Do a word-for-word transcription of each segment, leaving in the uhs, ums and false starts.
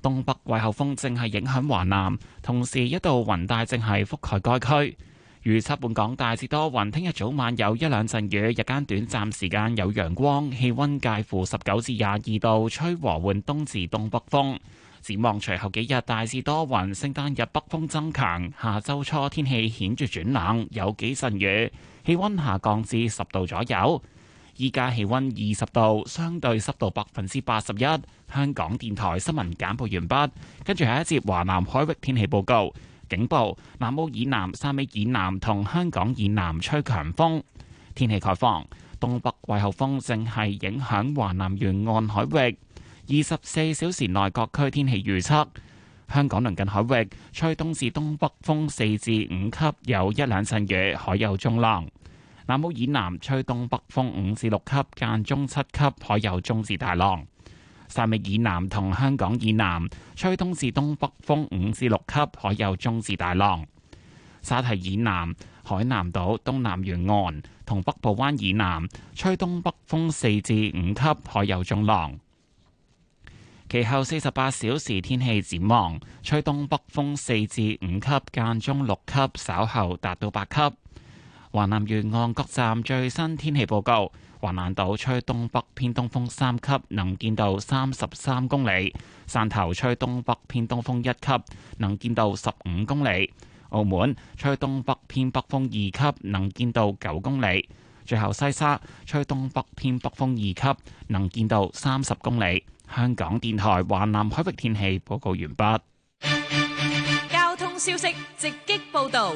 東北季候風正係影響華南，同時一道雲帶正係覆蓋該區。預測本港大致多雲，聽日早晚有一兩陣雨，日間短暫時間有陽光，氣溫介乎十九至廿二度，吹和緩東至東北風。展望隨後幾日大致多雲，聖誕日北風增強，下周初天氣顯著轉冷，有幾陣雨，氣溫下降至十度左右。依家氣溫二十度，相對濕度百分之八十一。香港電台新聞簡報完畢，跟住下一節華南海域天氣報告。警報：南澳以南、汕尾以南同香港以南吹強風。天氣概況：東北季候風正係影響華南沿岸海域。二十四小時內各區天氣預測：香港鄰近海域吹東至東北風四至五級，有一兩陣雨，海有中浪。南澳以南吹東北風五至六級，間中七級，海有中至大浪。汕尾以南同香港以南吹東至東北風五至六級，海有中至大浪。沙堤以南、海南島東南沿岸同北部灣以南吹東北風四至五級，海有中浪。其後四十八小時天氣展望，吹東北風四至五級，間中六級，稍後達到八級。華南沿岸各站最新天氣報告。華南島吹東北偏東風三級，能見度三十三公里；汕頭吹東北偏東風一級，能見度十五公里；澳門吹東北偏北風二級，能見度九公里；最後西沙吹東北偏北風二級，能見度三十公里。香港電台華南海域天氣報告完畢。 交通消息直擊報道。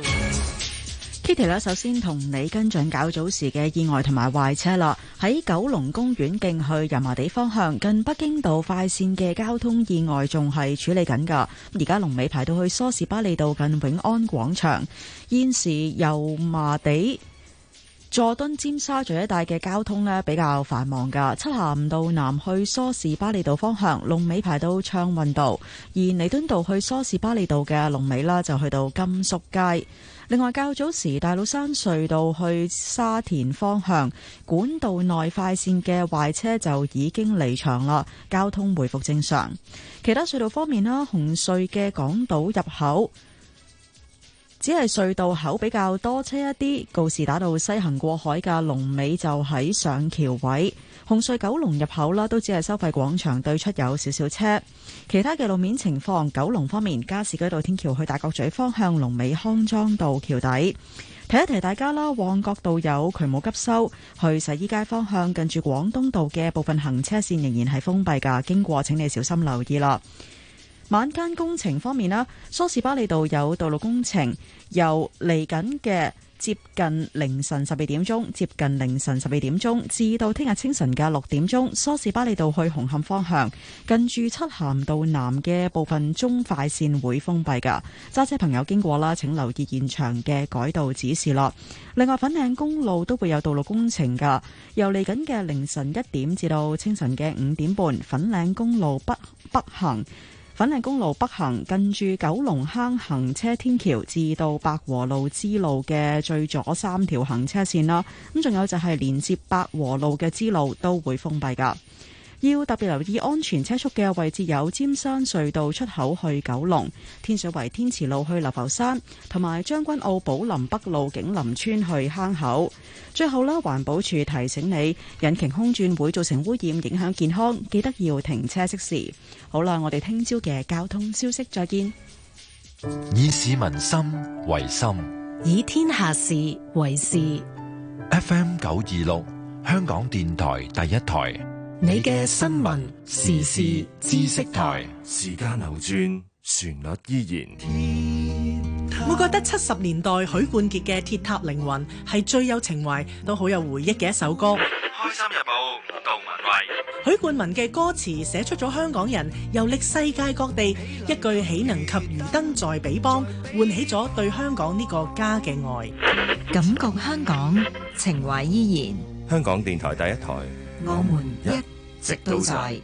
Kitty 咧，首先同你跟進較早時嘅意外同埋壞車啦。喺九龍公園徑去油麻地方向，近北京道快線嘅交通意外仲係處理緊噶。而家龍尾排到去梳士巴利道近永安廣場。現時油麻地、佐敦、尖沙咀一帶嘅交通呢比較繁忙噶。漆咸道南去梳士巴利道方向，龍尾排到暢運道；而彌敦道去梳士巴利道嘅龍尾啦，就去到甘肅街。另外，較早時大老山隧道去沙田方向管道內快線嘅壞車就已經離場啦，交通回復正常。其他隧道方面啦，紅隧嘅港島入口只係隧道口比較多車一啲，告士打道西行過海嘅龍尾就喺上橋位。紅隧九龍入口啦，都只係收費廣場對出有少少車。其他嘅路面情況，九龍方面，加士居道天橋去大角咀方向龍尾康莊道橋底。提一提大家啦，旺角道有渠務急修，去洗衣街方向近住廣東道嘅部分行車線仍然係封閉㗎，經過請你小心留意啦。晚間工程方面啦，梳士巴利道有道路工程，由嚟緊嘅接近凌晨十二點鐘，接近凌晨十二點鐘至到聽日清晨嘅六點鐘，梳士巴利道去紅磡方向，近住漆咸道南嘅部分中快線會封閉㗎。揸車朋友經過啦，請留意現場嘅改道指示咯。另外，粉嶺公路都會有道路工程㗎，由嚟緊嘅凌晨一點至到清晨嘅五點半，粉嶺公路北北行。粉嶺公路北行近住九龍坑行車天橋至到百和路支路嘅最左三條行車線啦，咁仲有就係連接百和路嘅支路都會封閉噶。要特別留意安全車速嘅位置有尖山隧道出口去九龍、天水圍天慈路去流浮山，同埋將軍澳寶林北路景林村去坑口。最後啦，環保署提醒你，引擎空轉會造成污染，影響健康，記得要停車熄匙。好啦，我哋聽朝嘅交通消息再見。 以市民心為心， 以天下事為事。 F M 九二六，香港電台第一台。 你嘅新聞時事知識台， 時間流轉，旋律依然。 我覺得七十年代許冠傑嘅《鐵塔凌雲》係最有情懷，都好有回憶嘅一首歌。 開心日報，杜文慧。 許冠文嘅歌詞寫出咗香港人遊歷世界各地，一句豈能及漁燈在彼邦，喚起咗對香港呢個家嘅愛。 感覺香港，情懷依然。 香港電台第一台。 我們一直都在。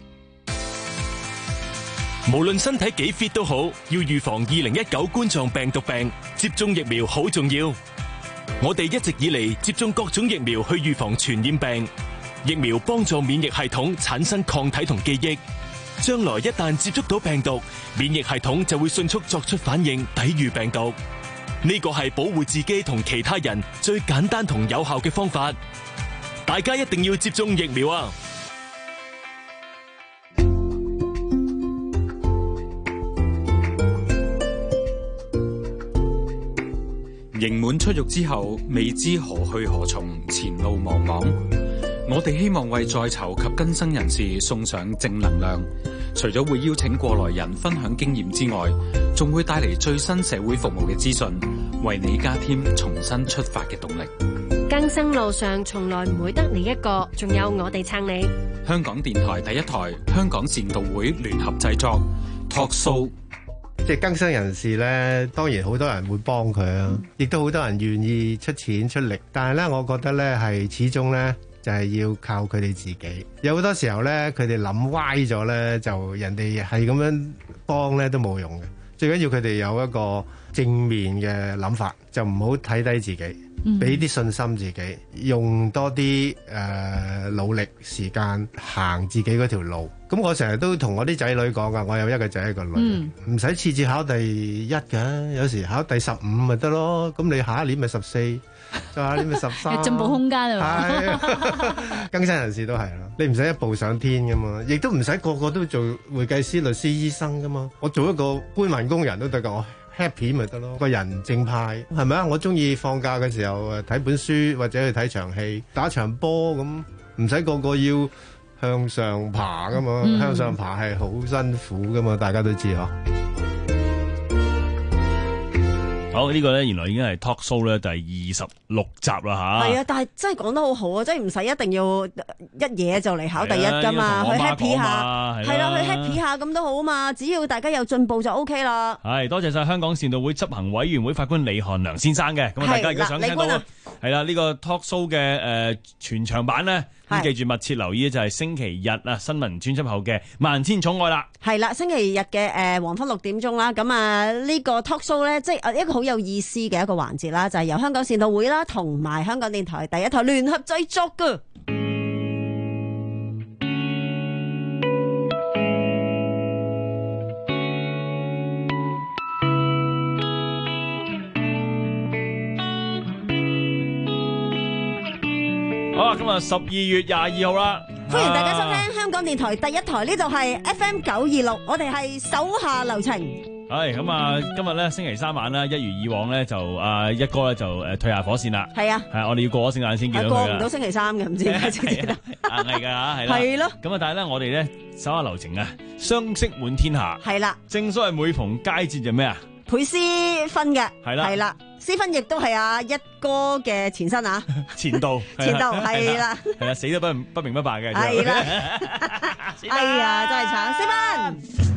無論身體幾 fit 都好，要預防二零一九冠狀病毒病，接種疫苗好重要。我哋一直以嚟接種各種疫苗去預防傳染病，疫苗幫助免疫系統產生抗體同記憶， 將來一旦接觸到病毒，免疫系統就會迅速作出反應，抵禦病毒。呢個係保護自己同其他人最簡單同有效嘅方法。大家一定要接種疫苗啊！ 刑滿出獄之後，未知何去何從，前路茫茫。我哋希望為在囚及更生人士送上正能量，除咗會邀請過來人分享經驗之外，仲會帶嚟最新社會服務嘅資訊，為你加添重新出發嘅動力。 更生路上從來唔會得你一個，仲有我哋撐你。 香港電台第一台，香港善導會聯合製作 Talk Show。 即係更生人士咧，當然好多人會幫佢啊，亦都好多人願意出錢出力。但係咧，我覺得咧係始終咧就係要靠佢哋自己。有好多時候咧，佢哋諗歪咗咧，就人哋係咁樣幫咧都冇用嘅。最緊要佢哋有一個正面嘅諗法，就唔好睇低自己，俾啲信心自己，用多啲誒、呃、努力時間行自己嗰條路。咁我成日都同我啲仔女講噶，我有一個仔一個女，唔使次次考第一嘅，有時考第十五咪得咯。咁你下一年咪十四，再下一年咪十三， 有進步空間啊！ 係更生人士都係啦，你唔使一步上天噶嘛，亦都唔使個個都做會計師、律師、醫生噶嘛。我做一個搬運工人都得噶，我 happy 咪得咯。個人正派係咪啊？我中意放假嘅時候誒睇本書或者去睇場戲、打場波咁，唔使個個要向上爬噶嘛，嗯、向上爬係好辛苦噶嘛，大家都知嗬。 好，呢、這個咧原來已經係 Talk Show 咧第二十六集啦吓。 係啊，但係真係講得好好啊，即係唔使一定要一嘢就嚟考第一噶嘛，去 happy 下，係啦，去 happy 下咁都好啊嘛，只要大家有進步就 OK 啦。係， 多謝晒香港善導會執行委員會法官李漢良先生嘅。咁啊，大家如果想聽到係啦呢個 Talk Show 嘅誒、呃、全場版咧。咁記住密切留意就係星期日啊新聞專輯後嘅萬千寵愛啦。係啦，星期日嘅誒黃昏六點鐘啦。咁啊呢個 talk show 咧，即係一個好有意思嘅一個環節啦，就係、是、由香港善導會啦同埋香港電台第一台聯合製作㗎。 好啦，今日十二月廿二號啦， 歡迎大家收聽香港電台第一台，呢度係 F M 九二六，我哋係手下留情。 係咁啊，今日咧星期三晚啦，一如以往咧就阿一哥咧就誒退下火線啦。係啊，係我哋要過咗聖誕先見到佢啦。過唔到星期三嘅，唔知點解先記得。硬係噶吓，係啦。係咯。咁啊，但係咧我哋咧手下留情啊，相識滿天下。係啦。正所謂每逢佳節就咩啊？倍絲分嘅係啦，係啦，絲分亦都係阿一哥嘅前身啊，前度，前度係啦，係啦，死得不不明不白嘅，係啦，哎呀，真係慘，絲分。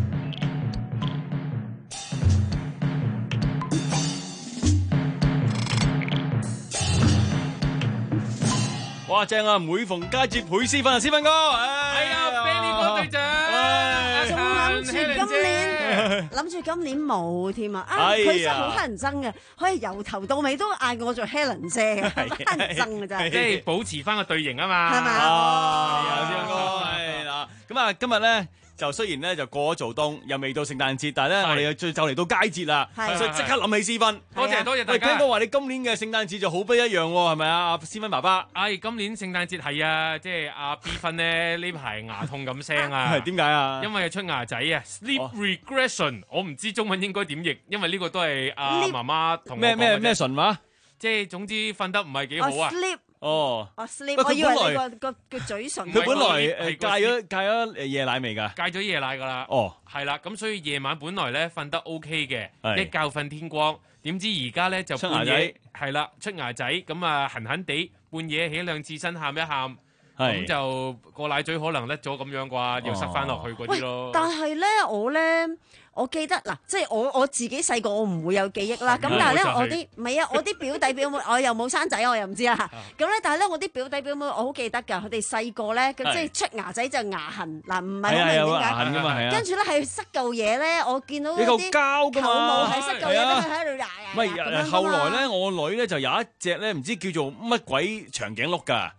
哇，正啊！每逢佳節倍絲分啊，絲分哥，哎呀 ，Benny 哥隊長， 仲諗住今年諗住今年冇添啊！啊，佢真係好乞人憎嘅，可以由頭到尾都嗌我做 Helen 姐嘅，好乞人憎嘅真係。 即係保持翻個隊形啊嘛， 係咪啊？絲分哥係啦，咁啊，今日咧。就雖然咧就過咗做冬，又未到聖誕節，但係咧我哋又最就嚟到佳節啦，所以即刻諗起絲分。 多謝多謝大家。 聽講話你今年嘅聖誕節就好不一樣喎，係咪啊？阿絲分爸爸。 唉，今年聖誕節係啊，即係阿 B 分咧呢排牙痛咁聲啊。 係點解啊？ 因為出牙仔啊 ，sleep regression，我唔知中文應該點譯，因為呢個都係阿媽媽同我講嘅。 咩咩咩唇話？ 即係總之瞓得唔係幾好啊。 哦， 我 sleep，我以為你個個個嘴唇。 佢本來誒戒咗戒咗誒夜奶未㗎？ 戒咗夜奶㗎啦。 哦， 係啦，咁所以夜晚本來咧瞓得 OK 嘅，一覺瞓天光。點知而家咧就半夜係啦，出牙仔咁啊，痕痕地半夜起兩次身喊一喊，咁就個奶嘴可能甩咗咁樣啩，要塞翻落去嗰啲咯。 但係咧，我咧。我記得嗱，即係我我自己細個我唔會有記憶啦。咁但係咧，我啲唔係啊，我啲表弟表妹，我又冇生仔，我又唔知啦。咁咧，但係咧，我啲表弟表妹我好記得㗎。佢哋細個咧，咁即係出牙仔就牙痕嗱，唔係好明點解。跟住咧係塞嚿嘢咧，我見到啲嚿膠㗎嘛， 頭毛係塞嚿嘢咧，佢喺度牙牙。 唔係，後來咧，我女咧就有一隻咧，唔知叫做乜鬼長頸鹿㗎。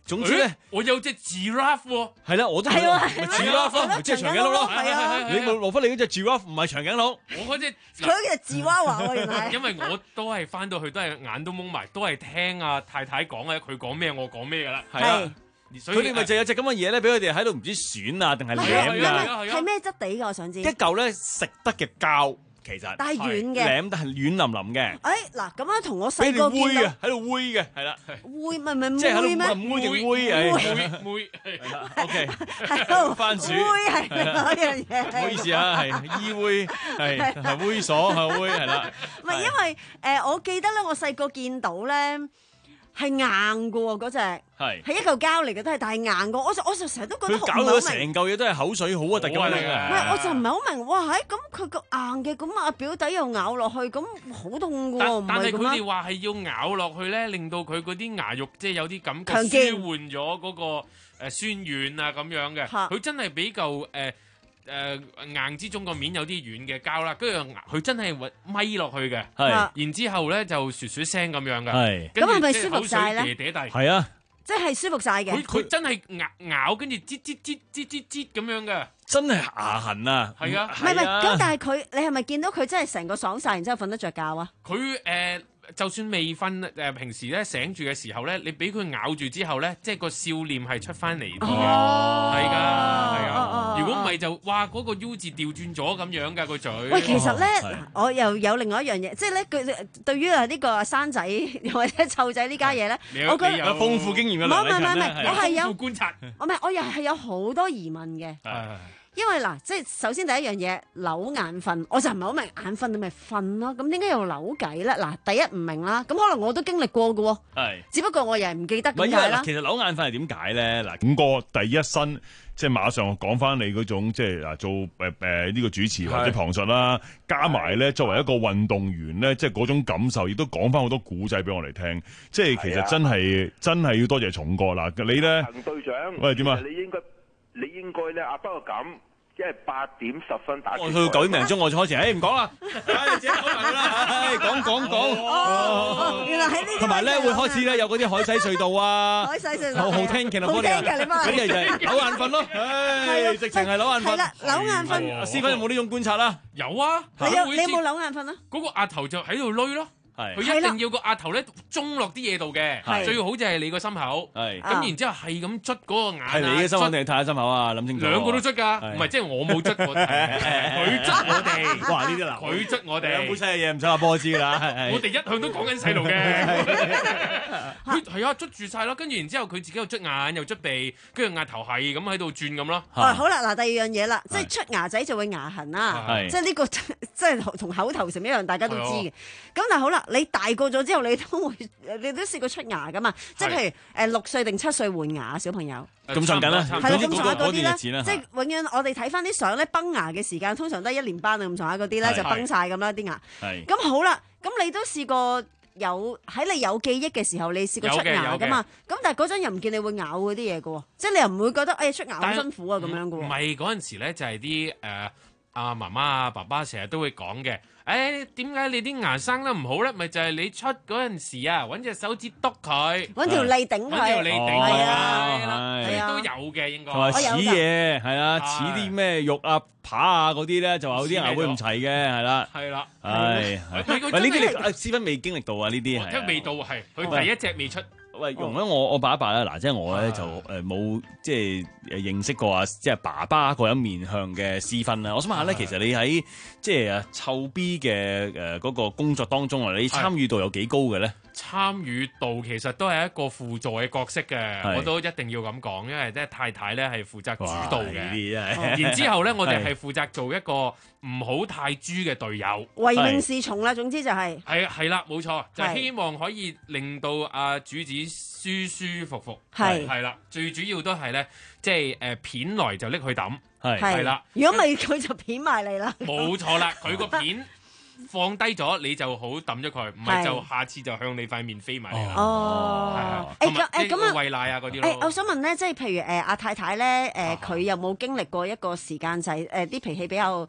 總之咧， 我有隻 giraffe 喎。 係啦，我都係啊 giraffe，即係長頸鹿咯。 係啊， 你羅弗你嗰隻 giraffe 唔係長頸鹿， 我嗰隻佢嗰隻芝娃娃喎，原來。 因為我都係翻到去都係眼都蒙埋，都係聽阿太太講嘅，佢講咩我講咩噶啦。 係啊。佢哋咪就有隻咁嘅嘢咧，俾佢哋喺度唔知選啊定係舐㗎。 係咩質地㗎？我想知。 一嚿咧食得嘅膠，其實。 但係軟嘅。 舐但係軟腍腍嘅。 誒嗱，咁樣同我細個見到。 喺度煨嘅，喺度煨嘅，係啦。 煨咪咪煨咩？ 即係喺度煨定煨誒？ 煨煨係啦。 OK。 係番薯。 煨係另外一樣嘢。 唔好意思啊，係衣煨係係煨所係煨係啦。 唔係因為誒，我記得咧，我細個見到咧。係硬嘅喎，嗰隻係係一嚿膠嚟嘅，都係但係硬嘅。我就我就成日都覺得佢搞到成嚿嘢都係口水，好核突嘅嚟嘅。 唔係，我就唔係好明。哇，係咁佢個硬嘅，咁阿表弟又咬落去，咁好痛嘅喎。 但係佢哋話係要咬落去咧，令到佢嗰啲牙肉即係有啲感覺舒緩咗嗰個誒酸軟啊咁樣嘅。佢真係比嚿誒。誒、呃、硬之中個面有啲軟嘅膠啦，跟住佢真係咪落去嘅，然之後咧就唰唰聲咁樣嘅， 咁係咪舒服晒咧？ 係啊， 即係舒服晒嘅。 佢佢真係咬咬，跟住擠擠擠擠擠擠咁樣嘅， 真係牙痕啊！ 係啊， 唔係唔係，咁但係佢你係咪見到佢真係成個爽晒，然之後瞓得着覺啊？ 佢誒。呃就算未瞓誒，平時咧醒住嘅時候咧，你俾佢咬住之後咧，即係個笑臉係出翻嚟嘅，係㗎，係啊。如果唔係就哇嗰個 U 字調轉咗咁樣㗎個嘴。 喂，其實咧，我又有另外一樣嘢，即係咧，佢對於啊呢個生仔或者湊仔呢家嘢咧，我覺得有豐富經驗嘅唔係唔係唔係，我係有觀察， 我唔係我又係有好多疑問嘅。因為嗱，即係首先第一樣嘢扭眼瞓，我就唔係好明眼瞓你咪瞓咯，咁點解又扭計咧？嗱，第一唔明啦，咁可能我都經歷過嘅喎，係，只不過我又係唔記得點解啦。 其實扭眼瞓係點解咧？嗱， 五個第一身，即係馬上講翻你嗰種，即係嗱做誒誒呢個主持或者旁述啦，加埋咧作為一個運動員咧，即係嗰種感受，亦都講翻好多古仔俾我哋聽。即係其實真係真係要多謝重哥嗱，你咧， 陳隊長， 喂點啊？ 你應該你應該咧啊，不過咁。即係八點十分打。 我去到九點零鐘我就開始，誒唔講啦，誒自己講埋啦，誒講講講。 哦，原來喺呢。同埋咧會開始咧有嗰啲海底隧道啊， 海底隧道。 好好聽嘅， 好聽嘅你翻。 嗰啲就係扭眼瞓咯，誒直情係扭眼瞓。 係啦，扭眼瞓。 阿思芬有冇呢種觀察啦？ 有啊。 你有你有冇扭眼瞓啊？ 嗰個額頭就喺度攣咯。佢一定要個額頭咧中落啲嘢度嘅，最好就係你個心口。咁然之後係咁捽嗰個眼。係你嘅心口定係太太心口啊？諗清楚。兩個都捽㗎，唔係即係我冇捽我哋，佢捽我哋。哇！呢啲嗱，佢捽我哋。有冇細嘅嘢唔使話俾我知㗎啦。我哋一向都講緊細路嘅。佢係啊，捽住晒咯，跟住然之後佢自己又捽眼又捽鼻，跟住額頭係咁喺度轉咁咯。 好啦，嗱第二樣嘢啦，即係出牙仔就會牙痕啦，即係呢個即係同口頭禪一樣，大家都知嘅。咁但係好啦。你大個咗之後，你都會，你都試過出牙噶嘛？即係譬如誒六歲定七歲換牙小朋友， 咁上緊啦，係啦，咁上下嗰啲咧， 即係永遠我哋睇翻啲相咧，崩牙嘅時間通常都係一年班啊，咁上下嗰啲咧就崩晒咁啦啲牙。咁好啦，咁你都試過有喺你有記憶嘅時候，你試過出牙噶嘛？咁但係嗰陣又唔見你會咬嗰啲嘢嘅喎，即係你又唔會覺得誒出牙好辛苦啊咁樣嘅喎。 唔係嗰陣時咧，就係啲誒阿媽媽啊爸爸成日都會講嘅。誒點解你啲牙生得唔好咧？咪就係你出嗰陣時啊，揾隻手指篤佢， 揾條脷頂佢， 揾條脷頂佢，係啊，都有嘅應該。 同埋齒嘢係啊，齒啲咩肉啊、扒啊嗰啲咧，就話有啲牙會唔齊嘅，係啦。 係啦， 係。喂，呢啲你阿思芬未經歷到啊？呢啲係。未到係，佢第一隻未出。 喂，容許我我爸一爸啦，嗱，即係我咧就誒冇即係誒認識過啊，即係爸爸嗰一面向嘅思芬啦。我想問下咧，其實你喺即係啊湊 B 嘅誒嗰個工作當中啊，你參與度有幾高嘅咧？ 參與度其實都係一個輔助嘅角色嘅，我都一定要咁講，因為即係太太咧係負責主導嘅，然之後咧我哋係負責做一個唔好太豬嘅隊友， 唯命是從啦，總之就係係係啦，冇錯，就係希望可以令到阿主子舒舒服服，係係啦，最主要都係咧，即係誒片來就拎去抌，係係啦， 如果唔係佢就片埋你啦， 冇錯啦，佢個片。放低咗你就好抌咗佢，唔係就下次就向你塊面飛埋嚟啦。 哦，誒咁誒咁啊， 餵奶啊嗰啲咯。 誒，我想問咧，即係譬如誒阿太太咧，誒佢有冇經歷過一個時間就係誒啲脾氣比較誒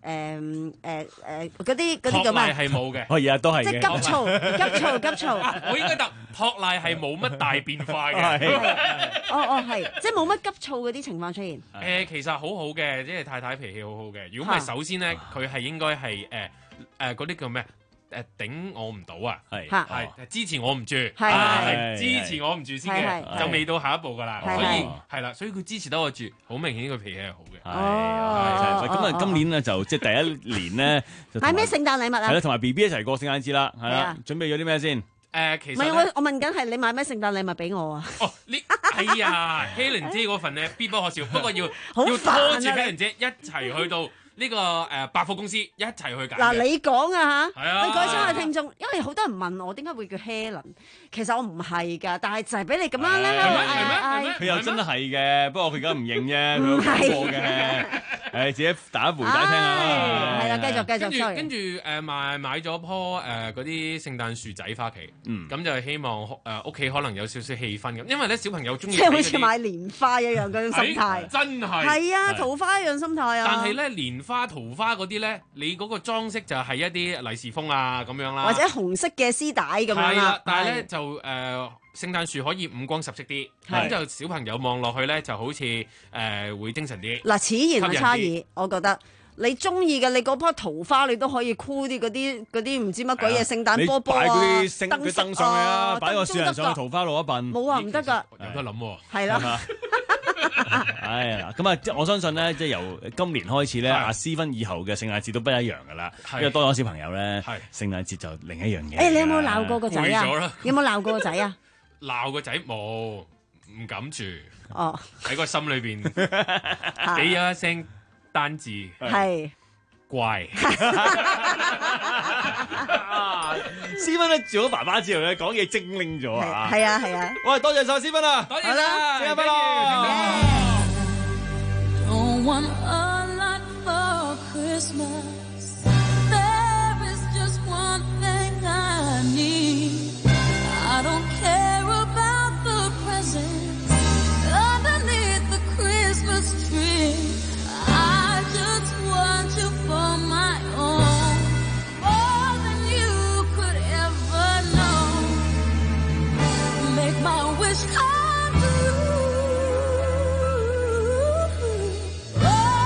誒誒嗰啲嗰啲叫咩？ 托賴係冇嘅， 我而家都係即係急躁、急躁、急躁。 我應該答托賴係冇乜大變化嘅。 哦哦係，即係冇乜急躁嗰啲情況出現。 誒其實好好嘅，即係太太脾氣好好嘅。如果唔係，首先咧佢係應該係誒誒嗰啲叫咩？誒頂我唔到啊，係係支持我唔住，係支持我唔住先嘅，就未到下一步噶啦，所以係啦，所以佢支持得我住，好明顯佢脾氣係好嘅。 係咁啊，今年咧就即係第一年咧， 買咩聖誕禮物啊？ 係啦，同埋 B B 一齊過聖誕節啦，係啦，準備咗啲咩先？ 誒，其實唔係我我問緊係你買咩聖誕禮物俾我啊？ 哦，呢係啊，Helen 姐嗰份咧必不可少，不過要要拖住 Helen 姐一齊去到。呢、這個誒、呃、百貨公司一齊去揀。 嗱，你講啊嚇， 啊， 你講出去聽眾，因為好多人問我點解會叫 Helen，其實我唔係㗎，但係就係俾你咁樣咧， 係咩？ 佢又真係嘅，不過佢而家唔認啫，佢講過嘅。誒，自己打一回帶聽下啦。 係啦，繼續繼續。 跟住跟住誒買買咗棵誒嗰啲聖誕樹仔翻屋企，咁就希望誒屋企可能有少少氣氛咁，因為咧小朋友中意。 即係好似買蓮花一樣嗰種心態。 真係。 係啊，桃花一樣心態啊。 但係咧蓮花桃花嗰啲咧，你嗰個裝飾就係一啲利是封啊咁樣啦， 或者紅色嘅絲帶咁樣啦。 但係咧就誒聖誕樹可以五光十色啲，咁就小朋友望落去咧就好似誒會精神啲。 嗱，此言係差異，我覺得你中意嘅你嗰棵桃花，你都可以箍啲嗰啲嗰啲唔知乜鬼嘢聖誕波波啊，燈飾上去啊，擺個樹人上去桃花路一笨， 冇話唔得㗎， 有得諗喎。 係啦。 係啊，咁啊，我相信咧，即係由今年開始咧，阿思芬以後嘅聖誕節都不一樣噶啦，因為多咗小朋友咧，聖誕節就另一樣嘢。 誒，你有冇鬧過個仔啊？有冇鬧過個仔啊？ 鬧個仔冇，唔敢住。 哦， 喺個心裏邊俾咗一聲單字， 係乖。 思芬咧做咗爸爸之後咧，講嘢精靈咗啊！ 係啊係啊！ 喂，多謝晒思芬啊！ 多謝啦， 聖誕快樂！ Come through. Oh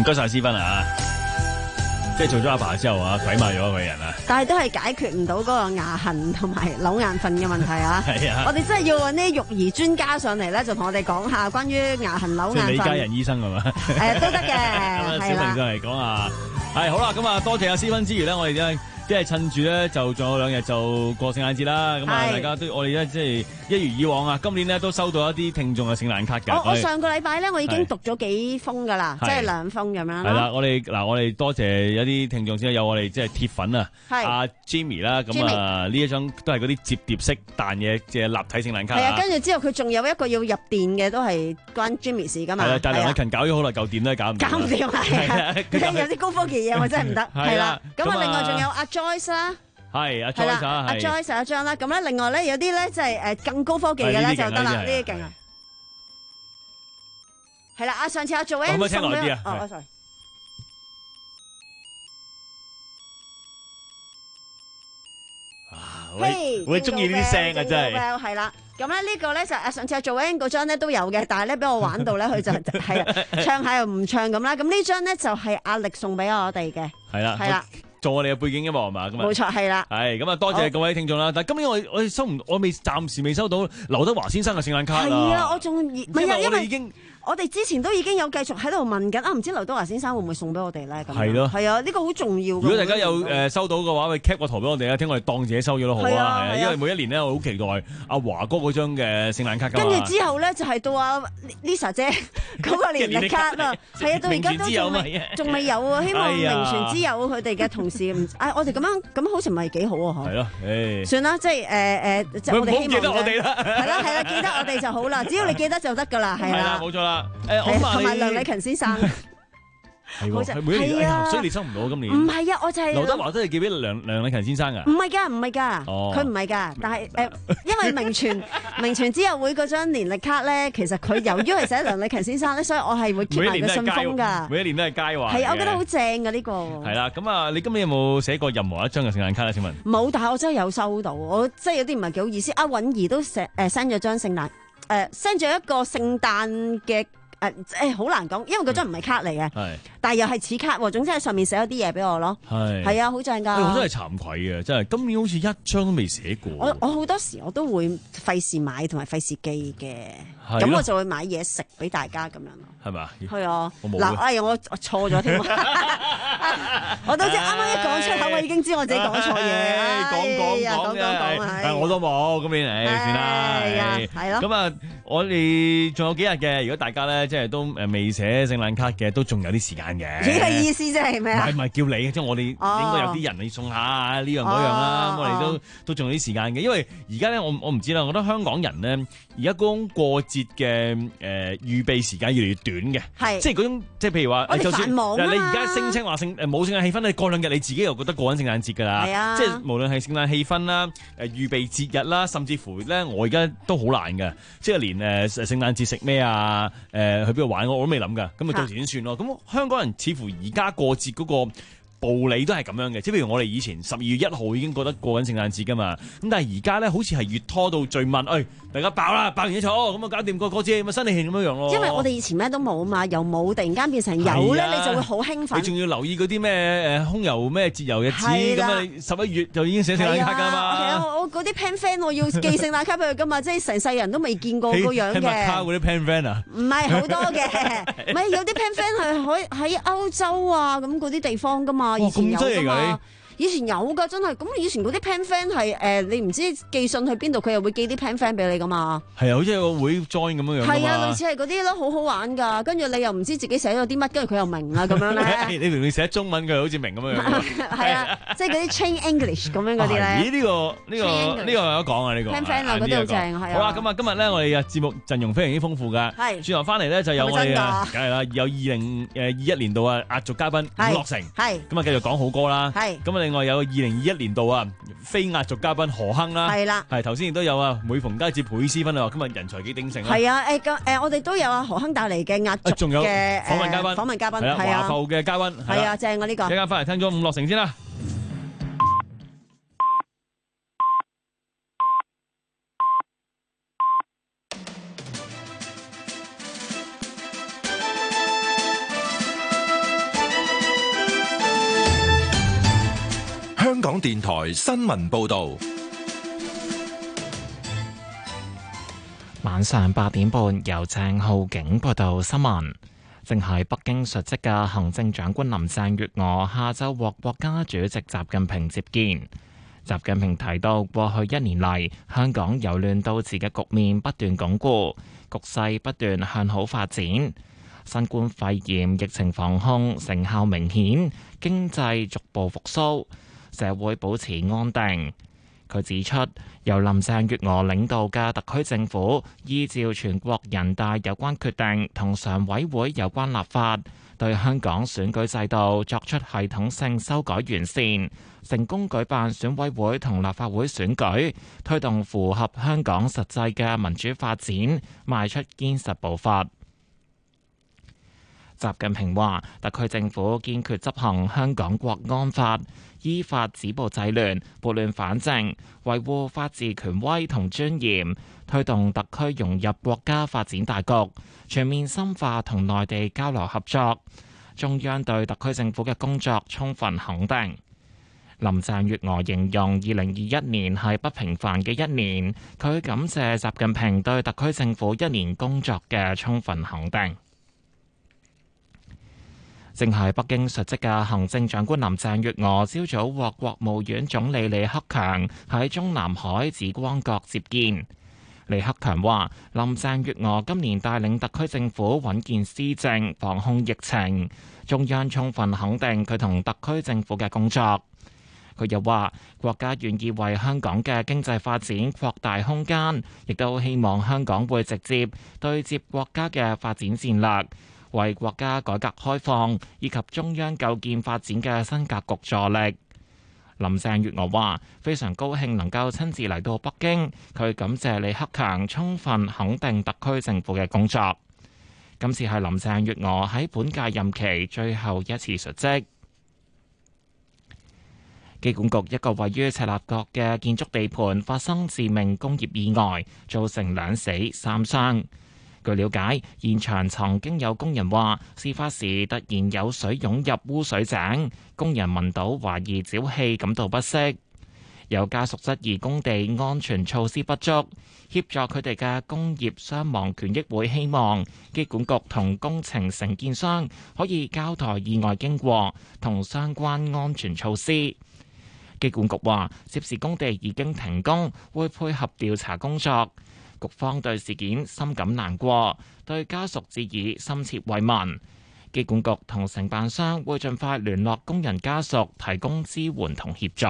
該晒思芬啊！即係做咗阿爸之後啊，鬼馬咗佢人啊！ 但係都係解決唔到嗰個牙痕同埋扭眼瞓嘅問題啊！ 係啊！ 我哋真係要揾啲育兒專家上嚟咧，就同我哋講下關於牙痕扭眼瞓。 李家仁醫生係嘛？ 誒都得嘅， 小明上嚟講啊，係好啦，咁啊多謝阿思芬之餘咧，我哋咧。即係趁住咧，就仲有兩日就過聖誕節啦。咁啊，大家都我哋咧即係一如以往啊，今年咧都收到一啲聽眾嘅聖誕卡㗎。 我我上個禮拜咧，我已經讀咗幾封㗎啦，即係兩封咁樣。 係啦，我哋嗱，我哋多謝一啲聽眾先，有我哋即係鐵粉啊，阿 Jimmy 啦，咁啊呢一張都係嗰啲摺疊式彈嘅即係立體聖誕卡。 係啊，跟住之後佢仲有一個要入電嘅，都係關 Jimmy 事㗎嘛。 係啦，但係梁禮勤搞咗好耐，嚿電都係搞唔掂。 搞唔掂係有啲高科技嘢我真係唔得。係啦，咁啊另外仲有阿 Joyce 啦。 係阿 Joyce 啊， 阿 Joyce 一張啦，咁咧另外咧有啲咧即係誒更高科技嘅咧就得啦，呢啲勁啊！係啦，阿上次阿 Joanne 送俾我，哦，sorry， 喂，我中意呢啲聲啊，真係。 係啦，咁咧呢個咧就阿上次阿 Joanne 嗰張咧都有嘅，但係咧俾我玩到咧佢就係啊唱下又唔唱咁啦，咁呢張咧就係阿力送俾我哋嘅， 係啦， 係啦。 做我哋嘅背景音樂係嘛？咁啊， 冇錯係啦。 係咁啊，多謝各位聽眾啦。但係今年我我哋收唔，我未暫時未收到劉德華先生嘅聖誕卡啦。 係啊，我仲唔係啊，因為已經我哋之前都已經有繼續喺度問緊啊，唔知劉德華先生會唔會送俾我哋咧？咁係咯， 係啊，呢個好重要。 如果大家有誒收到嘅話，咪 cap 個圖俾我哋啊，聽我哋當自己收咗都好啊。係啊，因為每一年咧，我好期待阿華哥嗰張嘅聖誕卡。跟住之後咧，就係到阿 Lisa 姐嗰個年歷卡啊，係啊，到而家都仲未仲未有啊。希望名傳之友佢哋嘅同事唔，哎，我哋咁樣咁好似唔係幾好啊？嗬。係咯，誒。算啦，即係誒誒，即係我哋希望。記得我哋啦。係啦係啦，記得我哋就好啦，只要你記得就得㗎啦，係啦。 冇錯啦。誒，我同埋梁禮勤先生。 係喎，每一年，所以你收唔到今年。 唔係啊，我就係劉德華都係寄俾梁梁禮勤先生啊。 唔係㗎，唔係㗎，佢唔係㗎。但係誒，因為名傳名傳之友會嗰張年歷卡咧，其實佢由於係寫梁禮勤先生咧，所以我係會 keep 埋個信封㗎。 每一年都係佳話。 係，我覺得好正㗎呢個。 係啦，咁啊，你今年有冇寫過任何一張嘅聖誕卡咧？請問。 冇，但係我真係有收到，我真係有啲唔係幾好意思。阿允兒都寫誒 send 咗張聖誕誒 send 咗一個聖誕嘅。誒誒，好難講，因為嗰張唔係卡嚟嘅， 嗯、 但係又係似卡，總之喺上面寫咗啲嘢俾我咯。係係啊，好正㗎！ 我真係慚愧嘅，真係今年好似一張都未寫過。 我我好多時我都會費事買同埋費事寄嘅，咁我就會買嘢食俾大家咁樣咯。係咪啊？係啊！嗱，哎呀，我我錯咗添，我都知啱啱一講出口，我已經知我自己講錯嘢。 講講講嘅，我都冇，今年誒算啦， 係咯。 咁啊，我哋仲有幾日嘅，如果大家咧即係都誒未寫聖誕卡嘅，都仲有啲時間嘅。 呢個意思啫係咪啊？ 唔係唔係叫你，即係我哋應該有啲人你送下呢樣嗰樣啦。咁我哋都都仲有啲時間嘅，因為而家咧我我唔知啦，我覺得香港人咧而家嗰種過節嘅誒預備時間越嚟越短嘅，係即係嗰種即係譬如話，就算你而家聲稱話聖誒冇聖誕氣氛，你過兩日你自己又覺得過緊聖誕節㗎啦。係啊，即係無論係聖誕氣氛啦、誒預備節日啦，甚至乎咧我而家都好難㗎，即係連誒聖誕節食咩啊、誒去邊度玩我都未諗㗎，咁咪到時先算咯。咁香港人似乎而家過節嗰個道理都係咁樣嘅，即係譬如我哋以前十二月一號已經覺得過緊聖誕節㗎嘛，咁但係而家咧好似係越拖到最問，誒、哎、大家爆啦，爆完嘢坐，咁啊搞掂個過節，咪新年慶咁樣樣咯。 因為我哋以前咩都冇啊嘛，由冇突然間變成有咧，啊、你就會好興奮。 你仲要留意嗰啲咩誒空郵咩節郵日子，咁啊十一月就已經寫聖誕卡㗎嘛。 係啊，我嗰啲 pen friend 我要寄聖誕卡俾佢㗎嘛，即係成世人都未見過個樣嘅。 係卡嗰啲 pen friend 啊？ 唔係好多嘅，唔係有啲 pen friend 係喺喺歐洲啊咁嗰啲地方㗎嘛，以前有㗎嘛。以前有噶，真係咁。以前嗰啲 pen friend 係誒，你唔知寄信去邊度，佢又會寄啲 pen friend 俾你噶嘛。係啊，好似有個會 join 咁樣樣。 係啊，類似係嗰啲咯，好好玩噶。跟住你又唔知自己寫咗啲乜，跟住佢又明啦咁樣咧。 你明明寫中文，佢好似明咁樣樣。 係啊，即係嗰啲 chain English 咁樣嗰啲咧。 咦？呢個呢個呢個有得講啊！呢個 pen friend 啊，嗰啲好正係啊。 好啦，咁啊，今日咧我哋嘅節目陣容非常之豐富㗎。係。轉頭翻嚟咧就有我哋啊，梗係啦，有二零誒二一年度啊壓軸嘉賓伍樂城。係。咁啊，繼續講好歌啦。係。咁啊，另外有二零二一年度啊，非壓軸嘉賓何鏗啦，係啦，係頭先亦都有啊，每逢佳節倍思分啊，今日人才幾鼎盛啊，係啊，誒咁誒，我哋都有啊何鏗帶嚟嘅壓軸嘅，仲有訪問嘉賓，訪問嘉賓係啊，華埠嘅嘉賓，係啊，正啊呢個，一陣間翻嚟聽咗伍樂城先啦。 電台新聞報道。 晚上八點半，由鄭浩景報道新聞。正喺北京述職嘅行政長官林鄭月娥下晝獲國家主席習近平接見。習近平提到，過去一年嚟，香港由亂到治嘅局面不斷鞏固，局勢不斷向好發展。新冠肺炎疫情防控成效明顯，經濟逐步復甦，社會保持安定。佢指出，由林鄭月娥領導嘅特區政府依照全國人大有關決定同常委會有關立法，對香港選舉制度作出系統性修改完善，成功舉辦選委會同立法會選舉，推動符合香港實際嘅民主發展，邁出堅實步伐。習近平話，特區政府堅決執行香港國安法，依法止暴制亂、撥亂反正，維護法治權威同尊嚴，推動特區融入國家發展大局，全面深化同內地交流合作。中央對特區政府嘅工作充分肯定。林鄭月娥形容二零二一年係不平凡嘅一年，佢感謝習近平對特區政府一年工作嘅充分肯定。正喺北京述職嘅行政長官林鄭月娥，朝早獲國務院總理李克強喺中南海紫光閣接見。李克強話：林鄭月娥今年帶領特區政府穩健施政、防控疫情，中央充分肯定佢同特區政府嘅工作。佢又話：國家願意為香港嘅經濟發展擴大空間，亦都希望香港會直接對接國家嘅發展戰略，為國家改革開放以及中央構建發展嘅新格局助力。林鄭月娥話：非常高興能夠親自嚟到北京，佢感謝李克強充分肯定特區政府嘅工作。今次係林鄭月娥喺本屆任期最後一次述職。機管局一個位於赤鱲角嘅建築地盤發生致命工業意外，造成兩死三傷。據了解，現場曾經有工人話，事發時突然有水湧入污水井，工人聞到懷疑沼氣，感到不適。有家屬質疑工地安全措施不足，協助佢哋嘅工業傷亡權益會希望機管局同工程承建商可以交代意外經過同相關安全措施。機管局話，涉事工地已經停工，會配合調查工作。局方對事件深感難過，對家屬致以深切慰問。機管局同承辦商會盡快聯絡工人家屬，提供支援同協助。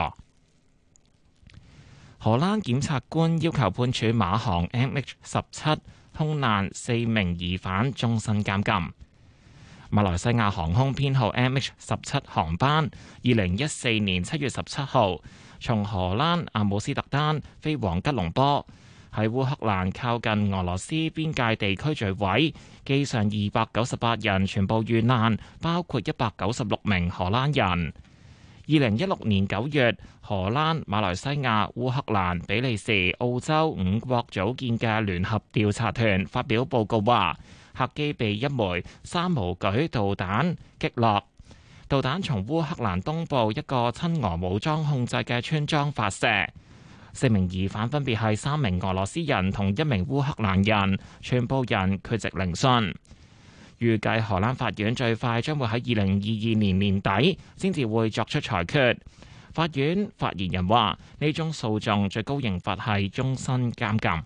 荷蘭檢察官要求判處馬航 M H 十七空難四名疑犯終身監禁。馬來西亞航空編號 M H 十七航班，二零一四年七月十七號從荷蘭阿姆斯特丹飛往吉隆坡，喺烏克蘭靠近俄羅斯邊界地區墜毀，機上二百九十八人全部遇難，包括一百九十六名荷蘭人。二零一六年九月，荷蘭、馬來西亞、烏克蘭、比利時、澳洲五國組建嘅聯合調查團發表報告話，客機被一枚三毛舉導彈擊落，導彈從烏克蘭東部一個親俄武裝控制嘅村莊發射。四名疑犯分別係三名俄羅斯人同一名烏克蘭人，全部人缺席聆訊。預計荷蘭法院最快將會喺二零二二年年底先至會作出裁決。法院發言人話：呢宗訴訟最高刑罰係終身監禁。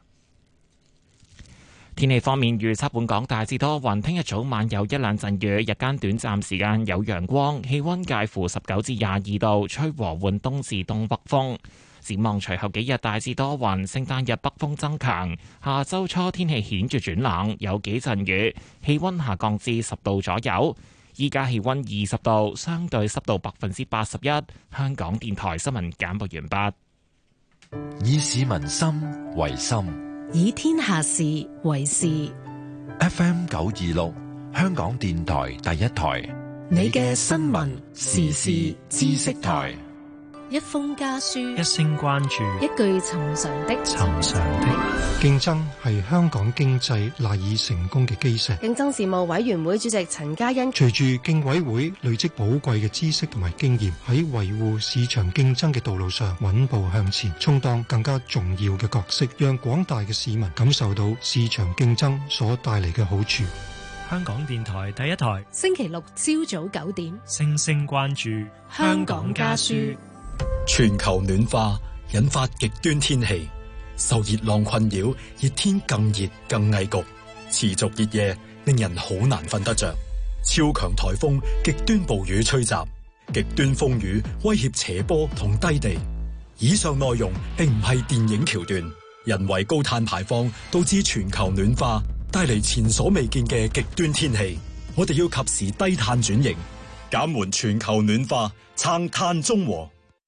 天氣方面預測，本港大致多雲，聽日早晚有一兩陣雨，日間短暫時間有陽光，氣溫介乎十九至廿二度，吹和緩東至東北風。展望隨後幾日大致多雲，聖誕日北風增強，下周初天氣顯著轉冷，有幾陣雨，氣溫下降至十度左右。依家氣溫二十度，相對濕度百分之八十一。香港電台新聞簡報完畢。以市民心為心， 以天下事為事。 F M 九二六，香港電台第一台， 你嘅新聞時事知識台。 一封家書， 一聲關注， 一句尋常的尋常的競爭係香港經濟賴以成功嘅基石。 競爭事務委員會主席陳嘉欣， 隨住競委會累積寶貴嘅知識同埋經驗，喺維護市場競爭嘅道路上穩步向前，充當更加重要嘅角色，讓廣大嘅市民感受到市場競爭所帶嚟嘅好處。 香港電台第一台， 星期六朝早九點， 星星關注香港家書。 全球暖化引發極端天氣，受熱浪困擾，熱天更熱更翳焗，持續熱夜令人好難瞓得着。超強颱風、極端暴雨吹襲，極端風雨威脅斜坡同低地。以上內容並唔係電影橋段，人為高碳排放導致全球暖化，帶嚟前所未見嘅極端天氣。我哋要及時低碳轉型，減緩全球暖化，撐碳中和。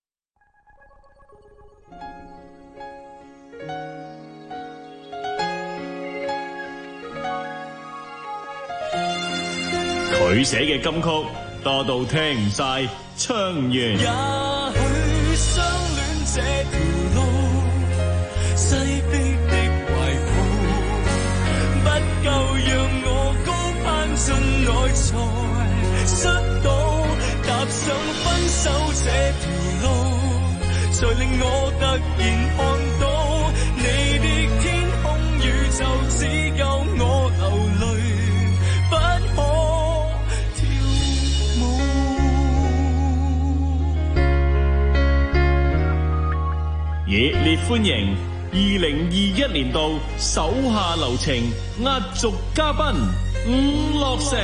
佢寫嘅金曲多到聽唔晒，唱完。也許相戀這條路，西逼的懷抱，不夠讓我高攀進內才摔倒，踏上分手這條路，才令我突然看到你的天空宇宙只有我流淚，不可熱烈歡迎二零二一年度手下留情壓軸嘉賓伍樂城。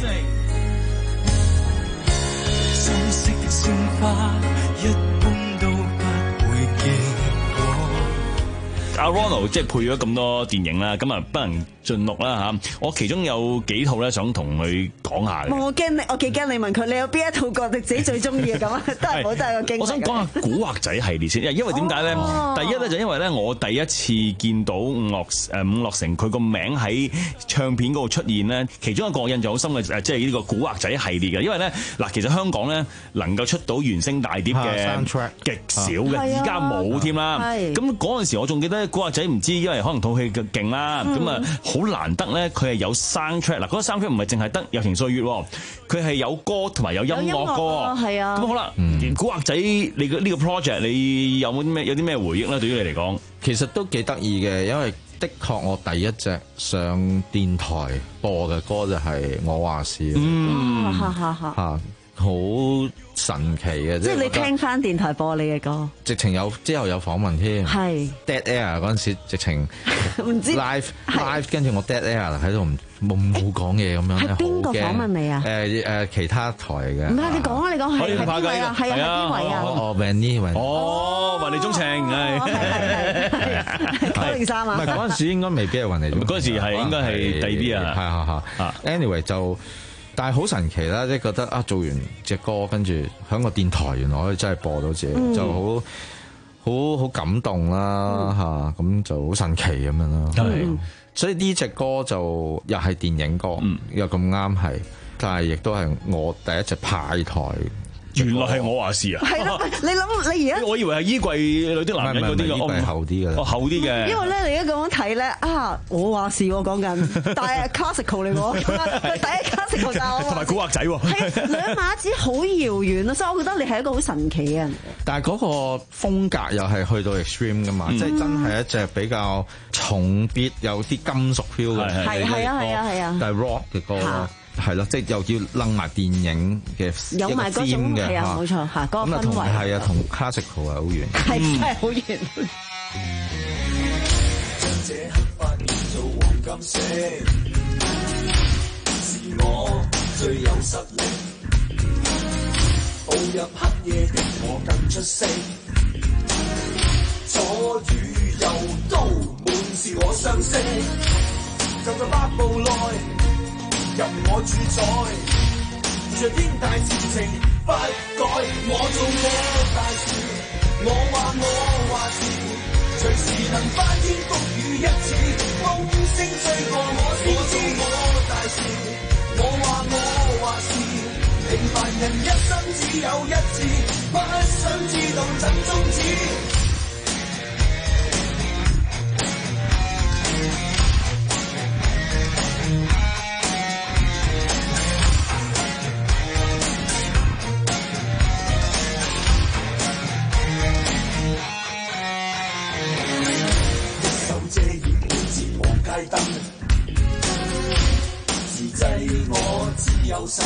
相識的鮮花一般都不會經過。 阿 Ronald 即係配咗咁多電影啦，咁啊不能盡錄啦嚇。我其中有幾套咧想同佢講下嘅。 我驚你，我幾驚你問佢，你有邊一套覺得自己最中意嘅咁啊？都係好，都係個經歷。 我想講下古惑仔系列先，因為點解咧？哦、第一咧就因為咧，我第一次見到伍樂誒伍樂城佢個名喺唱片嗰度出現咧，其中一個印象好深嘅誒，即係呢個古惑仔系列嘅。因為咧嗱，其實香港咧能夠出到原聲大碟嘅極少嘅，而家冇添啦。咁嗰陣時我仲記得古惑仔唔知，因為可能套戲勁啦，咁啊好難得咧，佢係有 soundtrack 嗱，嗰個 soundtrack 唔係淨係得友情歲月，佢係有歌同埋有音樂歌，係啊。咁好啦，嗯、古惑仔你嘅呢個 project， 你有冇啲咩有啲咩回憶咧？對於你嚟講， 其實都幾得意嘅，因為的確我第一隻上電台播嘅歌就係我話事， 嗯，嚇嚇嚇。 好神奇嘅， 即係你聽翻電台播你嘅歌， 直情有之後有訪問添，係 Dead Air 嗰陣時，直情唔知 live live 跟住我 Dead Air 喺度冇冇講嘢咁樣，係邊個訪問你啊？誒誒其他台嘅，唔係你講啊，你講係邊位啊？係啊，邊位啊？哦 Vanny， 哦雲你鍾情係係係九零三啊？ 唔係嗰陣時應該未必係雲你， 嗰陣時係應該係第二啲啊， 係係係 anyway 就。但係好神奇啦，即係覺得啊，做完隻歌跟住響個電台，原來可以真係播到自己，嗯、就好好好感動啦嚇，咁、嗯啊、就好神奇咁樣啦。係、嗯，所以呢隻歌就又係電影歌，嗯、又咁啱係，但係亦都係我第一隻派台。 原來係我話事啊！ 係咯，你諗你而家， 我以為係衣櫃裏啲男人嗰啲嘅， 衣櫃厚啲嘅， 哦厚啲嘅。 因為咧，你而家咁樣睇咧，啊，我話事喎講緊，但係 classical 嚟喎，第一 classical 但係我同埋古惑仔喎， 係兩碼子好遙遠啊！所以我覺得你係一個好神奇嘅人。 但係嗰個風格又係去到 extreme 噶嘛，即係真係一隻比較重 beat 有啲金屬 feel 嘅， 係係啊係啊係啊， 但係 rock 嘅歌咯。係咯，即係又要擸埋電影嘅有埋嗰種嘅，係啊，冇錯嚇，嗰個氛圍係啊，同 classical 係好遠， 係真係好遠。這刻發現做黃金色，是我最有實力，步入黑夜的我更出色，左與右都滿是我相識，就在百步內。任我主宰，着天大事情不改，我做我大事，我話我話事，隨時能翻天覆雨一次，風聲吹過我先知我大事，我話我話事，平凡人一生只有一次，不想知道真宗旨。自制我自由心，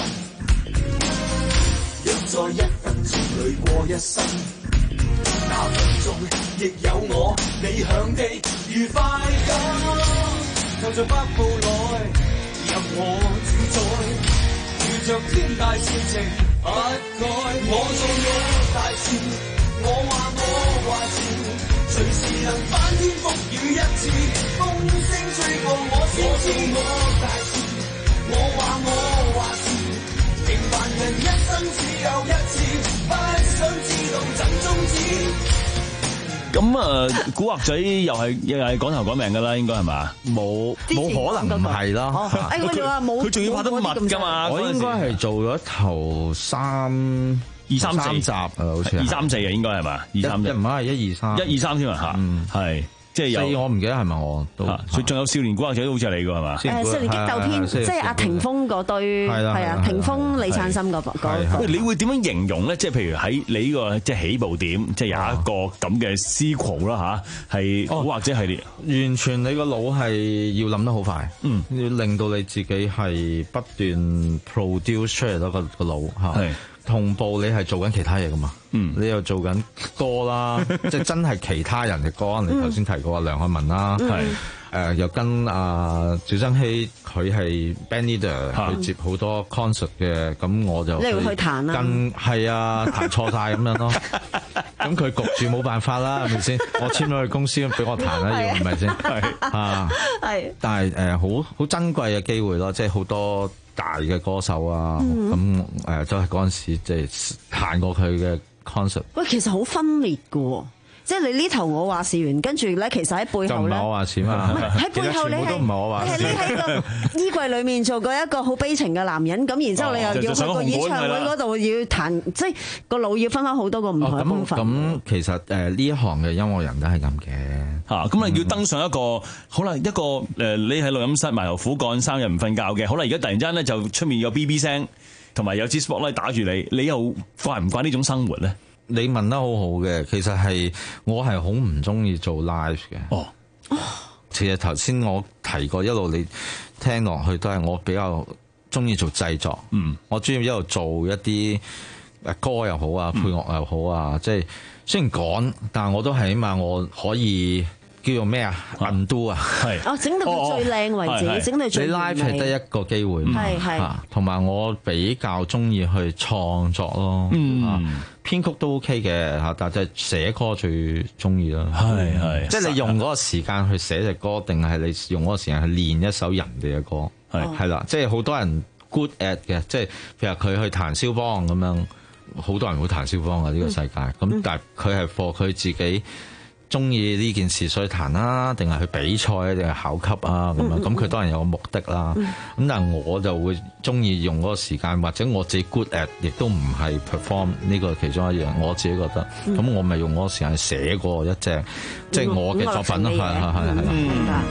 若在一分鐘裏過一生，那分鐘亦有我理想的愉快感。就像北部來入我主宰，遇着天大事情不改，我做我大事，我話我話事。隨時能翻天覆雨一次，風聲吹過我先知我大事，我話我話事，平凡人一生只有一次，不想知道真宗旨。 咁啊，古惑仔又係又係趕頭趕命噶啦，應該係嘛？ 冇冇可能唔係啦。 哎，佢話冇， 佢仲要拍得密噶嘛？ 我應該係做咗頭三。 二三四集啊，好似二三四啊，應該係嘛？二三四唔係一二三， 一二三添啊嚇，係即係有。 四我唔記得係咪我都。 佢仲有少年古惑仔好似係你㗎係嘛？ 誒少年激鬥篇，即係阿霆鋒嗰堆係啊，霆鋒李燦森嗰嗰。 喂，你會點樣形容咧？即係譬如喺你呢個即係起步點，即係有一個咁嘅 sequel 啦嚇，係古惑仔系列。 完全你個腦係要諗得好快，嗯，要令到你自己係不斷 produce 出嚟咯個個腦嚇。同步你係做緊其他嘢噶嘛？嗯，你又做緊歌啦，即係真係其他人嘅歌。你頭先提過阿梁漢文啦，係誒又跟阿趙增熹，佢係 band leader 去接好多 concert 嘅，咁我就你會去彈啦， 跟係啊彈錯晒咁樣咯。咁佢焗住冇辦法啦，係咪先？我簽咗去公司俾我彈啦，要係咪先？係啊，係。但係誒好好珍貴嘅機會咯，即係好多大嘅歌手啊，咁誒、嗯、都係嗰陣時即係彈過佢嘅 concert。 喂，其實好分裂㗎喎，即係你呢頭我話事完，跟住咧其實喺背後咧， 就唔係我話事嘛。唔係喺背後你係都唔係我話事。 係你喺個衣櫃裡面做過一個好悲情嘅男人，咁然之後你又要去個演唱會嗰度要彈，即係個腦要分開好多個唔同嘅部分。 咁咁其實誒呢一行嘅音樂人都係咁嘅。 嚇！咁啊要登上一個好啦，一個誒你喺錄音室埋頭苦幹三日唔瞓覺嘅，好啦，而家突然間咧就出面有 B B 聲，同埋有支 spotlight 打住你，你又慣唔慣呢種生活咧？ 你問得好好嘅，其實係我係好唔中意做 live 嘅。哦，其實頭先我提過一路你聽落去都係我比較中意做製作。嗯，我中意一路做一啲誒歌又好啊，配樂又好啊，即係。雖然趕，但係我都係起碼我可以叫做咩啊 undo 啊，係哦，整到佢最靚為止，整到最完美。 你 live 係得一個機會， 係係， 同埋我比較中意去創作咯，嗯，編曲都 OK 嘅嚇，但係即係寫歌最中意咯， 係係， 即係你用嗰個時間去寫隻歌，定係你用嗰個時間去練一首人哋嘅歌，係係啦，即係好多人 good at 嘅，即係譬如佢去彈肖邦咁樣。好多人會彈肖邦嘅呢個世界，咁、嗯、但係佢係 for 佢自己中意呢件事所以彈啦，定係去比賽啊，定係考級啊咁樣，咁佢當然有個目的啦。咁、嗯、但係我就會中意用嗰個時間，或者我自己 good at，亦都唔係 perform 呢個其中一樣。我自己覺得，咁、嗯、我咪用嗰個時間寫過一隻，即、就、係、是、我嘅作品咯，係係係係。明白。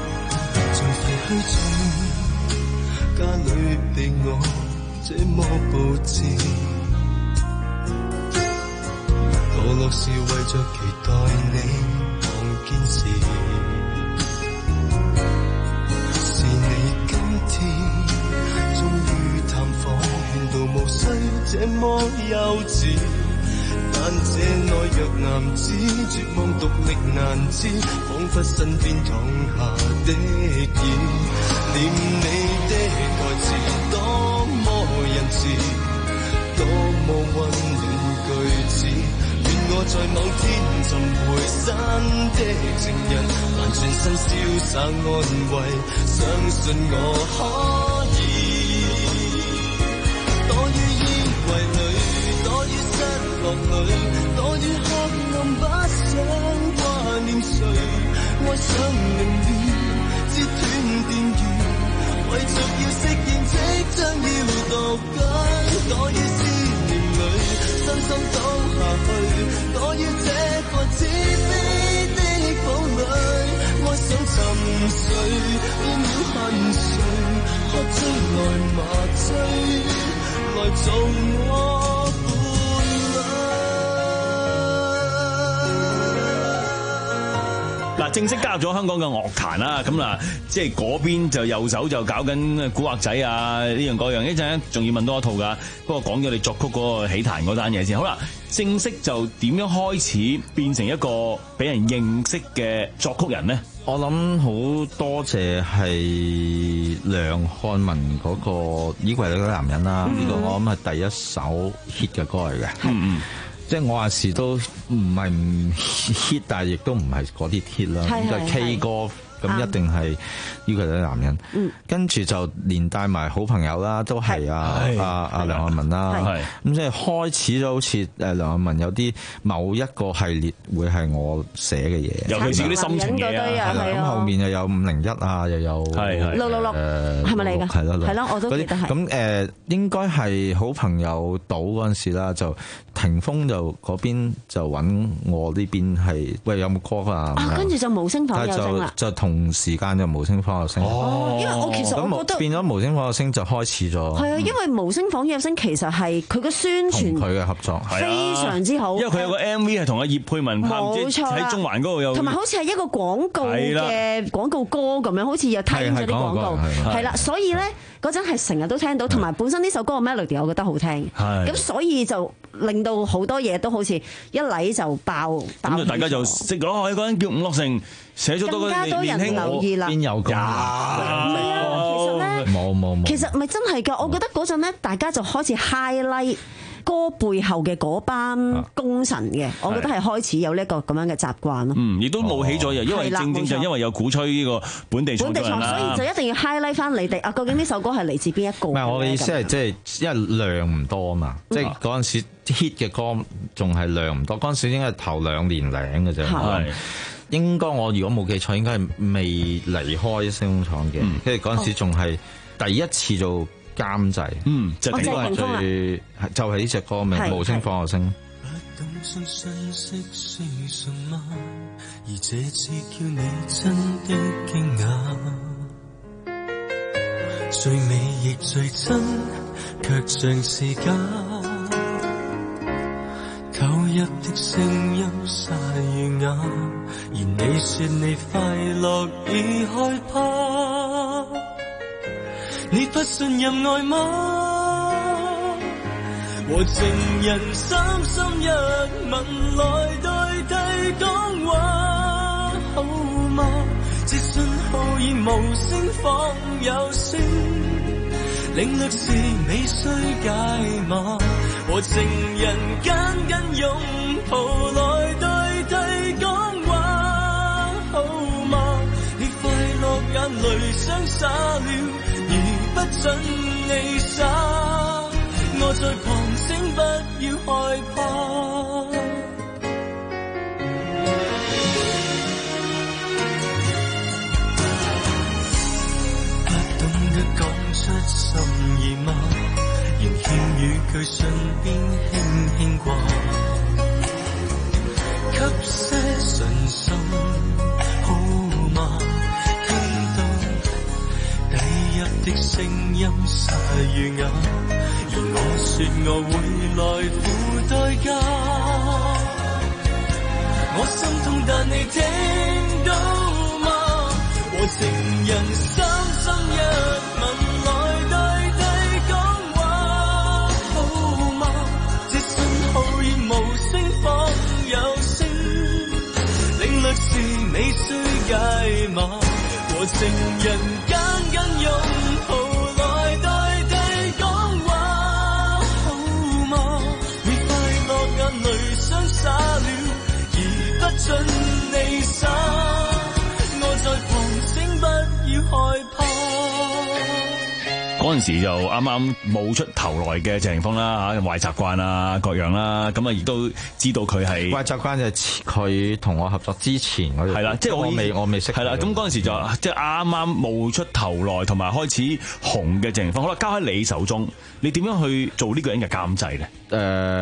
墮落是為着期待你望見時，是你今天終於探訪，勸導無需這麼幼稚，但這內弱男子絕望獨力難支，彷彿身邊躺下的椅，念你的台詞多麼仁慈，多麼溫暖句子，我在某天尋回山的情人，還全身瀟灑安慰，相信我可以。躲於衣櫃裏，躲於失落裏，躲於黑暗，不想掛念誰。愛上凌亂，截斷電源，為着要適應即將要獨居。躲於思念裏，身心倒下去。 緒，變了恨誰，喝醉來麻醉，來做我嗱，正式加入咗香港嘅樂壇啦，咁嗱，即係嗰邊就右手就搞緊古惑仔啊，呢樣嗰樣，一陣仲要問多一套㗎。不過講咗你作曲嗰個起壇嗰單嘢先，好啦，正式就點樣開始變成一個俾人認識嘅作曲人呢？ 我諗好多謝係梁漢文嗰個《以為你個男人》啦，呢個我諗係第一首 hit 嘅歌嚟嘅。嗯嗯。即係我話時都唔係唔 hit， 但係亦都唔係嗰啲 hit 啦，咁就係 K 歌，咁一定係要佢哋啲男人。嗯、跟住就連帶埋好朋友啦，都係啊啊啊梁漢文啦。咁即係開始咗好似誒梁漢文有啲某一個系列會係我寫嘅嘢， 尤其是啲心情嘢啊。 咁後面又有五零一啊，又有六六六，係咪嚟㗎？ 係咯， 係咯，我都記得係。 咁誒應該係好朋友島嗰陣時啦，就霆鋒就嗰邊就揾我呢邊係喂有冇歌啊？ 啊，跟住就無聲仿有聲啦。 就同時間就無聲仿有聲。 哦，因為我其實我覺得變咗無聲仿有聲就開始咗。 係啊，因為無聲仿有聲其實係佢嘅宣傳同佢嘅合作非常之好。 因為佢有個 M V 係同阿葉佩文拍，唔知喺中環嗰度有。 同埋好似係一個廣告嘅廣告歌咁樣，好似又聽咗啲廣告。係啦，所以咧嗰陣係成日都聽到，同埋本身呢首歌嘅 melody 我覺得好聽。係。咁所以就令到好多嘢都好似一嚟就爆。 咁就大家就識咗，嗰個人叫伍樂城，寫咗多個年輕留意啦。 邊有咁？ 唔係啊，其實咧， 冇冇冇。 其實咪真係㗎，我覺得嗰陣咧，大家就開始 highlight 歌背後嘅嗰班功臣嘅，我覺得係開始有呢一個咁樣嘅習慣咯。 嗯，亦都冒起咗嘅，因為正正就因為有鼓吹呢個本地創作人啦， 所以就一定要 highlight 翻你哋啊！究竟呢首歌係嚟自邊一個？ 唔係我嘅意思係即係因為量唔多啊嘛，即係嗰陣時 hit 嘅歌仲係量唔多，嗰陣時應該係頭兩年零嘅啫。係應該我如果冇記錯，應該係未離開星風廠嘅，跟住嗰陣時仲係第一次做監製，嗯，就應該係最就係呢隻歌名《無聲仿有聲》。 不懂將信息說什麼，而這次叫你真的驚訝，最美亦最真，卻像是假。投入的聲音沙與啞，而你說你快樂已害怕。你不信任愛嗎？和情人三心一吻來代替講話，好嗎？這信號已無聲仿有聲，領略是未需解碼。和情人緊緊擁抱來代替講話，好嗎？你快樂眼淚雙灑了，不准你灑，我在旁聲不要害怕。不懂得講出心意嗎？仍欠語句唇邊輕輕掛，給些信心好嗎？的聲音沙與啞，而我說我會來付代價。我心痛但你聽到嗎？和情人三心一吻來代替講話，好嗎？這信號已無聲仿有聲，領略是未需解碼。和情人緊緊擁抱來代替講話，好嗎？你快樂眼淚雙灑了，而不准你灑，我在旁聲不要害怕。 嗰陣時就啱啱冒出頭來嘅謝霆鋒啦嚇，壞習慣啊各樣啦，咁啊亦都知道佢係壞習慣就係佢同我合作之前嗰啲，係啦，即係我未我未識係啦，咁嗰陣時就即係啱啱冒出頭來同埋開始紅嘅謝霆鋒，好啦，交喺你手中，你點樣去做呢個人嘅監製咧？ 誒、呃，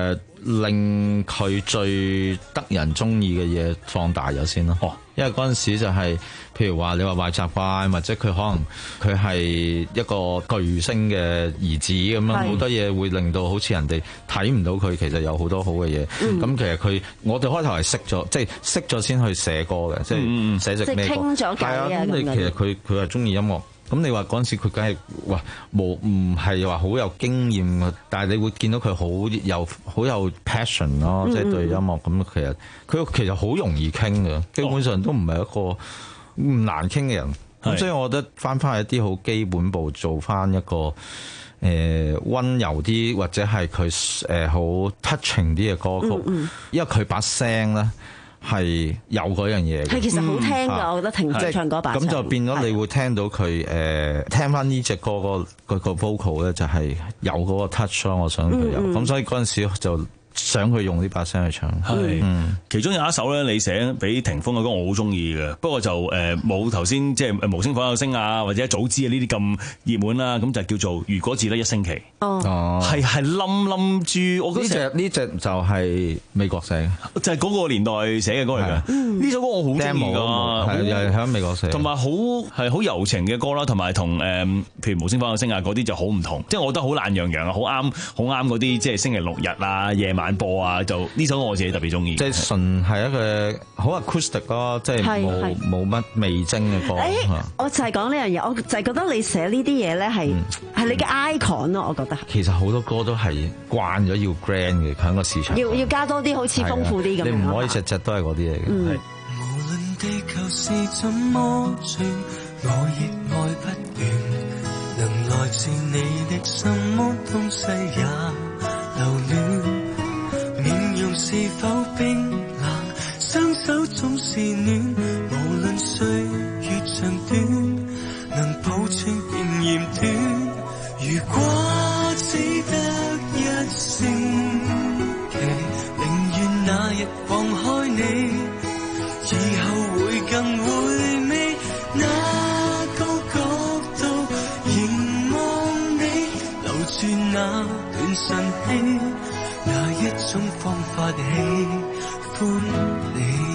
令佢最得人中意嘅嘢放大咗先咯。哦，因為嗰陣時就係、是，譬如話你話壞習慣，或者佢可能佢係一個巨星嘅兒子咁樣，好多嘢會令到好似人哋睇唔到佢，其實有好多好嘅嘢。咁、嗯、其實佢我哋開頭係識咗，即係識咗先去寫歌嘅，即係寫隻咩歌。傾咗偈啊！咁你其實佢佢係中意音樂。咁你話嗰陣時佢梗係哇冇唔係話好有經驗嘅，但係你會見到佢好有好有 passion 咯，即係對音樂咁。其實佢其實好容易傾嘅，基本上都唔係一個唔難傾嘅人。咁、哦、所以我覺得翻翻一啲好基本步，做翻一個誒溫柔啲或者係佢誒好 touching 啲嘅歌曲，嗯嗯因為佢把聲咧。係有嗰樣嘢嘅， 係其實好聽㗎、嗯，我覺得停止唱歌把聲咁就變咗你會聽到佢誒、呃、聽翻呢隻歌個個個 vocal 咧，就係有嗰個 touch 咯。我想佢有，咁、嗯、所以嗰陣時就想佢用呢把聲去唱。係、嗯， 其中有一首咧，你寫俾霆鋒嘅歌，我好中意嘅。不過就誒冇頭先即係無聲火有聲啊，或者早知啊呢啲咁熱門啦。咁就叫做如果只得一星期。哦，係係冧冧豬。我覺得呢隻呢隻就係美國寫嘅，就係、是、嗰個年代寫嘅歌嚟嘅。呢、嗯、首歌我好中意㗎，係又係喺美國寫，同埋好係好柔情嘅歌啦，同埋同誒譬如無聲火有聲啊嗰啲就好唔同。即、就、係、是、我覺得好懶洋洋啊，好啱好啱嗰啲即係星期六日啊夜晚播啊，就呢首歌我自己特別中意。即係純係一個好 acoustic 咯，即係冇冇乜味精嘅歌。誒、欸，我就係講呢樣嘢，我就係覺得你寫呢啲嘢咧係係你嘅 icon 咯，我覺得。其實好多歌都係慣咗要 grand 嘅，喺個市場要要加多啲好似豐富啲咁。你唔可以隻隻都係嗰啲嚟嘅。嗯。無論地球是怎麼轉，我亦愛不完。能來自你的什麼東西也留戀，面容是否冰冷，雙手總是暖。無論歲月長短，能保存便嫌短。如果只得一星期，寧願那日放開你，以後會更回味。那個角度凝望你，留住那段晨曦，哪一種方法喜歡你？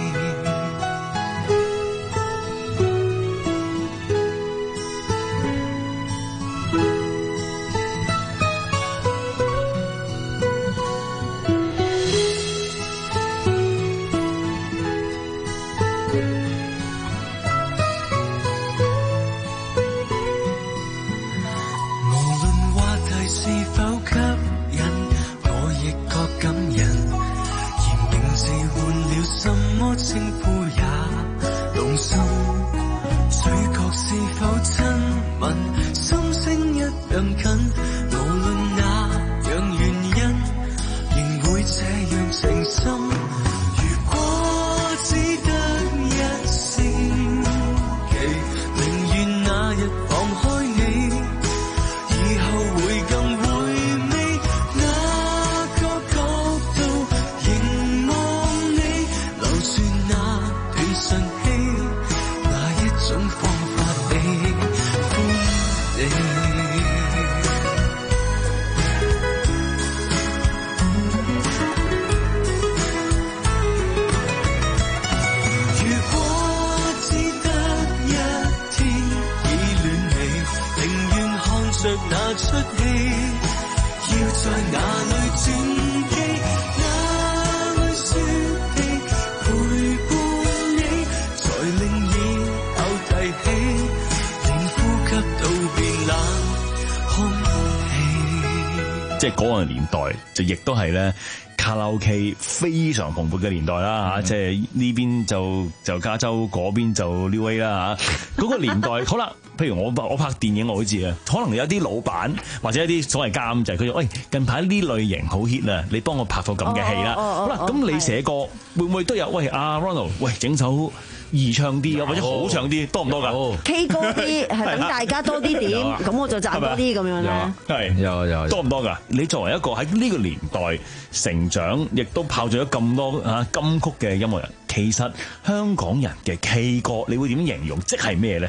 即係嗰個年代，就亦都係咧卡拉 OK 非常蓬勃嘅年代啦嚇，即係呢邊就就加州，嗰邊就 New A 啦嚇。嗰個年代好啦，譬如我我拍電影我都知啊，可能有啲老闆或者一啲所謂監製，佢話喂，近排呢類型好 hit 啊，你幫我拍套咁嘅戲啦。好啦，咁你寫歌會唔會都有？喂，阿 Ronald，喂，整首易唱啲啊，或者好唱啲，多唔多㗎 ？K 歌啲係等大家多啲點，咁我就賺多啲咁樣咧。係有有多唔多㗎？你作為一個喺呢個年代成長，亦都炮咗咁多啊金曲嘅音樂人，其實香港人嘅 K 歌，你會點形容？即係咩咧？其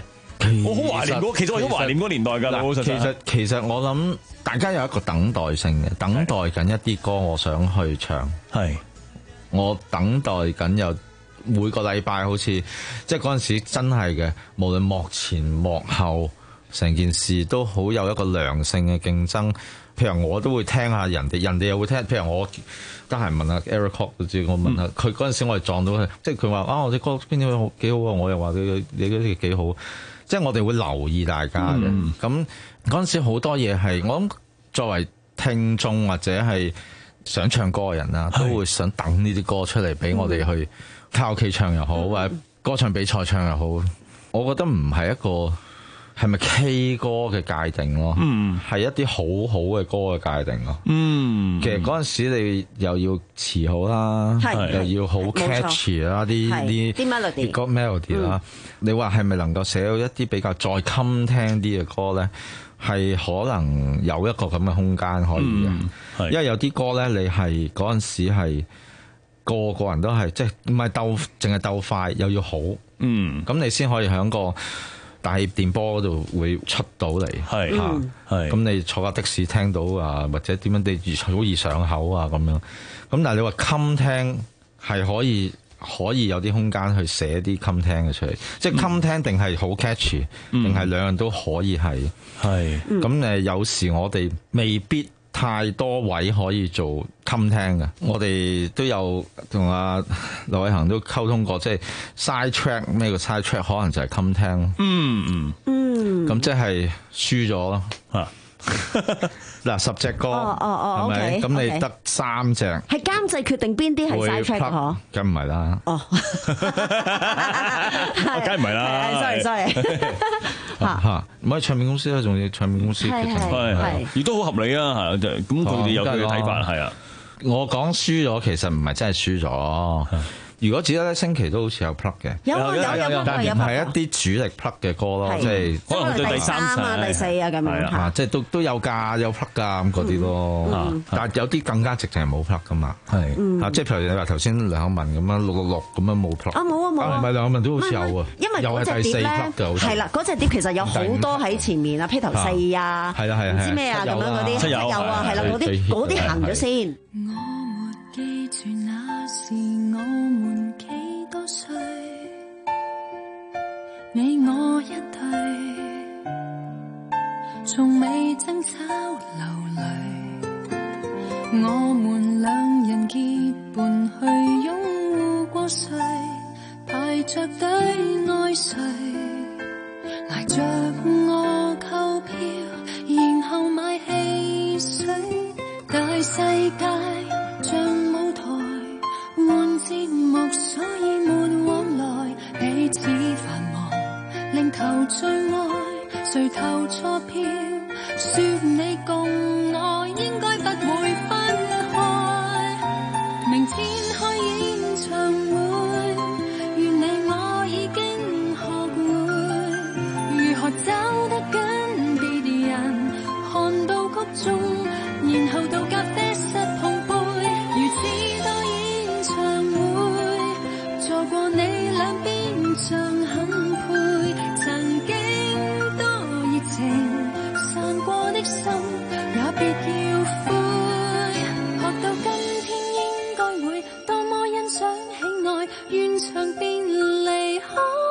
我好懷念嗰，其實我都懷念嗰個年代㗎。老實其實其實我諗大家有一個等待性嘅，等待緊一啲歌，我想去唱。 係， 我等待緊有每個禮拜好似即係嗰陣時真係嘅，無論幕前幕後，成件事都好有一個良性嘅競爭。譬如我都會聽下人哋，人哋又會聽。譬如我得閒問下 Eric Kwok 都知，我問下佢嗰陣時，我哋撞到佢，即係佢話啊，我啲歌邊啲好幾好啊，我又話佢你嗰啲幾好。即係我哋會留意大家嘅。咁嗰陣時好多嘢係我諗作為聽眾或者係想唱歌嘅人啊，都會想等呢啲歌出嚟俾我哋去卡拉 OK 唱又好，嗯、或者歌唱比賽唱又好。我覺得唔係一個。係咪 K 歌嘅界定咯？嗯，係一啲好好嘅歌嘅界定咯。嗯，其實嗰陣時你又要詞好啦，又要好 catchy 啦，啲啲啲 melody， 歌 melody 啦。你話係咪能夠寫到一啲比較再襟聽啲嘅歌咧？係可能有一個咁嘅空間可以嘅，嗯、因為有啲歌咧，你係嗰陣時係個個人都係即係唔係鬥，淨係鬥快，又要好。嗯，咁你先可以喺個大電波嗰度會出到嚟，係嚇，係咁你坐架的士聽到啊，或者點樣你好易上口啊咁樣。咁但係你話襟聽係可以可以有啲空間去寫啲襟聽嘅出嚟，即係襟聽定係好 catchy，定係兩樣都可以係。係咁誒，有時我哋未必太多位可以做襟聽嘅，我哋都有同阿劉偉恒都溝通過，即係 side track 咩個 side track 可能就係襟聽。嗯嗯嗯，咁即係輸咗咯嚇。嗱十隻歌， 哦哦哦， 係咪？咁你得三隻， 係監製決定邊啲係 side track 嗬？ 梗唔係啦。哦， 梗唔係啦。 sorry sorry。 嚇嚇，唔係唱片公司啦，仲要唱片公司決定， 係係， 亦都好合理啊，係咁佢哋有佢嘅睇法，係啊。 我講輸咗，其實唔係真係輸咗。如果只有一星期都好似有 plug 嘅， 有有有有， 但係唔係一啲主力 plug 嘅歌咯，即係可能對第三啊、第四啊咁樣， 即係都都有㗎，有 plug 㗎咁嗰啲咯。但係有啲更加直情係冇 plug 㗎嘛，係啊，即係譬如你話頭先梁漢文咁樣六六六咁樣冇 plug。 啊冇啊冇啊， 唔係梁漢文都好似有啊， 因為嗰隻碟咧係啦，嗰隻碟其實有好多喺前面啊，披頭四啊， 係啦係啊， 唔知咩啊咁樣嗰啲，有啊係啦，嗰啲嗰啲行咗先。我沒記住那時我們幾多歲，你我一對，從未爭吵流淚，我們兩人結伴去擁護過誰，排着隊愛誰，挨着我購票，然後買汽水，大世界像舞台換節目，所以沒往來，彼此繁忙令頭最愛，誰投錯票，說你共我應該不會分開，明天開演唱會，願你我已經學會如何走得跟別人看到谷中，然後到咖啡室碰杯，如此多演唱會，坐過你兩邊像很配，曾經多熱情，散過的心也別要灰，學到今天應該會多麼欣賞喜愛，完場便離開，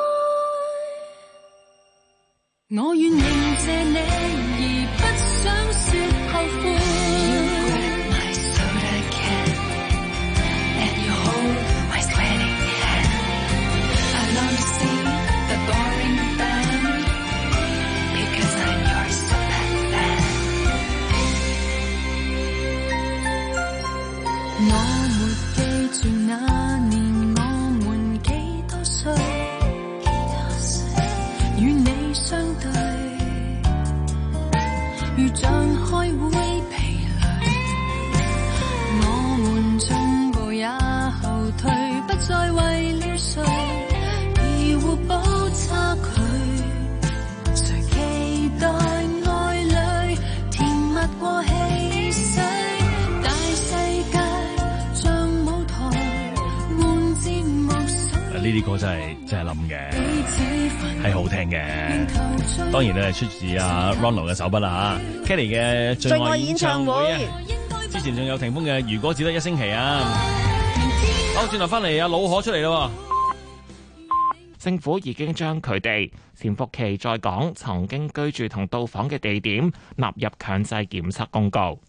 我願迎謝你而不想說後悔。我沒記住那年我們幾多歲，與你相對， 啲歌真係真係冧嘅，係好聽嘅。當然咧係出自阿 Ronald 嘅手筆啦嚇 ，Kelly 嘅最愛演唱會啊！之前仲有霆鋒嘅《如果只得一星期》啊。好，轉頭翻嚟阿老可出嚟咯。 政府已經將佢哋潛伏期在港曾經居住同到訪嘅地點納入強制檢測公告。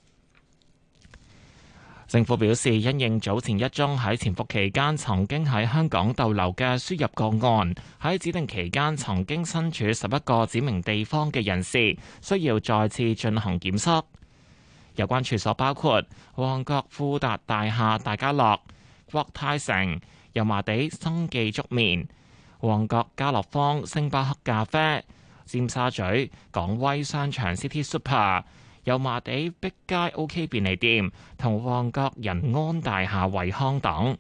政府表示，因應早前一宗喺潛伏期間曾經喺香港逗留嘅輸入個案，喺指定期間曾經身處十一個指明地方嘅人士，需要再次進行檢測。有關處所包括旺角富達大廈大家樂、國泰城、油麻地生記粥麵、旺角家樂坊星巴克咖啡、尖沙咀港威商場 City Super、油麻地碧街 OK 便利店同旺角仁安大廈惠康等。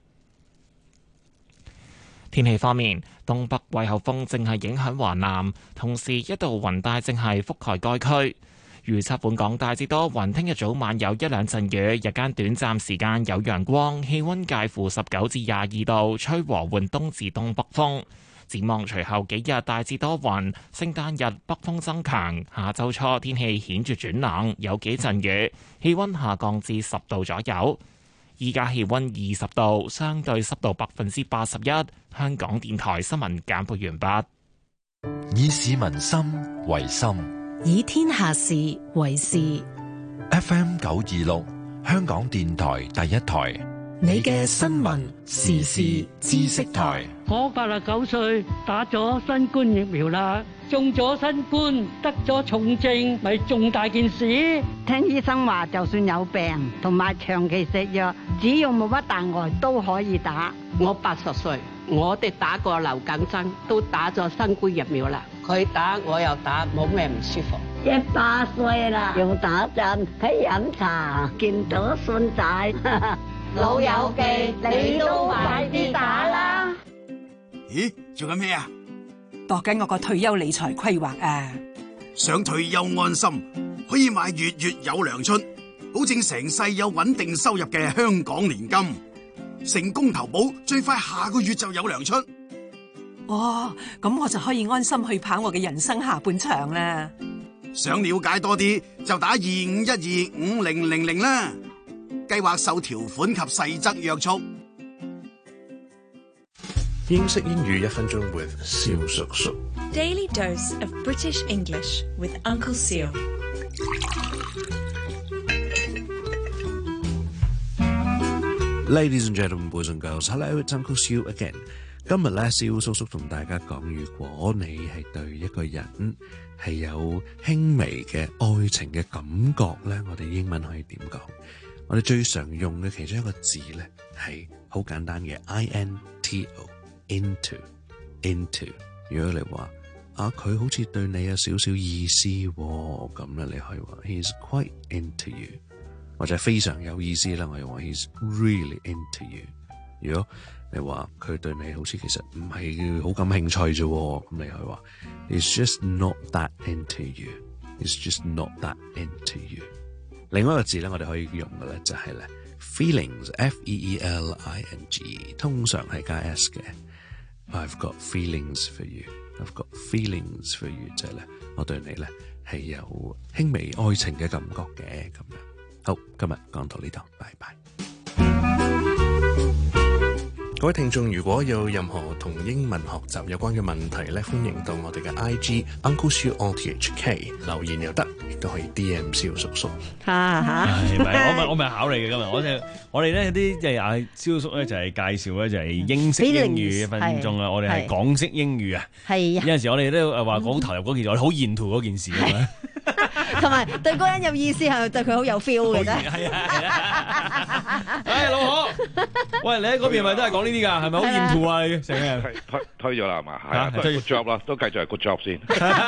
天氣方面，東北季候風正係影響華南，同時一道雲帶正係覆蓋該區。預測本港大致多雲，聽日早晚有一兩陣雨，日間短暫時間有陽光，氣溫介乎十九至廿二度，吹和緩東至東北風。展望隨後幾日大致多雲，聖誕日北風增強，下周初天氣顯著轉冷，有幾陣雨，氣溫下降至十度左右。依家氣溫二十度，相對濕度百分之八十一。香港電台新聞簡報完畢。 以市民心為心， 以天下事為事。 F M 九二六，香港電台第一台。 你嘅新聞時事知識台。 我八十九歲，打咗新冠疫苗啦，中咗新冠，得咗重症，咪重大件事。 聽醫生話，就算有病同埋長期食藥，只要冇乜大礙都可以打。 我八十歲，我哋打過流感針，都打咗新冠疫苗啦。佢打我又打，冇咩唔舒服。 一百歲啦，用打針喺飲茶，見到孫仔。老友記，你都快啲打啦！ 咦，做緊咩啊？ 度緊我個退休理財規劃啊！ 想退休安心，可以買月月有糧出，保證成世有穩定收入嘅香港年金。成功投保，最快下個月就有糧出。 哦，咁我就可以安心去跑我嘅人生下半場啦！ 想了解多啲，就打二五一二五零零零啦。計劃受條款及細則約束。 英式英語一分鐘 with 蕭叔叔。 Daily dose of British English with Uncle Seal。 Ladies and gentlemen, boys and girls, hello, it's Uncle Seal again。今日咧，蕭叔叔同大家講，如果你係對一個人係有輕微嘅愛情嘅感覺咧，我哋英文可以點講？我哋最常用嘅其中一個字咧，係好簡單嘅 I N T O，into into。如果你話啊，佢好似對你有少少意思喎，咁咧你可以話 He's quite into you，或者非常有意思啦，我又話 He's really into you。如果你話佢對你好似其實唔係好感興趣啫，咁你可以話 He's just not that into you，He's just not that into you。另外一個字咧，我哋可以用嘅咧就係咧 feelings，F E E L I N G， 通常係加 s 嘅。I've got feelings for you，I've got feelings for you， 即係咧我對你咧係有輕微愛情嘅感覺嘅咁樣。好，今日講到呢度，拜拜。各位聽眾，如果有任何同英文學習有關嘅問題咧，歡迎到我哋嘅 I G Uncle Siu O T H K 留言又得，亦都可以 D M 蕭叔叔。 嚇嚇， 係咪？我咪我咪考你嘅今日，我哋我哋咧有啲即係阿蕭叔咧就係介紹咧就係英式英語一分鐘啦，我哋係港式英語啊。係有陣時我哋都誒話講投入嗰件事，我哋好沿途嗰件事咁樣。 同埋對嗰個人有意思，係咪對佢好有 feel 嘅啫？係啊係啊！誒老何，喂，你喺嗰邊咪都係講呢啲㗎？係咪好沿途啊？成日推推咗啦，係嘛？係啊，都係 good job 啦，都繼續係 good job 先。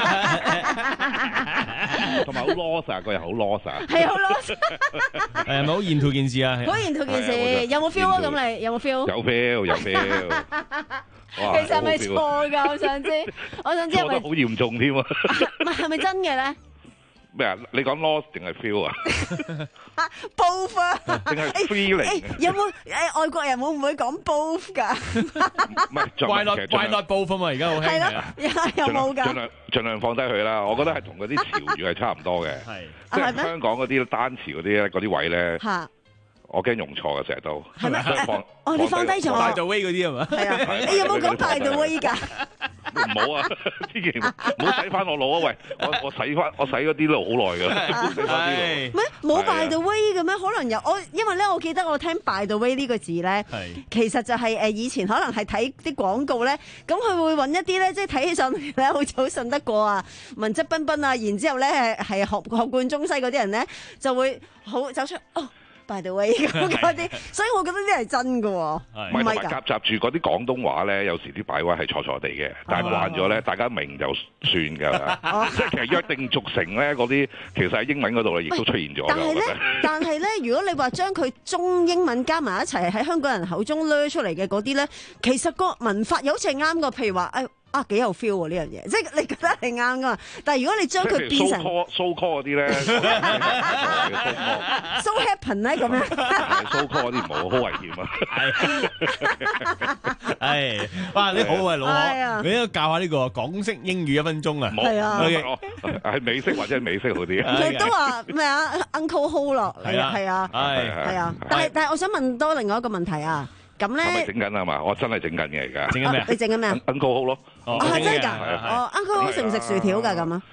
同埋好 loss 啊，個人好 loss 啊。係好 loss。 係咪好沿途件事啊？ 好沿途件事，有冇 feel 啊？咁你有冇 feel？ 有 feel， 有 feel。 其實係咪錯㗎？我想知，我想知係咪錯得好嚴重添啊？ 唔係係咪真嘅咧？ 咩啊？你講 loss 定係 feel 啊 ？both 啊， 定係 feeling？ 有冇誒外國人會唔會講 both 㗎？ 唔係 ，why not why not both 啊嘛？而家好興係啦，有冇㗎？ 盡量盡量放低佢啦。我覺得係同嗰啲潮語係差唔多嘅，即係香港嗰啲單詞嗰啲咧，嗰啲位咧。我驚用錯嘅成日都， 係咩？哦，你放低咗 by the way 嗰啲係嘛？ 係啊，你有冇講 by the way 㗎？ 唔好啊！千祈唔好洗翻我腦啊！喂，我我洗翻我洗嗰啲都好耐㗎，洗翻啲咩？冇 by the way 嘅咩？可能有我，因為咧，我記得我聽 by the way 呢個字咧，其實就係誒以前可能係睇啲廣告咧，咁佢會揾一啲咧，即係睇起上嚟咧好似好信得過啊，文質彬彬啊，然之後咧係學學貫中西嗰啲人咧就會好走出哦。by the way 咁嗰啲，所以我覺得呢啲係真嘅喎， 唔係同埋夾雜住嗰啲廣東話咧，有時啲擺位係錯錯地嘅，但係慣咗咧，大家明就算㗎啦。即係其實約定俗成咧，嗰啲其實喺英文嗰度咧，亦都出現咗。 但係咧，但係咧，如果你話將佢中英文加埋一齊喺香港人口中掠出嚟嘅嗰啲咧，其實個文法又好似係啱嘅，譬如話誒。啊，幾有 feel 喎呢樣嘢，即係你覺得係啱噶嘛？但係如果你將佢變成 so call so call 嗰啲咧 ，so happen 咧咁樣 ，so call 嗰啲唔好，好危險啊！ 係，哇！你好啊，老何，你都教下呢個港式英語一分鐘啊！ 係啊， 係美式或者係美式好啲。 佢都話咩啊 ？Uncle Ho 咯，係啊，係啊，係啊。但係但係，我想問多另外一個問題啊。咁咧， 係咪整緊啊嘛？我真係整緊嘅而家。 整緊咩？ 你整緊咩啊 ？Uncle Ho 咯。 哦，係真㗎。哦 ，Uncle Ho 食唔食薯條㗎咁啊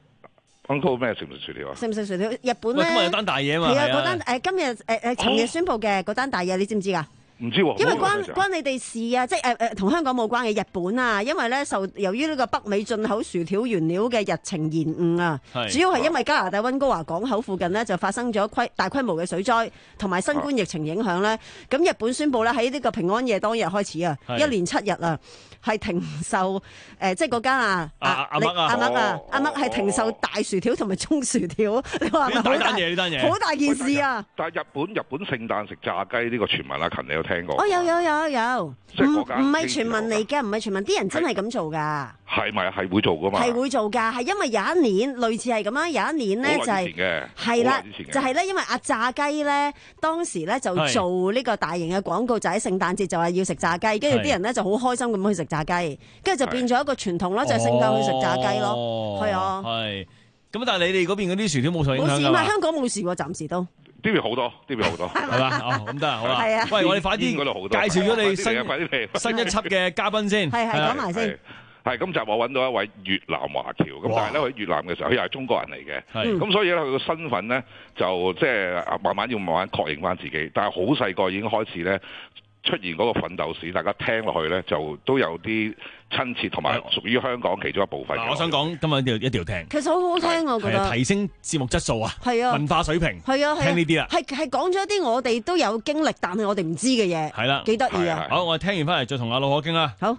？Uncle 咩食唔食薯條啊？ 食唔食薯條？日本咧， 今日有單大嘢嘛？ 係啊，嗰單誒今日誒誒尋日宣佈嘅嗰單大嘢，你知唔知㗎？ 唔知喎， 因為關關你哋事啊，即係誒誒同香港冇關嘅日本啊，因為咧受由於呢個北美進口薯條原料嘅日程延誤啊，主要係因為加拿大溫哥華港口附近呢就發生咗規大規模嘅水災，同埋新冠疫情影響咧，咁日本宣布咧喺呢個平安夜當日開始啊，一連七日啊，係停售誒，即係嗰間啊阿阿麥啊， 阿麥啊，阿麥係停售大薯條同埋中薯條，你話係咪好大嘢？呢單嘢好大件事啊！ 但係日本日本聖誕食炸雞呢個傳聞，阿勤你有聽過？ 哦，有有有有，唔唔係傳聞嚟嘅，唔係傳聞，啲人真係咁做㗎。 係咪係會做㗎嘛？ 係會做㗎，係因為有一年類似係咁啦，有一年咧就係係啦，就係咧，因為阿炸雞咧當時咧就做呢個大型嘅廣告，就喺聖誕節就話要食炸雞，跟住啲人咧就好開心咁去食炸雞，跟住就變咗一個傳統咯，就係聖誕去食炸雞咯，係啊。 係。咁但係你哋嗰邊嗰啲薯條冇受影響㗎嘛？ 冇事，唔係香港冇事喎，暫時都。 呢邊好多，呢邊好多， 係嘛？哦，咁得啊，好啦。 係啊。 喂，我哋快啲介紹咗你新新一輯嘅嘉賓先。 係係，講埋先。 係今集我揾到一位越南華僑，咁但係咧佢喺越南嘅時候，佢又係中國人嚟嘅，咁所以咧佢個身份咧就即係慢慢要慢慢確認翻自己，但係好細個已經開始咧出現嗰個奮鬥史，大家聽落去咧就都有啲親切，同埋屬於香港其中一部分。 我想講今日一定要一定要聽， 其實好好聽我覺得， 提升節目質素啊， 係啊， 文化水平， 係啊， 聽呢啲啦， 係係講咗一啲我哋都有經歷，但係我哋唔知嘅嘢， 係啦， 幾得意啊！ 好，我哋聽完翻嚟再同阿老可傾啦。 好。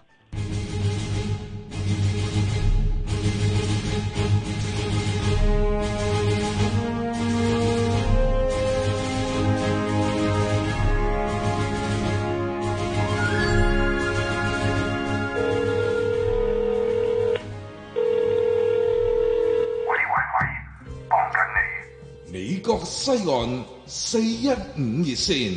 美國西岸四一五熱線，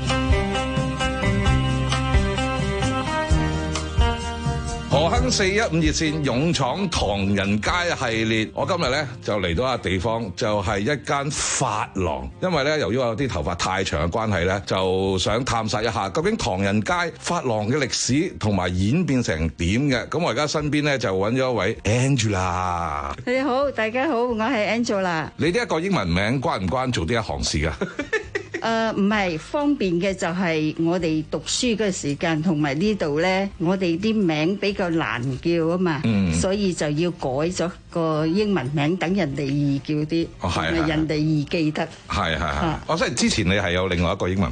何亨四一五熱線勇闖唐人街系列，我今日咧就嚟到一個地方，就係、是、一間髮廊。因為咧，由於我有啲頭髮太長嘅關係咧，就想探索一下究竟唐人街髮廊嘅歷史同埋演變成點嘅。咁我而家身邊咧就揾咗一位 Angela。 你好，大家好，我係 Angela。 你呢一個英文名關唔關做呢一行事㗎？ 誒唔係方便嘅，就係我哋讀書嘅時間同埋呢度咧，我哋啲名比較難叫啊嘛，嗯、所以就要改咗個英文名，等人哋易叫啲，同埋、哦、人哋易記得。 係係係，我即係之前你係有另外一個英文名嘅。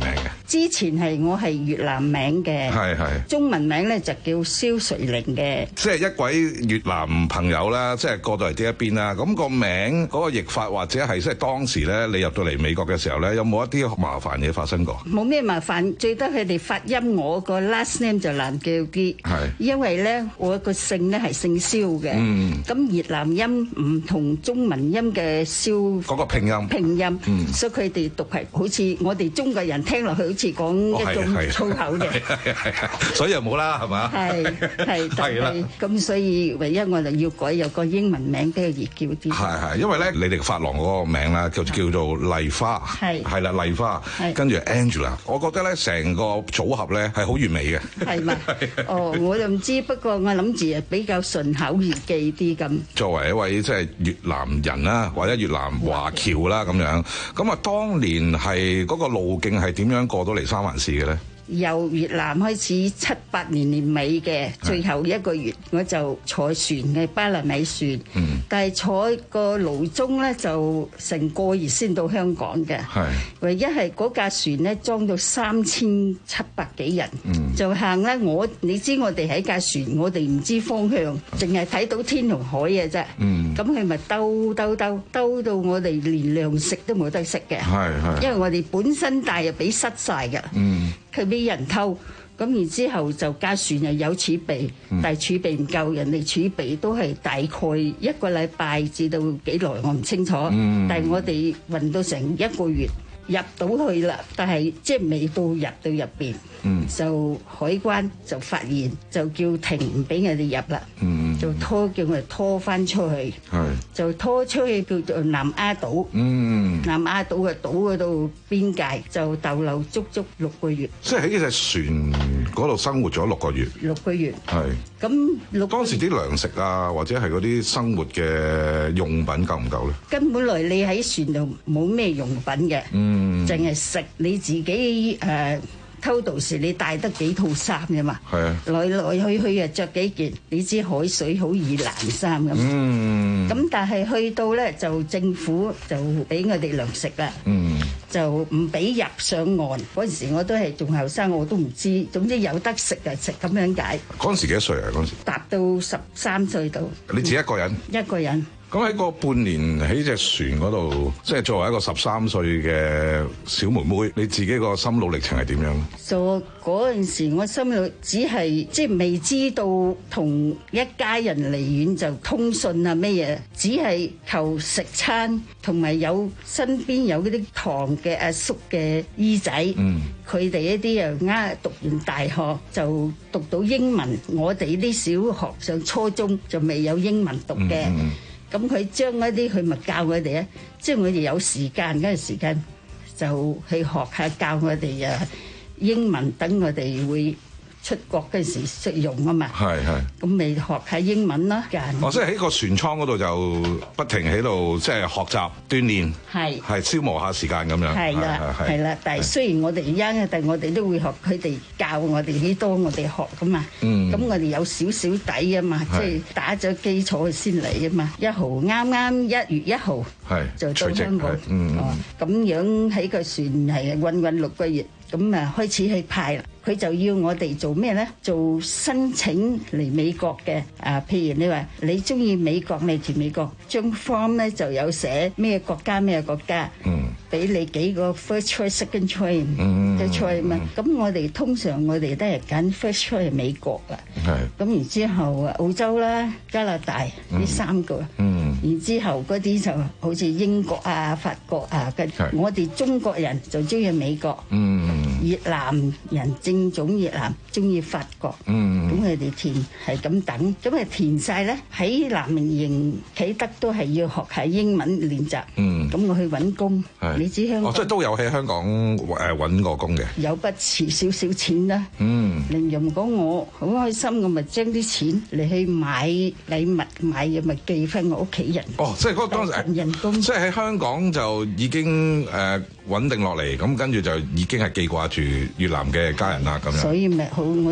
之前係我係越南名嘅， 係係中文名咧就叫蕭瑞玲嘅。 即係一位越南朋友啦，即係過到嚟呢一邊啦。咁個名嗰個譯法或者係即係當時咧，你入到嚟美國嘅時候咧，有冇一啲麻煩嘢發生過？ 冇咩麻煩，最得佢哋發音，我個 last name 就難叫啲， 係因為咧我個姓咧係姓蕭嘅，咁、嗯、越南音唔同中文音嘅蕭嗰個拼音， 拼音， 嗯、 所以佢哋讀係好似我哋中國人聽落去好似講一種粗口嘅， 所以又冇啦，係嘛？ 係係係啦，咁所以唯一我就要改有個英文名比較易叫啲。 係係，因為咧你哋髮廊嗰個名啦，叫叫做麗花，係係啦麗花，跟住 Angela， 我覺得咧成個組合咧係好完美嘅。係嘛？哦，我就唔知，不過我諗住比較順口易記啲咁。作為一位即係越南人啦，或者越南華僑啦咁樣，咁啊當年係嗰個路徑係點樣過到嚟三藩市嘅咧？ 由越南開始七八年年尾嘅最後一個月，我就坐船嘅巴拿米船，嗯、但係坐個路中咧就成個月先到香港嘅。唯一係嗰架船咧裝到三千七百幾人，嗯、就行咧。我你知我哋喺架船，我哋唔知方向，淨係睇到天同海嘅啫。咁佢咪兜兜兜兜到我哋連糧食都冇得食嘅，因為我哋本身帶又俾塞晒㗎。佢俾人偷，咁然之後就架船又有儲備，嗯、但係儲備唔夠，人哋儲備都係大概一個禮拜至到幾耐，我唔清楚。嗯、但係我哋運到成一個月入到去啦，但係即係未到入到入邊，嗯、就海關就發現，就叫停唔俾我哋入啦，嗯、就拖叫我哋拖翻出去，就拖出去叫做南丫島，嗯、南丫島嘅島嗰度邊界就逗留足足六個月。 即係喺呢隻船嗰度生活咗六個月。六個月。係。咁六當時啲糧食啊，或者係嗰啲生活嘅用品夠唔夠咧？ 根本來你喺船度冇咩用品嘅。嗯淨係食你自己誒、呃、偷渡時你帶得幾套衫啫嘛，係啊，來來去去啊着幾件，你知海水好易爛衫咁，嗯，咁但係去到咧就政府就俾我哋糧食啦，嗯，就唔俾入上岸。嗰陣時我都係仲後生，我都唔知，總之有得食就食咁樣解。 嗰陣時幾多歲啊？嗰陣時達到十三歲度。 你自己一個人？ 一個人。 咁喺個半年喺隻船嗰度，即係作為一個十三歲嘅小妹妹，你自己個心路歷程係點樣？ 就嗰陣時，我心裏只係即係未知道同一家人離遠就通訊啊咩嘢，只係求食餐，同埋有身邊有嗰啲堂嘅阿叔嘅姨仔，佢哋、嗯、一啲又啱讀完大學就讀到英文，我哋啲小學上初中就未有英文讀嘅。嗯嗯咁佢將嗰啲佢咪教我哋咧，即係我哋有時間嗰陣時間就去學下教我哋啊英文，等我哋會出國嗰陣時識用啊嘛。係係。咁咪學下英文咯。 哦，即係喺個船艙嗰度就不停喺度即係學習鍛鍊，係係消磨下時間咁樣。係啦係啦，但係雖然我哋而家，但係我哋都會學佢哋教我哋幾多，我哋學噶嘛。嗯。咁我哋有少少底啊嘛，即係打咗基礎先嚟啊嘛。一號啱啱一月一號，係就到香港。嗯。哦，咁樣喺個船係運運六個月，咁啊開始去派啦。佢就要我哋做咩咧？做申請嚟美國嘅啊，譬如你話你中意美國，你填美國張 form 咧就有寫咩國家咩國家，嗯，俾你幾個 first choice、second choice 嘅 choice 嘛。咁我哋通常我哋都係揀 first choice 係美國啦，係。咁然之後啊，澳洲啦、加拿大呢三個，嗯，然之後嗰啲就好似英國啊、法國啊，跟我哋中國人就中意美國，嗯，越南人正。種越南中意法國，咁佢哋填係咁等，咁啊填晒咧喺南營啟德都係要學下英文練習。咁我去揾工，你知香港， 即係都有喺香港誒揾過工嘅， 有筆遲少少錢啦。零用講我好開心，我咪將啲錢嚟去買禮物，買嘢咪寄翻我屋企人。 哦，即係嗰當時人工，即係喺香港就已經誒穩定落嚟，咁跟住就已經係記掛住越南嘅家人啦。咁樣， 所以咪好我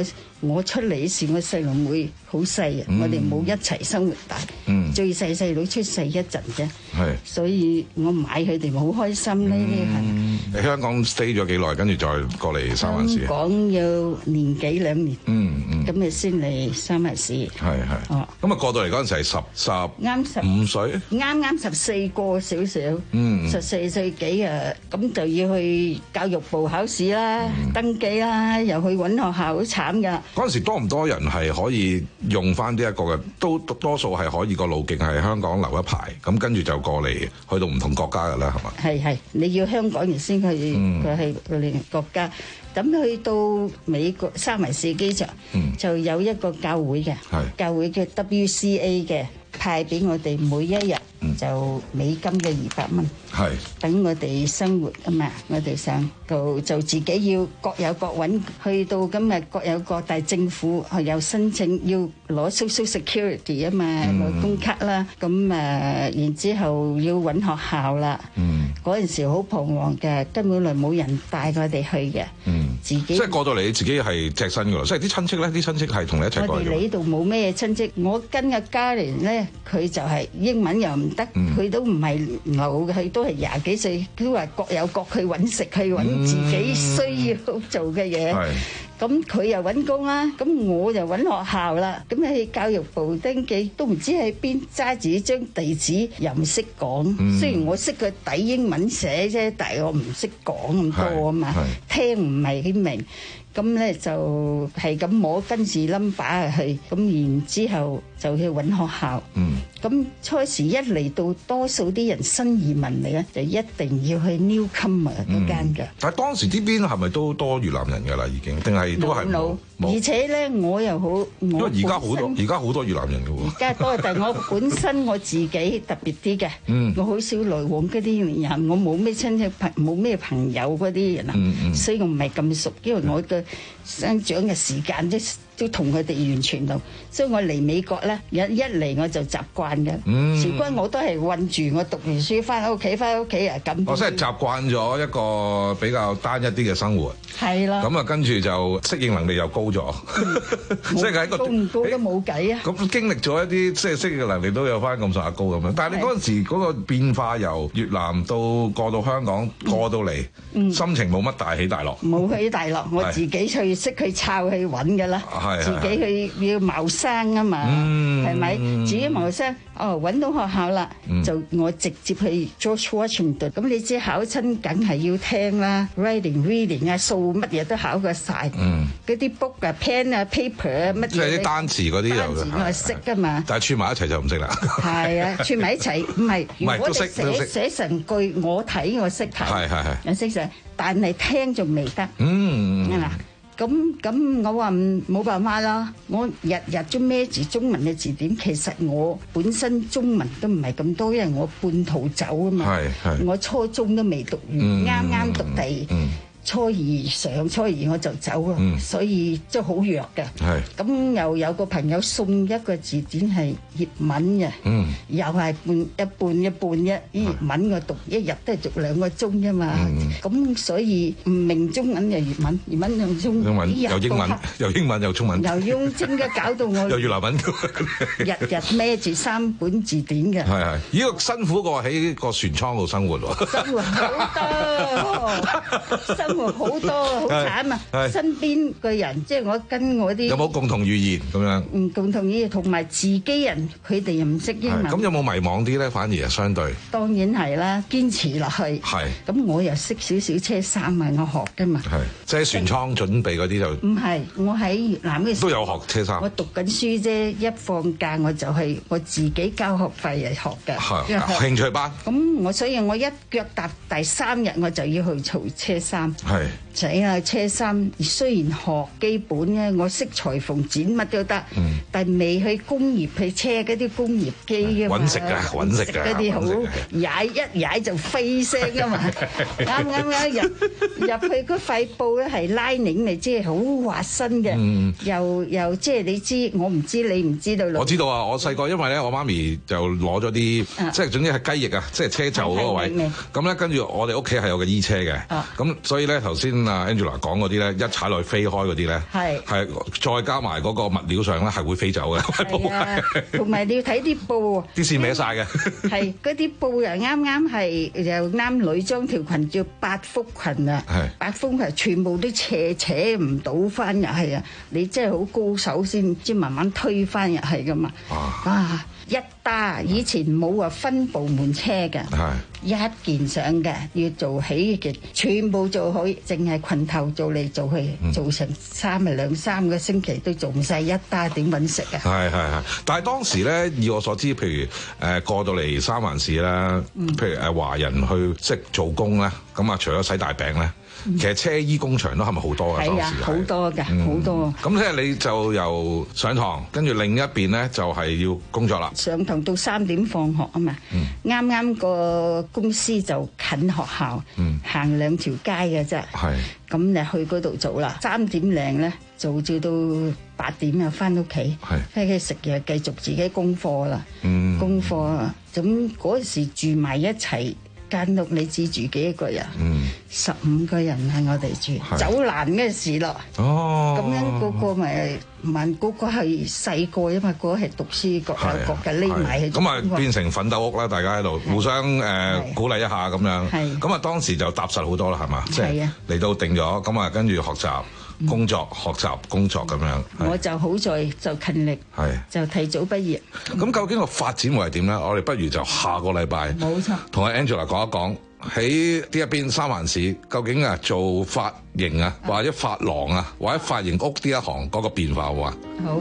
我出嚟時，我細路妹好細啊，我哋冇一齊生活大，最細細佬出世一陣啫，所以我買佢哋好開心呢啲係。 你香港 stay 咗幾耐，跟住再過嚟三藩市？ 香港有年幾兩年， 嗯嗯， 咁咪先嚟三藩市。 係係。哦，咁啊過到嚟嗰陣時係十十啱十五歲， 啱啱十四個少少， 嗯， 十四歲幾啊，咁就要去教育部考試啦，登記啦，又去揾學校，好慘㗎。 嗰陣時多唔多人係可以用翻呢一個嘅？都多數係可以個路徑係香港留一排，咁跟住就過嚟去到唔同國家㗎啦，係嘛？ 係係，你要香港人先去佢去另一個國家。咁去到美國三藩市機場，就有一個教會嘅，教會嘅 W C A 嘅派俾我哋每一日就美金嘅二百蚊，係等我哋生活啊嘛。我哋上到就自己要各有各揾，去到今日各有各，但係政府係有申請要攞 Social Security 啊嘛，攞工卡啦。咁誒，然之後要揾學校啦。嗰陣時好彷徨嘅，根本來冇人帶我哋去嘅。自己即係過到嚟，你自己係隻身㗎啦。即係啲親戚咧，啲親戚係同你一齊過嚟。 我哋呢度冇咩親戚，我跟阿嘉玲咧，佢就係英文又唔得，佢都唔係老嘅，佢都係廿幾歲，都話各有各去揾食，去揾自己需要做嘅嘢。咁佢又揾工啦，咁我就揾學校啦。咁喺教育部登記都唔知喺邊，揸住張地址又唔識講。雖然我識個底英文寫啫，但係我唔識講咁多啊嘛，聽唔係幾明。咁咧就係咁摸跟住 number 去，咁然之後就去揾學校。咁初時一嚟到，多數啲人新移民嚟咧，就一定要去 Newcomer 嗰間嘅。 但係當時呢邊係咪都多越南人㗎啦？已經定係都係冇？ 而且咧，我又好，因為而家好多，而家好多越南人㗎喎。 而家多，但係我本身我自己特別啲嘅，我好少來往嗰啲人，我冇咩親戚朋，冇咩朋友嗰啲人啊，所以我唔係咁熟，因為我嘅生長嘅時間都都同佢哋完全同，所以我嚟美國咧，一一嚟我就習慣嘅。事關我都係韞住，我讀完書翻屋企，翻屋企啊咁。 我真係習慣咗一個比較單一啲嘅生活。 係啦。 咁啊，跟住就適應能力又高咗，即係喺個高唔高都冇計啊。 咁經歷咗一啲即係適應嘅能力都有翻咁上下高咁樣。但係你嗰陣時嗰個變化由越南到過到香港過到嚟，心情冇乜大起大落。 冇起大落，我自己去識去抄去揾㗎啦。自己去要謀生啊嘛，係咪？自己謀生，哦，揾到學校啦，就我直接去 George Washington。咁你知考親梗係要聽啦 ，writing、reading 啊，數乜嘢都考過晒。嗰啲 book 啊、pen 啊、paper 啊，乜嘢？即係啲單詞嗰啲又單詞我係識㗎嘛。 但係串埋一齊就唔識啦。係啊，串埋一齊唔係。如果你寫寫成句，我睇我識睇。係係係。我識寫，但係聽仲未得。嗯。係嘛？咁咁我話冇辦法啦，我日日都孭住中文嘅字典，其實我本身中文都唔係咁多，因為我半途走啊嘛，我初中都未讀完，啱啱讀第初二上初二我就走啦，所以即係好弱嘅。咁又有個朋友送一個字典係粵文嘅，又係半一半一半一。粵文我讀一日都係讀兩個鐘啫嘛。咁所以唔明中文又粵文，粵文又中文， 又英文，又英文又中文， 又用精嘅搞到我又越南文， 日日孭住三本字典嘅。 係係，呢個辛苦過喺個船艙度生活喎。 生活好多，生活好多，好慘啊！身邊嘅人，即係我跟我啲有冇共同語言咁樣？ 嗯，共同語言同埋自己人，佢哋又唔識英文。 咁有冇迷惘啲咧？反而係相對。 當然係啦，堅持落去。 係。咁我又識少少車衫啊，我學㗎嘛。 係。即係船艙準備嗰啲就。 唔係，我喺越南嘅時候都有學車衫。 我讀緊書啫，一放假我就係我自己交學費嚟學嘅。 係。興趣班。 咁我所以我一腳踏第三日我就要去做車衫。係。仔啊，車衫雖然學基本咧，我識裁縫剪乜都得，嗯、但係未去工業去車嗰啲工業機啊嘛， 揾食㗎，揾食㗎， 嗰啲好踩一踩就飛聲啊嘛，啱啱啱入入去嗰塊布咧係拉鏈嚟，即係好滑身嘅，嗯、又又即係你知，我唔知你唔知道。 我知道啊，我細個因為咧，我媽咪就攞咗啲，啊、即係總之係雞翼啊，即係車袖嗰個位，咁咧跟住我哋屋企係有個衣車嘅，咁、啊、所以咧。 咧頭先啊 Angela 講嗰啲咧，一踩落去飛開嗰啲咧，係係再加埋嗰個物料上咧係會飛走嘅。係啊， 同埋你要睇啲布， 啲線歪晒嘅。 係嗰啲布又啱啱係又啱女裝條裙叫八福裙啊，八福裙全部都斜扯唔到翻入去啊！你真係好高手先至慢慢推翻入去噶嘛。哇！一打以前冇話分部門車嘅，一件上嘅要做起嘅，全部做好，淨係裙頭做嚟做去，嗯、做成三咪兩三個星期都做唔晒，一打點揾食啊？係係係， 但係當時咧，以我所知，譬如誒、呃、過到嚟三藩市啦，嗯、譬如誒華人去識做工咧，咁啊除咗洗大餅咧。其實車衣工場都係咪好多㗎？ 係啊，好多㗎，好多。 咁即係你就由上堂，跟住另一邊咧就係要工作啦。 上堂到三點放學啊嘛，啱啱個公司就近學校，行兩條街嘅啫。係。咁你去嗰度做啦，三點零咧做至到八點又翻屋企，翻去食嘢繼續自己功課啦。嗯。功課啊，咁嗰時住埋一齊。間屋你只住幾個人？嗯，十五個人係我哋住，走難嘅事咯。哦，咁樣嗰個咪問嗰個係細個，因為嗰個係讀書各有各嘅匿埋喺。咁啊變成奮鬥屋啦，大家喺度互相誒鼓勵一下咁樣。係，咁啊當時就踏實好多啦，係嘛？係啊，嚟到定咗，咁啊跟住學習。工作、學習、工作咁樣，我就好在就勤力，就提早畢業。 咁究竟個發展會係點咧？我哋不如就下個禮拜，冇錯，同阿 Angela 講一講喺呢一邊三藩市究竟啊做髮型啊，或者髮廊啊，或者髮型屋呢一行嗰個變化好啊？好。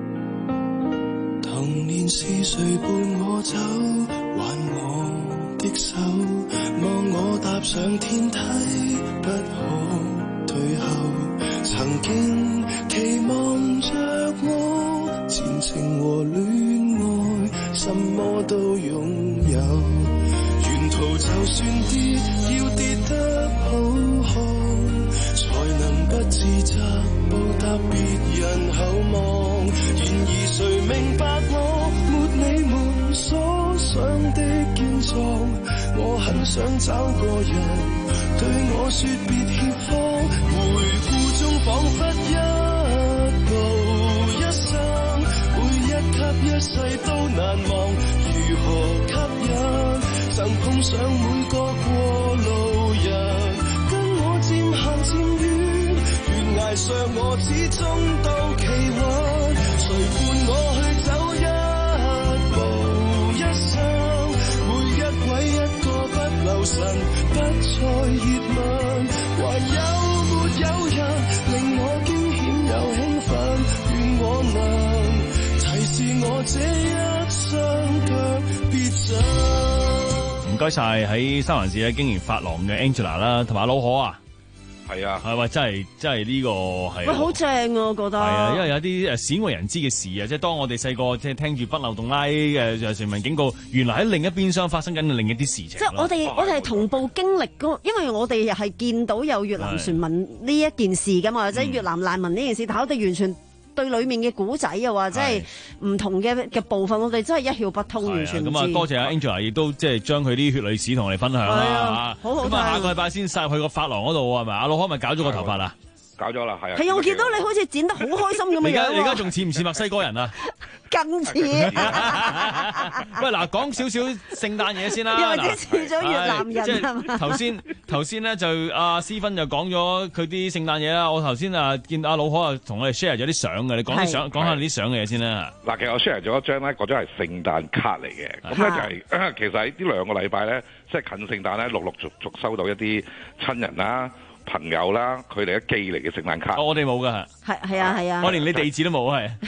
童年是誰伴我走，挽我的手，望我踏上天梯，不可退後。曾經期望着我前程和戀愛，什麼都擁有。沿途就算跌，要跌得好看，才能不自責報答別人厚望。然而誰明白我沒你們所想的堅壯，我很想找個人對我說別怯慌。回顧中彷彿一步一生，每一級一世都難忘。如何吸引曾碰上每個過路人，跟我漸行漸遠，懸崖上我始終都企穩。誰伴我去走一步一生，每一軌一個不留神，不再熱吻，還有有人令我驚險又興奮，願我能提示我這一雙腳別走。 唔該晒喺三藩市咧經營髮廊嘅 Angela 啦，同埋阿老可啊。 係啊， 係喂，真係真係呢個係。 喂，好正啊，我覺得。係啊，因為有啲誒鮮為人知嘅事啊，即係當我哋細個即係聽住北漏洞拉嘅誒傳聞警告，原來喺另一邊廂發生緊另一啲事情。 即係我哋我哋係同步經歷嗰，因為我哋又係見到有越南船民呢一件事㗎嘛，或者越南難民呢件事，但係我哋完全對裡面嘅古仔又或者係唔同嘅嘅部分，我哋真係一竅不通，完全唔知。 咁啊，多謝阿 Angela 亦都即係將佢啲血淚史同我哋分享啦。好好。咁啊，下個禮拜先殺入去個髮廊嗰度係咪？阿老可咪搞咗個頭髮啦？ 搞咗啦，係啊。 係啊，我見到你好似剪得好開心咁樣。 而家而家仲似唔似墨西哥人啊？ 更似。 喂，嗱，講少少聖誕嘢先啦。 又或者似咗越南人係嘛？ 頭先頭先咧就阿思芬就講咗佢啲聖誕嘢啦。我頭先啊見阿老可啊同我哋 share 咗啲相嘅，你講啲相講下啲相嘅嘢先啦。 嗱，其實我 share 咗一張咧，嗰張係聖誕卡嚟嘅。咁咧就係其實喺呢兩個禮拜咧，即係近聖誕咧，陸陸續續收到一啲親人啦、朋友啦，佢哋一寄嚟嘅聖誕卡。 我哋冇噶， 係係啊係啊， 我連你地址都冇係。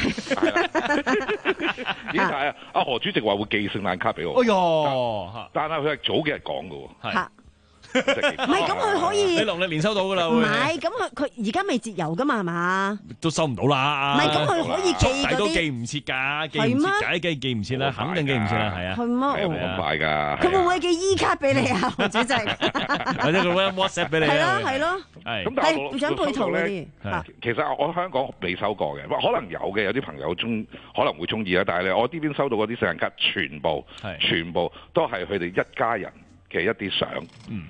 點解啊？阿何主席話會寄聖誕卡俾我。 哎喲！ 但係佢係早幾日講嘅喎。係。 唔係咁，佢可以你農曆年收到㗎啦。 唔係咁，佢佢而家未節油㗎嘛，係嘛？ 都收唔到啦。 唔係咁，佢可以寄嗰啲都寄唔切㗎，寄唔切㗎，梗係寄唔切啦，肯定寄唔切啦，係啊。 係咩？ 係咁快㗎。 佢會唔會寄 E 卡俾你啊，何主席？ 或者佢 WhatsApp 俾你？ 係咯係咯。 係。咁但係我想配套嗰啲。 其實我香港未收過嘅，可能有嘅，有啲朋友中可能會中意啦。但係咧，我呢邊收到嗰啲聖誕卡，全部全部都係佢哋一家人嘅一啲相。嗯。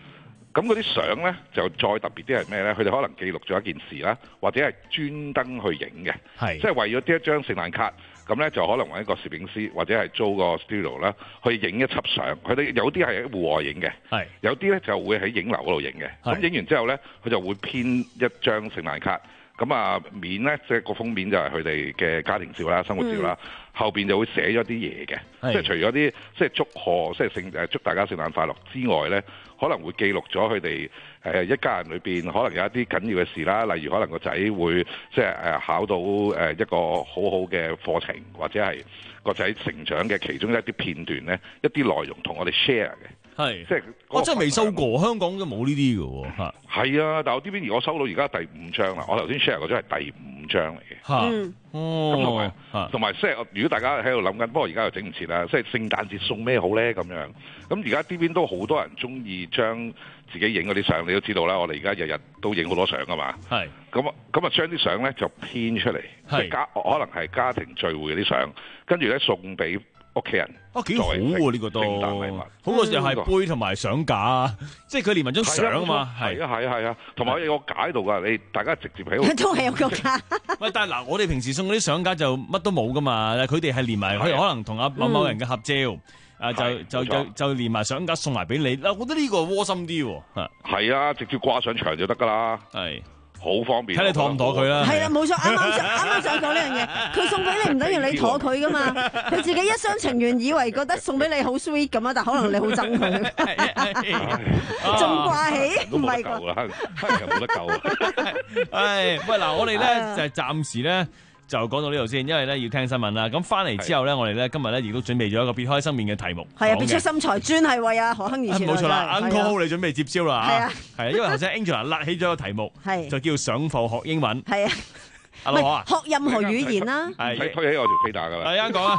咁嗰啲相咧就再特別啲係咩咧？佢哋可能記錄咗一件事啦，或者係專登去影嘅，即係為咗呢一張聖誕卡，咁咧就可能揾一個攝影師或者係租個 studio 啦，去影一輯相。佢哋有啲係喺戶外影嘅，有啲咧就會喺影樓嗰度影嘅。咁影完之後咧，佢就會編一張聖誕卡。咁啊面咧，即係個封面就係佢哋嘅家庭照啦、生活照啦，嗯、後邊就會寫咗啲嘢嘅，即係除咗啲即係祝賀，即係聖誒祝大家聖誕快樂之外咧，可能會記錄咗佢哋誒一家人裏邊可能有一啲緊要嘅事啦，例如可能個仔會即係誒考到誒一個好好嘅課程，或者係個仔成長嘅其中一啲片段咧，一啲內容同我哋 share 嘅。係，即係我真係未收過，香港都冇呢啲嘅喎。嚇， 係啊，但係我呢邊我收到而家第五張啦。我頭先 share 嗰張係第五張嚟嘅。嚇，哦，咁同埋同埋即係如果大家喺度諗緊，不過而家又整唔切啦。即係聖誕節送咩好咧？咁樣咁而家呢邊都好多人中意將自己影嗰啲相，你都知道啦。我哋而家日日都影好多相噶嘛。係，咁啊咁啊，將啲相咧就編出嚟，即係家可能係家庭聚會嗰啲相，跟住咧送俾屋企人。 啊，幾好喎！呢個都好過又係杯同埋相架啊，即係佢連埋張相啊嘛。 係啊係啊係啊，同埋有個架喺度㗎，你大家直接喺度都係有個架。 喂，但係嗱，我哋平時送嗰啲相架就乜都冇㗎嘛，佢哋係連埋佢可能同阿某某人嘅合照，啊就就就就連埋相架送埋俾你。嗱，我覺得呢個窩心啲喎。 係啊，直接掛上牆就得㗎啦。係。好方便， 睇你妥唔妥佢啦。 係啦，冇錯，啱啱啱啱想講呢樣嘢，佢送俾你唔等於你妥佢噶嘛，佢自己一廂情願以為覺得送俾你好 sweet 咁啊，但可能你好憎佢，仲掛起，唔係㗎，係冇得救啊！ 唉，喂嗱，我哋咧就係暫時咧。就講到呢度先，因為咧要聽新聞啦。咁翻嚟之後咧，我哋咧今日咧亦都準備咗一個別開生面嘅題目。 係啊，別出心裁，專係為阿何亨而設。 冇錯啦 ，Uncle 你準備接招啦嚇。係啊，係啊，因為頭先 Angela 揦起咗個題目，就叫上課學英文。係啊，阿羅啊， 學任何語言啦。 係推起我條飛打㗎啦。 係啱講啊。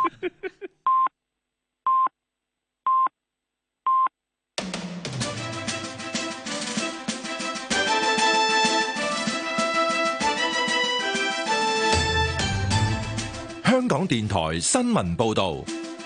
香港電台新聞報道，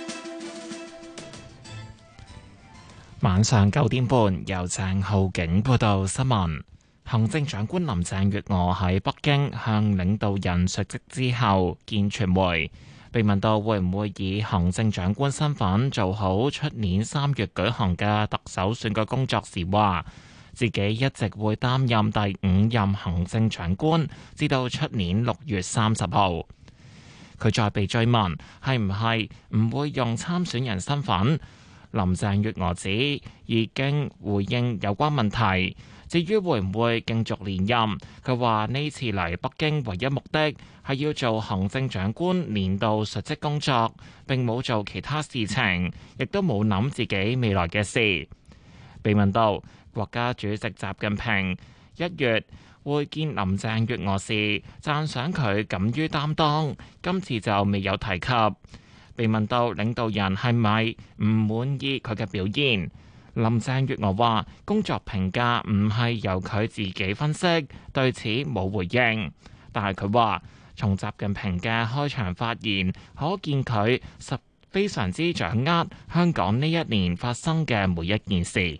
晚上九點半由鄭浩景報道新聞。行政長官林鄭月娥喺北京向領導人述職之後見傳媒，被問到會唔會以行政長官身份做好出年三月舉行嘅特首選舉工作時，話自己一直會擔任第五任行政長官，至到出年六月三十號。佢再被追問係唔係唔會用參選人身份，林鄭月娥指已經回應有關問題。至於會唔會競逐連任，佢話呢次嚟北京唯一目的係要做行政長官年度述職工作，並冇做其他事情，亦都冇諗自己未來嘅事。被問到國家主席習近平一月會見林鄭月娥時，讚賞佢敢於擔當，今次就未有提及。被問到領導人係咪唔滿意佢嘅表現，林鄭月娥話工作評價唔係由佢自己分析，對此冇回應。但係佢話從習近平嘅開場發言可見佢實非常之掌握香港呢一年發生嘅每一件事。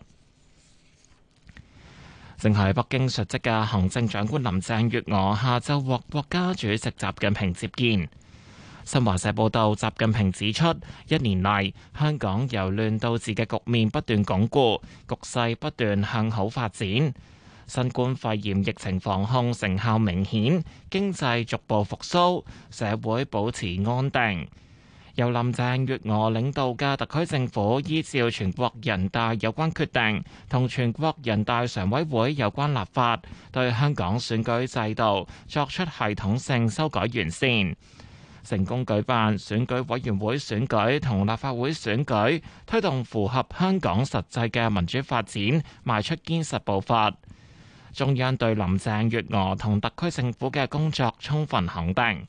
正喺北京述職嘅行政長官林鄭月娥下晝獲國家主席習近平接見。新華社報道，習近平指出，一年嚟香港由亂到治嘅局面不斷鞏固，局勢不斷向好發展。新冠肺炎疫情防控成效明顯，經濟逐步復甦，社會保持安定。由林鄭月娥領導嘅特區政府依照全國人大有關決定同全國人大常委會有關立法，對香港選舉制度作出系統性修改完善，成功舉辦選舉委員會選舉同立法會選舉，推動符合香港實際嘅民主發展，邁出堅實步伐。中央對林鄭月娥同特區政府嘅工作充分肯定。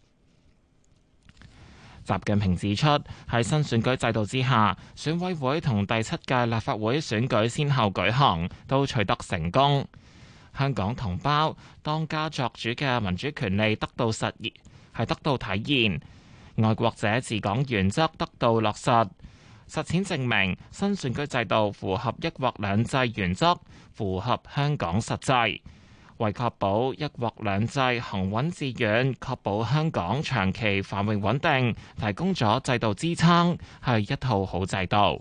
習近平指出，喺新選舉制度之下，選委會同第七屆立法會選舉先後舉行，都取得成功。香港同胞當家作主嘅民主權利得到實現，係得到體現，愛國者治港原則得到落實， 實踐證明新選舉制度符合一國兩制原則，符合香港實際，為確保一國兩制行穩致遠，確保香港長期繁榮穩定，提供咗制度支撐，係一套好制度。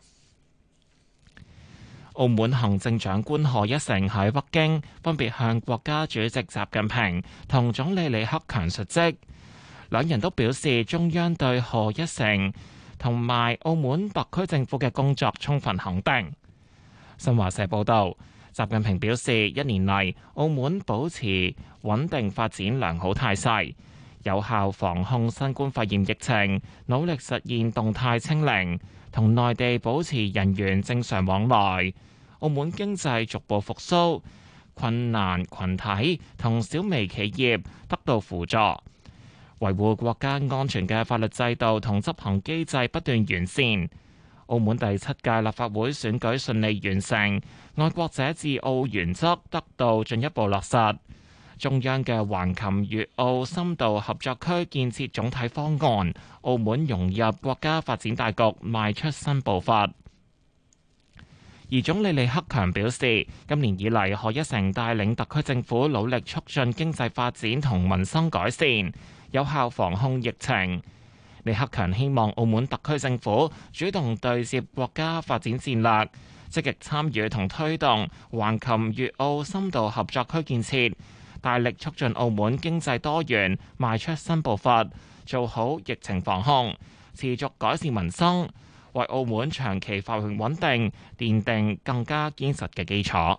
澳門行政長官賀一誠喺北京分別向國家主席習近平同總理李克強述職，兩人都表示中央對賀一誠同埋澳門特區政府嘅工作充分肯定。新華社報道，習近平表示，一年嚟澳門保持穩定發展良好態勢，有效防控新冠肺炎疫情，努力實現動態清零，同內地保持人員正常往來。澳門經濟逐步復甦，困難群體同小微企業得到輔助，維護國家安全嘅法律制度同執行機制不斷完善。澳門第七屆立法會選舉順利完成，愛國者治澳原則得到進一步落實。中央嘅橫琴粵澳深度合作區建設總體方案，澳門融入國家發展大局邁出新步伐。而總理李克強表示，今年以嚟，賀一誠帶領特區政府努力促進經濟發展同民生改善，有效防控疫情。李克強希望澳門特區政府主動對接國家發展戰略，積極參與同推動橫琴粵澳深度合作區建設，大力促進澳門經濟多元邁出新步伐，做好疫情防控，持續改善民生，為澳門長期繁榮穩定奠定更加堅實嘅基礎。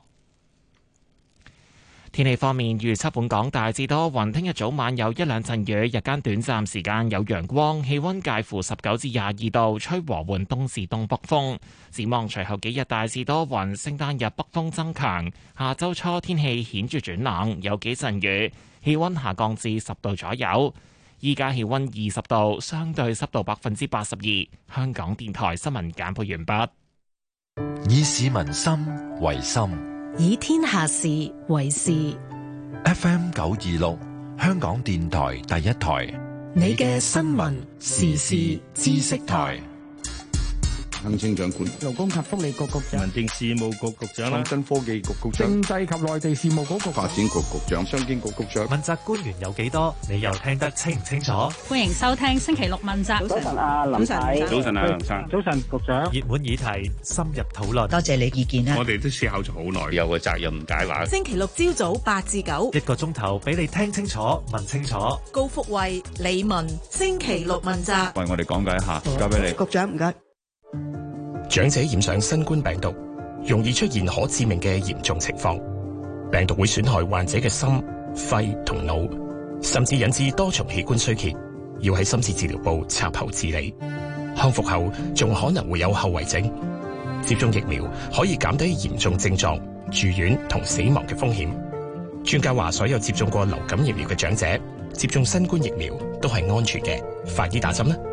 天氣方面，預測本港大致多雲，聽日早晚有一兩陣雨，日間短暫時間有陽光，氣溫介乎十九至廿二度，吹和緩東至東北風。展望隨後幾日大致多雲，聖誕日北風增強，下周初天氣顯著轉冷，有幾陣雨，氣溫下降至十度左右。依家氣溫二十度，相對濕度百分之八十二。香港電台新聞簡報完畢。 以市民心為心， 以天下事為事。 F M 九二六，香港電台第一台， 你嘅新聞時事知識台。 行政長官、 勞工及福利局局長、 民政事務局局長、 創新科技局局長、 政制及內地事務局局長、發展局局長、商經局局長。 問責官員有幾多？你又聽得清唔清楚？ 歡迎收聽星期六問責。 早晨啊，林太。 早晨啊，梁生。 早晨，局長。 熱門議題，深入討論。 多謝你意見啊！ 我哋都思考咗好耐，有個責任解話。 星期六朝早八至九， 一個鐘頭俾你聽清楚、問清楚。 高福慧、李文，星期六問責。 為我哋講解一下，交俾你。 局長唔該。 長者染上新冠病毒，容易出現可致命嘅嚴重情況。病毒會損害患者嘅心、肺同腦，甚至引致多重器官衰竭，要喺深切治療部插喉治理。康復後仲可能會有後遺症。接種疫苗可以減低嚴重症狀、住院同死亡嘅風險。專家話，所有接種過流感疫苗嘅長者接種新冠疫苗都係安全嘅，快啲打針啦！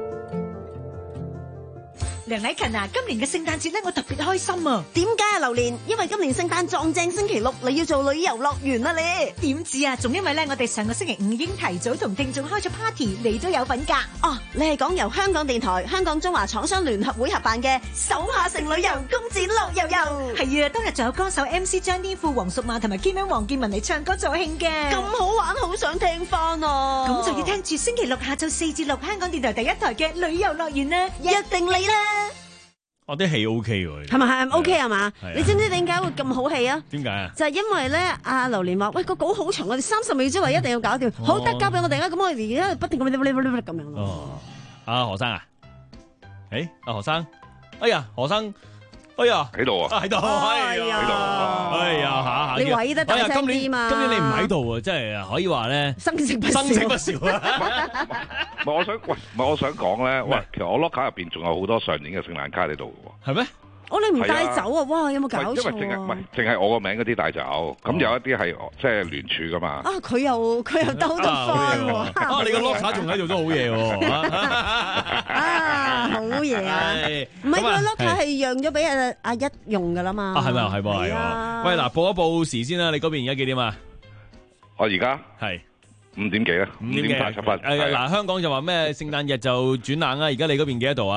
梁禮勤啊，今年嘅聖誕節咧，我特別開心啊！ 點解啊，榴蓮？因為今年聖誕撞正星期六，你要做旅遊樂園啊你！ 點知啊？仲因為咧，我哋上個星期五已經提早同聽眾開咗 party，你都有份㗎。 哦，你係講由香港電台、香港中華廠商聯合會合辦嘅手下城旅遊公展樂悠悠。 係啊，當日仲有歌手 M C 張天賦、黃淑曼同埋 Keyman 黃建文嚟唱歌助興嘅。 咁好玩，好想聽翻啊！ 咁就要聽住星期六下晝四至六香港電台第一台嘅旅遊樂園啦， 約定你啦！ 我啲戲 O K 喎， 係咪係 O K 係嘛？你知唔知點解會咁好戲啊？ 點解啊？ 就係因為咧，阿榴蓮話：喂，個稿好長，我哋三十秒之內一定要搞掂，好得交俾我哋啦。咁我哋而家不停咁咁樣咯。 哦，阿何生啊？誒，阿何生，哎呀，何生，哎呀， 喺度啊， 喺度，哎呀，喺度，哎呀，下下你毀得大聲啲嘛？ 今年你唔喺度啊，真係可以話咧， 生色不少， 生色不少啊！ 唔係我想，喂，唔係我想講咧，喂，其實我 lock 卡入邊仲有好多上年嘅聖誕卡喺度嘅喎。 係咩？ 哦，你唔帶走啊？哇，有冇搞錯啊？ 因為淨係唔係淨係我個名嗰啲帶走，咁有一啲係即係聯署噶嘛。 啊，佢又佢又兜得翻喎！ 啊，你個 lock 卡仲喺度都好嘢喎！ 啊，好嘢啊！唔係個 lock 卡係讓咗俾阿阿一用噶啦嘛。 啊，係咪啊？係喎，係喎。喂，嗱，報一報時先啦。你嗰邊而家幾點啊？ 我而家係五點幾啊？五點八十分。 誒嗱，香港就話咩聖誕日就轉冷啊！而家你嗰邊幾多度啊？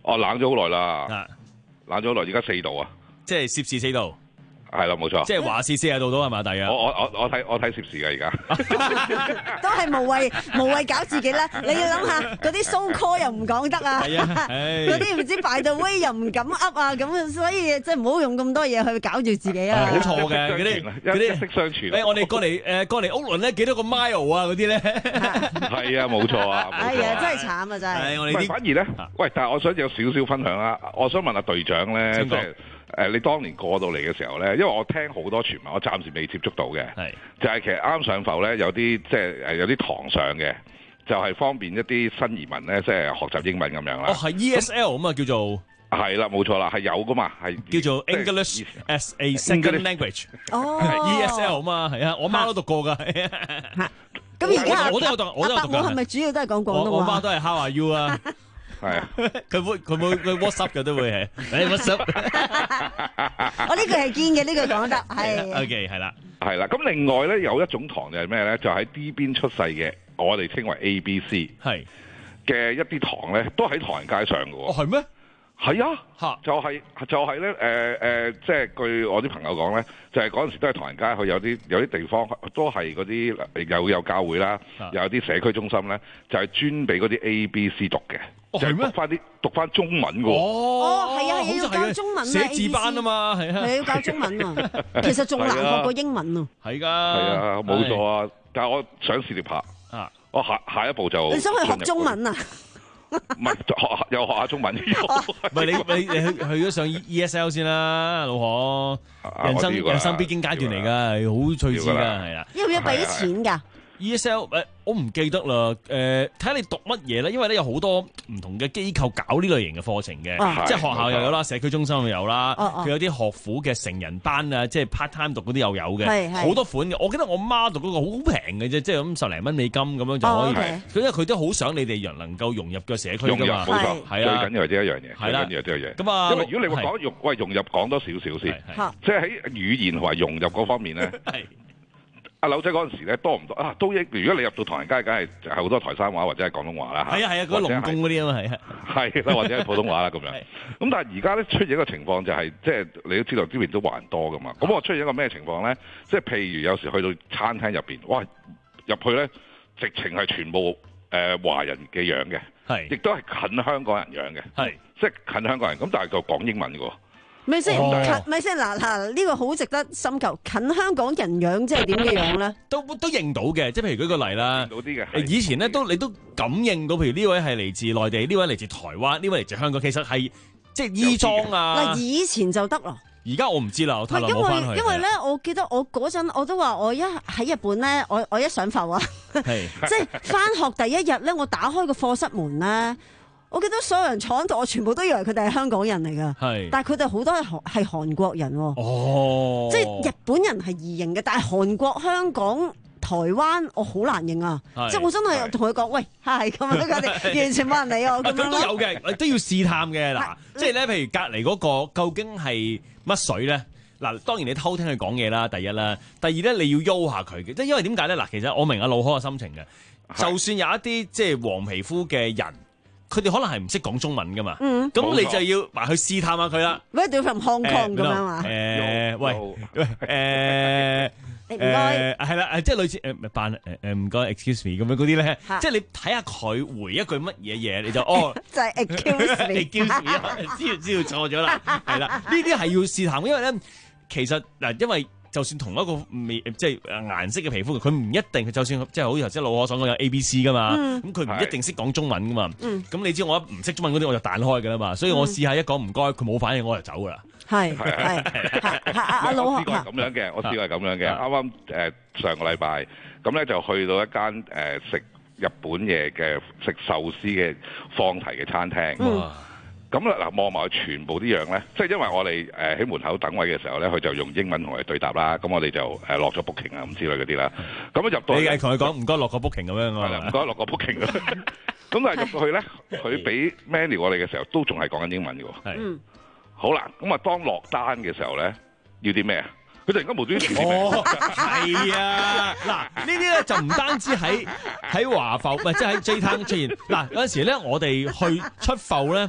哦，冷咗好耐啦，冷咗好耐，而家四度啊， 即係攝氏四度。 係啦，冇錯， 即係華氏四十度到係嘛？大約我我我我睇我睇攝氏嘅而家， 都係無謂無謂搞自己啦。你要諗下嗰啲 so call 又唔講得啊，嗰啲唔知 by the way 又唔敢 up 啊，咁所以即係唔好用咁多嘢去搞住自己啊。 好錯嘅嗰啲嗰啲一息相傳。 誒，我哋過嚟誒過嚟屋輪咧幾多個 mile 啊嗰啲咧？ 係啊，冇錯啊。 哎呀，真係慘啊，真係。 我哋啲反而咧，喂，但係我想有少少分享啦。我想問下隊長咧，即係。誒，你當年過到嚟嘅時候咧，因為我聽好多傳聞，我暫時未接觸到嘅，就係其實啱上浮咧有啲即係誒有啲堂上嘅，就係方便一啲新移民咧，即係學習英文咁樣啦。 哦，係 E S L 咁啊，叫做係啦，冇錯啦，係有噶嘛，係叫做 English as a second language。 哦 ，E S L 嘛，係啊，我媽都讀過㗎。 咁而家我都有讀，我都有讀㗎。 我係咪主要都係講廣東話？ 我媽都係 How are you 啊？ 係啊， 佢會佢會佢 WhatsApp 嘅都會係，誒 WhatsApp。 我呢句係堅嘅，呢句講得係。 OK， 係啦， 係啦。咁另外咧有一種堂就係咩咧？就喺 D 邊出世嘅，我哋稱為 A B C 係嘅一啲堂咧，都喺唐人街上嘅喎。 哦，係咩？ 係啊，就係、是、就係、是、咧，誒、呃、誒、呃，即係據我啲朋友講咧，就係嗰陣時都係唐人街，佢有啲有啲地方都係嗰啲有有教會啦，又有啲社區中心咧，就係專俾嗰啲 A B C 讀嘅。 哦， 就係讀翻啲讀翻中文嘅喎。 哦，係啊，係要教中文啊， 寫字班啊嘛，係啊， 係要教中文啊，其實仲難學過英文啊。 係㗎， 係啊，冇錯啊，但係我想試獵下啊，我下下一步就你想去學中文啊？ 唔係學又學下中文，唔係你你你去去咗上 E S L 先啦，老何，人生人生必經階段嚟㗎，好趣致㗎，係啦。 要唔要俾錢㗎 ？E S L 誒，我唔記得啦。誒，睇下你讀乜嘢咧，因為咧有好多唔同嘅機構搞呢類型嘅課程嘅，即係學校又有啦，社區中心又有啦，佢有啲學府嘅成人班啊，即係 part time 讀嗰啲又有嘅，好多款嘅。我記得我媽讀嗰個好平嘅啫，即係咁十零蚊美金咁樣就可以。因為佢都好想你哋人能夠融入個社區㗎嘛， 冇錯，係啊，最緊要係呢一樣嘢， 係啦， 最緊要係呢一樣嘢。 咁啊， 因為如果你話講融，喂融入講多少少先，即係喺語言同埋融入嗰方面咧。阿柳仔嗰陣時咧多唔多啊？都益。如果你入到唐人街，梗係係好多台山話或者係廣東話啦。 係啊係啊，嗰龍宮嗰啲啊嘛係啊。 係啦，或者係普通話啦咁樣。咁但係而家咧出現一個情況就係、是，即係你都知道呢邊都華人多噶嘛。咁我出現一個咩情況咧？即係譬如有時去到餐廳入邊，哇！入去咧直情係全部誒、呃、華人嘅樣嘅，係亦都係近香港人樣嘅，係即係近香港人。咁但係就講英文嘅喎。 咪先，咪先嗱嗱，呢個好值得深究。近香港人樣即係點嘅樣咧？ 都都認到嘅，即係譬如舉個例啦。 到啲嘅。 以前咧都你都感應到，譬如呢位係嚟自內地，呢位嚟自台灣，呢位嚟自香港。其實係即係衣裝啊。 嗱，以前就得咯。 而家我唔知啦，我太耐冇冇翻去。 因為咧，我記得我嗰陣我都話，我一喺日本咧，我我一上浮啊，即係翻學第一日咧，我打開個課室門咧。我記得所有人坐喺度，我全部都以為佢哋係香港人嚟㗎，但係佢哋好多係韓係韓國人喎。哦，即係日本人係易認嘅，但係韓國、香港、台灣，我好難認啊！即係我真係同佢講，喂，係咁樣，佢哋完全冇人理我咁樣咯。 咁都有嘅，都要試探嘅嗱。即係咧，譬如隔離嗰個究竟係乜水咧？嗱，當然你偷聽佢講嘢啦，第一啦，第二咧你要喐下佢嘅，即係因為點解咧？嗱，其實我明阿老柯嘅心情嘅，就算有一啲即係黃皮膚嘅人。佢哋可能係唔識講中文噶嘛，咁、嗯、你就要埋去試探下佢啦。 Where do you from Hong Kong 咁樣嘛？ 誒，喂，喂，誒， 唔該， 係啦，即係類似誒扮誒誒唔該 excuse me 咁樣嗰啲咧，即係你睇下佢回一句乜嘢嘢，你就哦， 就係 excuse me，excuse me，知知道錯咗啦，係啦，呢啲係要試探，因為咧其實嗱，因為。就算同一個面即係顏色嘅皮膚，佢唔一定。就算即係好似頭先老柯所講有 A B C 噶嘛，咁佢唔一定識講中文噶嘛。咁、嗯、你知我唔識中文嗰啲我就彈開噶啦嘛。所以我試下一講唔該，佢冇反應我就走噶啦。 係係係阿老柯， 我試過係咁樣嘅，我試過係咁樣嘅。啱啱誒上個禮拜咁咧就去到一間誒、呃、食日本嘢嘅食壽司嘅放題嘅餐廳。嗯咁啦，嗱望埋全部啲樣咧，即係因為我哋誒喺門口等位嘅時候咧，佢就用英文同我哋對答啦。咁我哋就誒落咗 booking 啊，咁之類嗰啲啦。咁入到你係同佢講唔該落個 booking 咁樣啊？係啦， 唔該落個 booking 咁。咁但係入到去咧，佢俾 menu 我哋嘅時候都仲係講緊英文嘅喎。係。好啦，咁啊當落單嘅時候咧，要啲咩啊？佢突然間無端端哦，係啊！嗱，呢啲咧就唔單止喺喺華埠，唔係即係喺 J Town 出現。嗱，有陣時咧，我哋去出埠咧。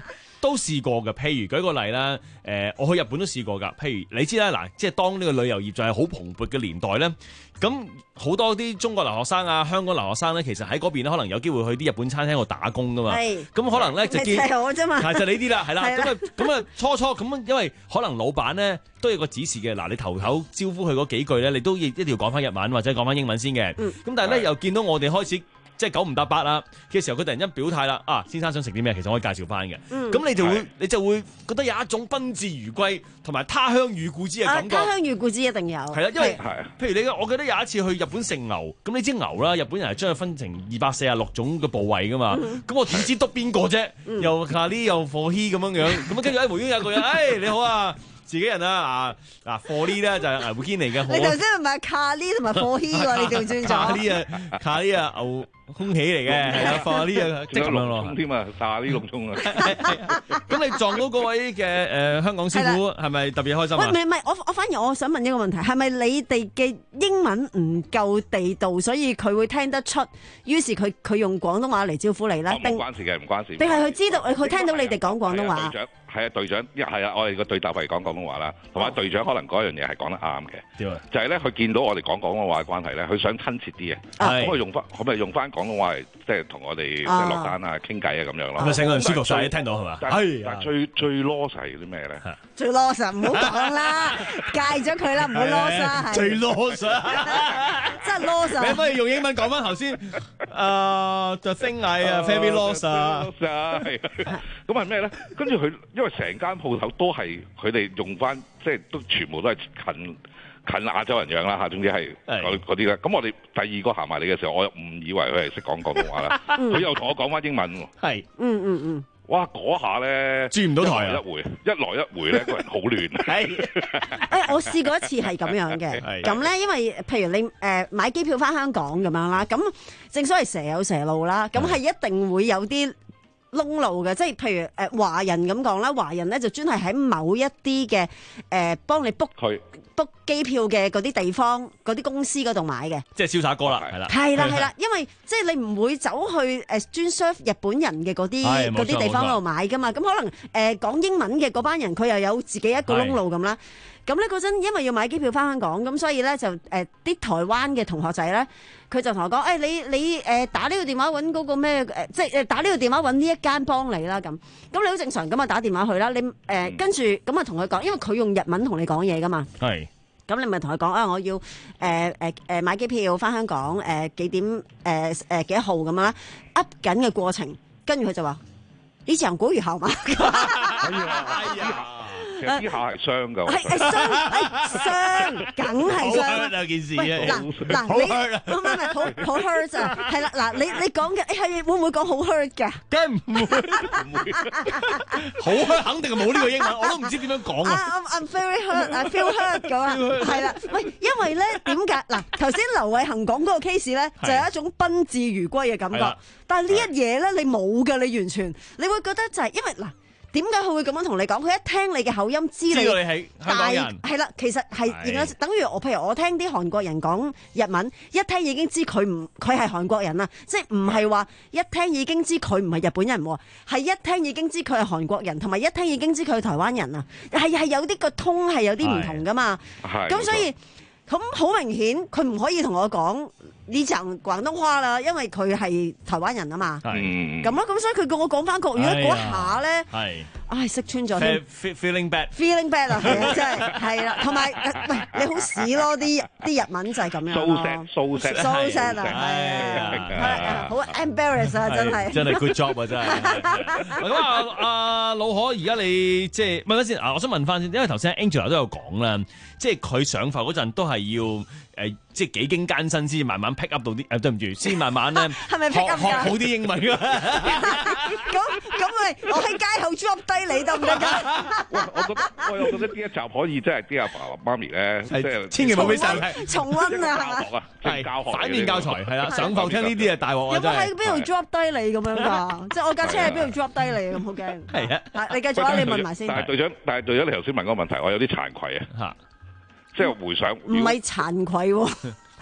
都試過嘅。譬如舉個例啦，誒、呃，我去日本都試過㗎。譬如你知啦，嗱，即係當呢個旅遊業就係好蓬勃嘅年代咧，咁好多啲中國留學生啊、香港留學生咧，其實喺嗰邊咧可能有機會去啲日本餐廳度打工㗎嘛。係。咁可能咧就見係我啫嘛。 係就你啲啦，係啦。咁啊咁啊，初初咁因為可能老闆咧都有個指示嘅，嗱，你頭頭招呼佢嗰幾句咧，你都要一定要講翻日文或者講翻英文先嘅。嗯。咁但係咧又見到我哋開始。即係九唔搭八啦嘅時候，佢突然間表態啦，啊，先生想食啲咩？其實我可以介紹翻嘅。咁、嗯、你就會你就會覺得有一種賓至如歸同埋他鄉遇故知嘅感覺。 啊、他鄉遇故知一定有。係啦， 因為譬如你，我記得有一次去日本食牛，咁你知牛啦，日本人係將佢分成二百四十六種嘅部位噶嘛。咁、嗯、我點知篤邊個啫？又咖喱又火氣咁樣樣。咁跟住喺回應有個人，誒、哎、你好啊！自己人啦，嗱嗱貨呢咧就係牛肩嚟嘅。 你頭先係咪卡呢同埋貨希喎？你調轉咗。卡呢啊，卡呢啊牛空氣嚟嘅，係啊，貨呢啊即係咁樣咯。 添啊，炸呢龍葱啊！ 咁你撞到嗰位嘅誒香港師傅係咪特別開心啊？ 喂，唔係唔係，我我反而我想問一個問題，係咪你哋嘅英文唔夠地道，所以佢會聽得出，於是佢佢用廣東話嚟招呼你咧？ 唔關事嘅，唔關事。 定係佢知道佢聽到你哋講廣東話？ 係啊，隊長一係啊，我哋個對答係講廣東話啦，同埋隊長可能嗰樣嘢係講得啱嘅，就係咧佢見到我哋講廣東話嘅關係咧，佢想親切啲嘅，咁佢用翻，可唔可以用翻廣東話嚟即係同我哋即係落單啊、傾偈啊咁樣咯？ 係咪成個人舒服晒？聽到係嘛？係。 但係最最囉嗦係啲咩咧？ 最囉嗦唔好講啦，戒咗佢啦，唔好囉嗦係。 最囉嗦， 真係囉嗦。 你可以用英文講翻頭先，誒，the thing I 啊，very 囉嗦。 係。咁係咩咧？跟住佢因因為成間鋪頭都係佢哋用翻，即係都全部都係近近亞洲人樣啦嚇，總之係嗰啲啦。咁我哋第二個行埋嚟嘅時候，我又誤以為佢係識講廣東話啦，佢又同我講翻英文喎。 係， 嗯嗯嗯。 哇！嗰下咧轉唔到台啊！ 一回一來一回咧，個人好亂。 係。誒，我試過一次係咁樣嘅。咁咧，因為譬如你誒、呃、買機票翻香港咁樣啦，咁正所謂蛇有蛇路啦，咁係一定會有啲窿路嘅，即係譬如誒、呃、華人咁講啦，華人咧就專係喺某一啲嘅誒幫你 book book 機票嘅嗰啲地方、嗰啲公司嗰度買嘅， 即係瀟灑哥啦，係啦， 係啦係啦，因為即係你唔會走去誒專 serve 日本人嘅嗰啲嗰啲地方度買噶嘛，咁可能誒講、呃、英文嘅嗰班人佢又有自己一個窿路咁啦。咁咧嗰陣，因為要買機票翻香港，咁所以咧就誒啲、呃、台灣嘅同學仔咧，佢就同我講：誒、哎、你你誒、呃、打呢個電話揾嗰個咩誒，即係誒打呢個電話揾呢一間幫你啦咁。咁你好正常咁啊，打電話去啦。你誒、呃嗯、跟住咁啊同佢講，因為佢用日文同你講嘢噶嘛。係。咁你咪同佢講啊，我要誒誒誒買機票翻香港誒、呃、幾點誒誒、呃、幾多號咁樣啦。噏緊嘅過程，跟住佢就話：你講國語好嗎？ 哎呀！其實呢下係傷㗎， 係係傷，係傷，梗係傷啦件事。 嗱嗱，你唔係唔係好好 hurt 啊？係啦，嗱你你講嘅係會唔會講好 hurt 㗎？ 梗係唔會，唔會。好 hurt 肯定係冇呢個英文，我都唔知點樣講啊。 I'm I'm very hurt，I feel hurt 咁啊，係啦。喂，因為咧點解嗱頭先劉偉恒講嗰個 case 咧，就有一種賓至如歸嘅感覺，但係呢一嘢咧你冇㗎，你完全你會覺得就係因為嗱。點解佢會咁樣同你講？佢一聽你嘅口音，知你係香港人。 係啦，其實係等於我，譬如我聽啲韓國人講日文，一聽已經知佢唔佢係韓國人啦，即係唔係話一聽已經知佢唔係日本人喎，係一聽已經知佢係韓國人，同埋一聽已經知佢係台灣人啊，係係有啲個通係有啲唔同噶嘛。咁所以咁好明顯，佢唔可以同我講呢層廣東話啦，因為佢係台灣人啊嘛。咁咯，咁所以佢叫我講翻國語咧，嗰下咧，唉，識穿咗添。 Feeling bad，feeling bad 啊，係啊，真係係啦。同埋喂，你好屎咯，啲啲日文就係咁樣咯。 So sad，so sad，so sad 啊，係啊，好 embarrass 啊，真係。 真係 good job 啊，真係。咁啊，阿老可，而家你即係問翻先啊，我想問翻先，因為頭先 Angela 都有講啦，即係佢上浮嗰陣都係要。誒，即係幾經艱辛先慢慢 pick up 到啲，誒對唔住，先慢慢咧學學好啲英文㗎。 咁咁咪我喺街口 drop 低你得唔得㗎？ 我覺得我又覺得呢一集可以真係啲阿爸媽咪咧，即係千祈唔好俾細路重溫啊， 教學啊，係教學反面教材係啦，上浮聽呢啲啊大鑊啊真係。 有冇喺邊度 drop 低你咁樣㗎？即係我架車喺邊度 drop 低你咁好驚？係啊，你繼續啊，你問埋先。 但係隊長，但係隊長，你頭先問嗰個問題，我有啲慚愧啊嚇。即係回想， 唔係慚愧喎，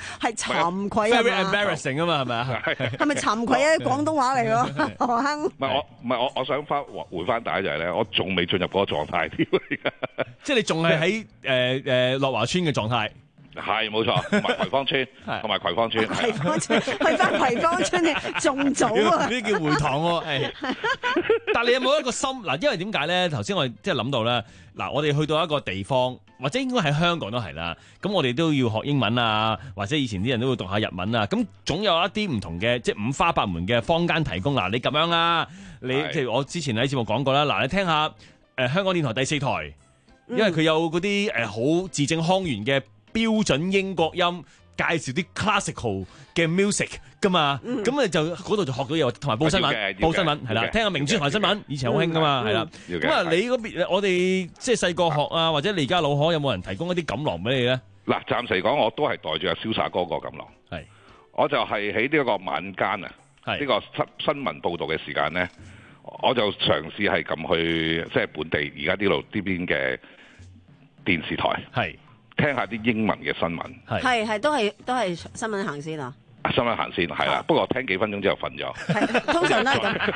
係慚愧啊 ，very embarrassing 啊嘛，係咪啊？ 係咪慚愧啊？廣東話嚟喎，何亨。 唔係我，唔係我，我想翻回翻帶就係咧，我仲未進入嗰個狀態添。 即係你仲係喺誒誒樂華村嘅狀態。 係冇錯，同埋葵芳村，同埋葵芳村， 葵芳村去翻葵芳村嘅仲早啊！ 呢啲叫回塘喎。但係你有冇一個心嗱？因為點解咧？頭先我哋即係諗到咧，嗱，我哋去到一個地方，或者應該喺香港都係啦。咁我哋都要學英文啊，或者以前啲人都會讀下日文啊。咁總有一啲唔同嘅，即係五花八門嘅坊間提供。嗱，你咁樣啦，你譬如我之前喺節目講過啦。嗱，你聽下誒香港電台第四台，因為佢有嗰啲誒好字正腔圓嘅標準英國音，介紹啲 classical 嘅 music 噶嘛，咁你、嗯、就嗰度就學到嘢，同埋報新聞，報新聞係啦，聽下明珠台新聞，以前好興噶嘛，係啦。咁啊，你嗰邊我哋即係細個學啊，或者你而家老可有冇人提供一啲錦囊俾你咧？ 嗱，暫時嚟講，我都係袋住阿瀟灑哥個錦囊。係，我就係喺呢一個晚間啊，呢、呢個新新聞報導嘅時間咧，我就嘗試係撳去即係本地而家呢度呢邊嘅電視台。係。聽下啲英文嘅新聞， 係係都係都係新聞行先啊！ 新聞行先係啦，不過聽幾分鐘之後瞓咗。 係通常都係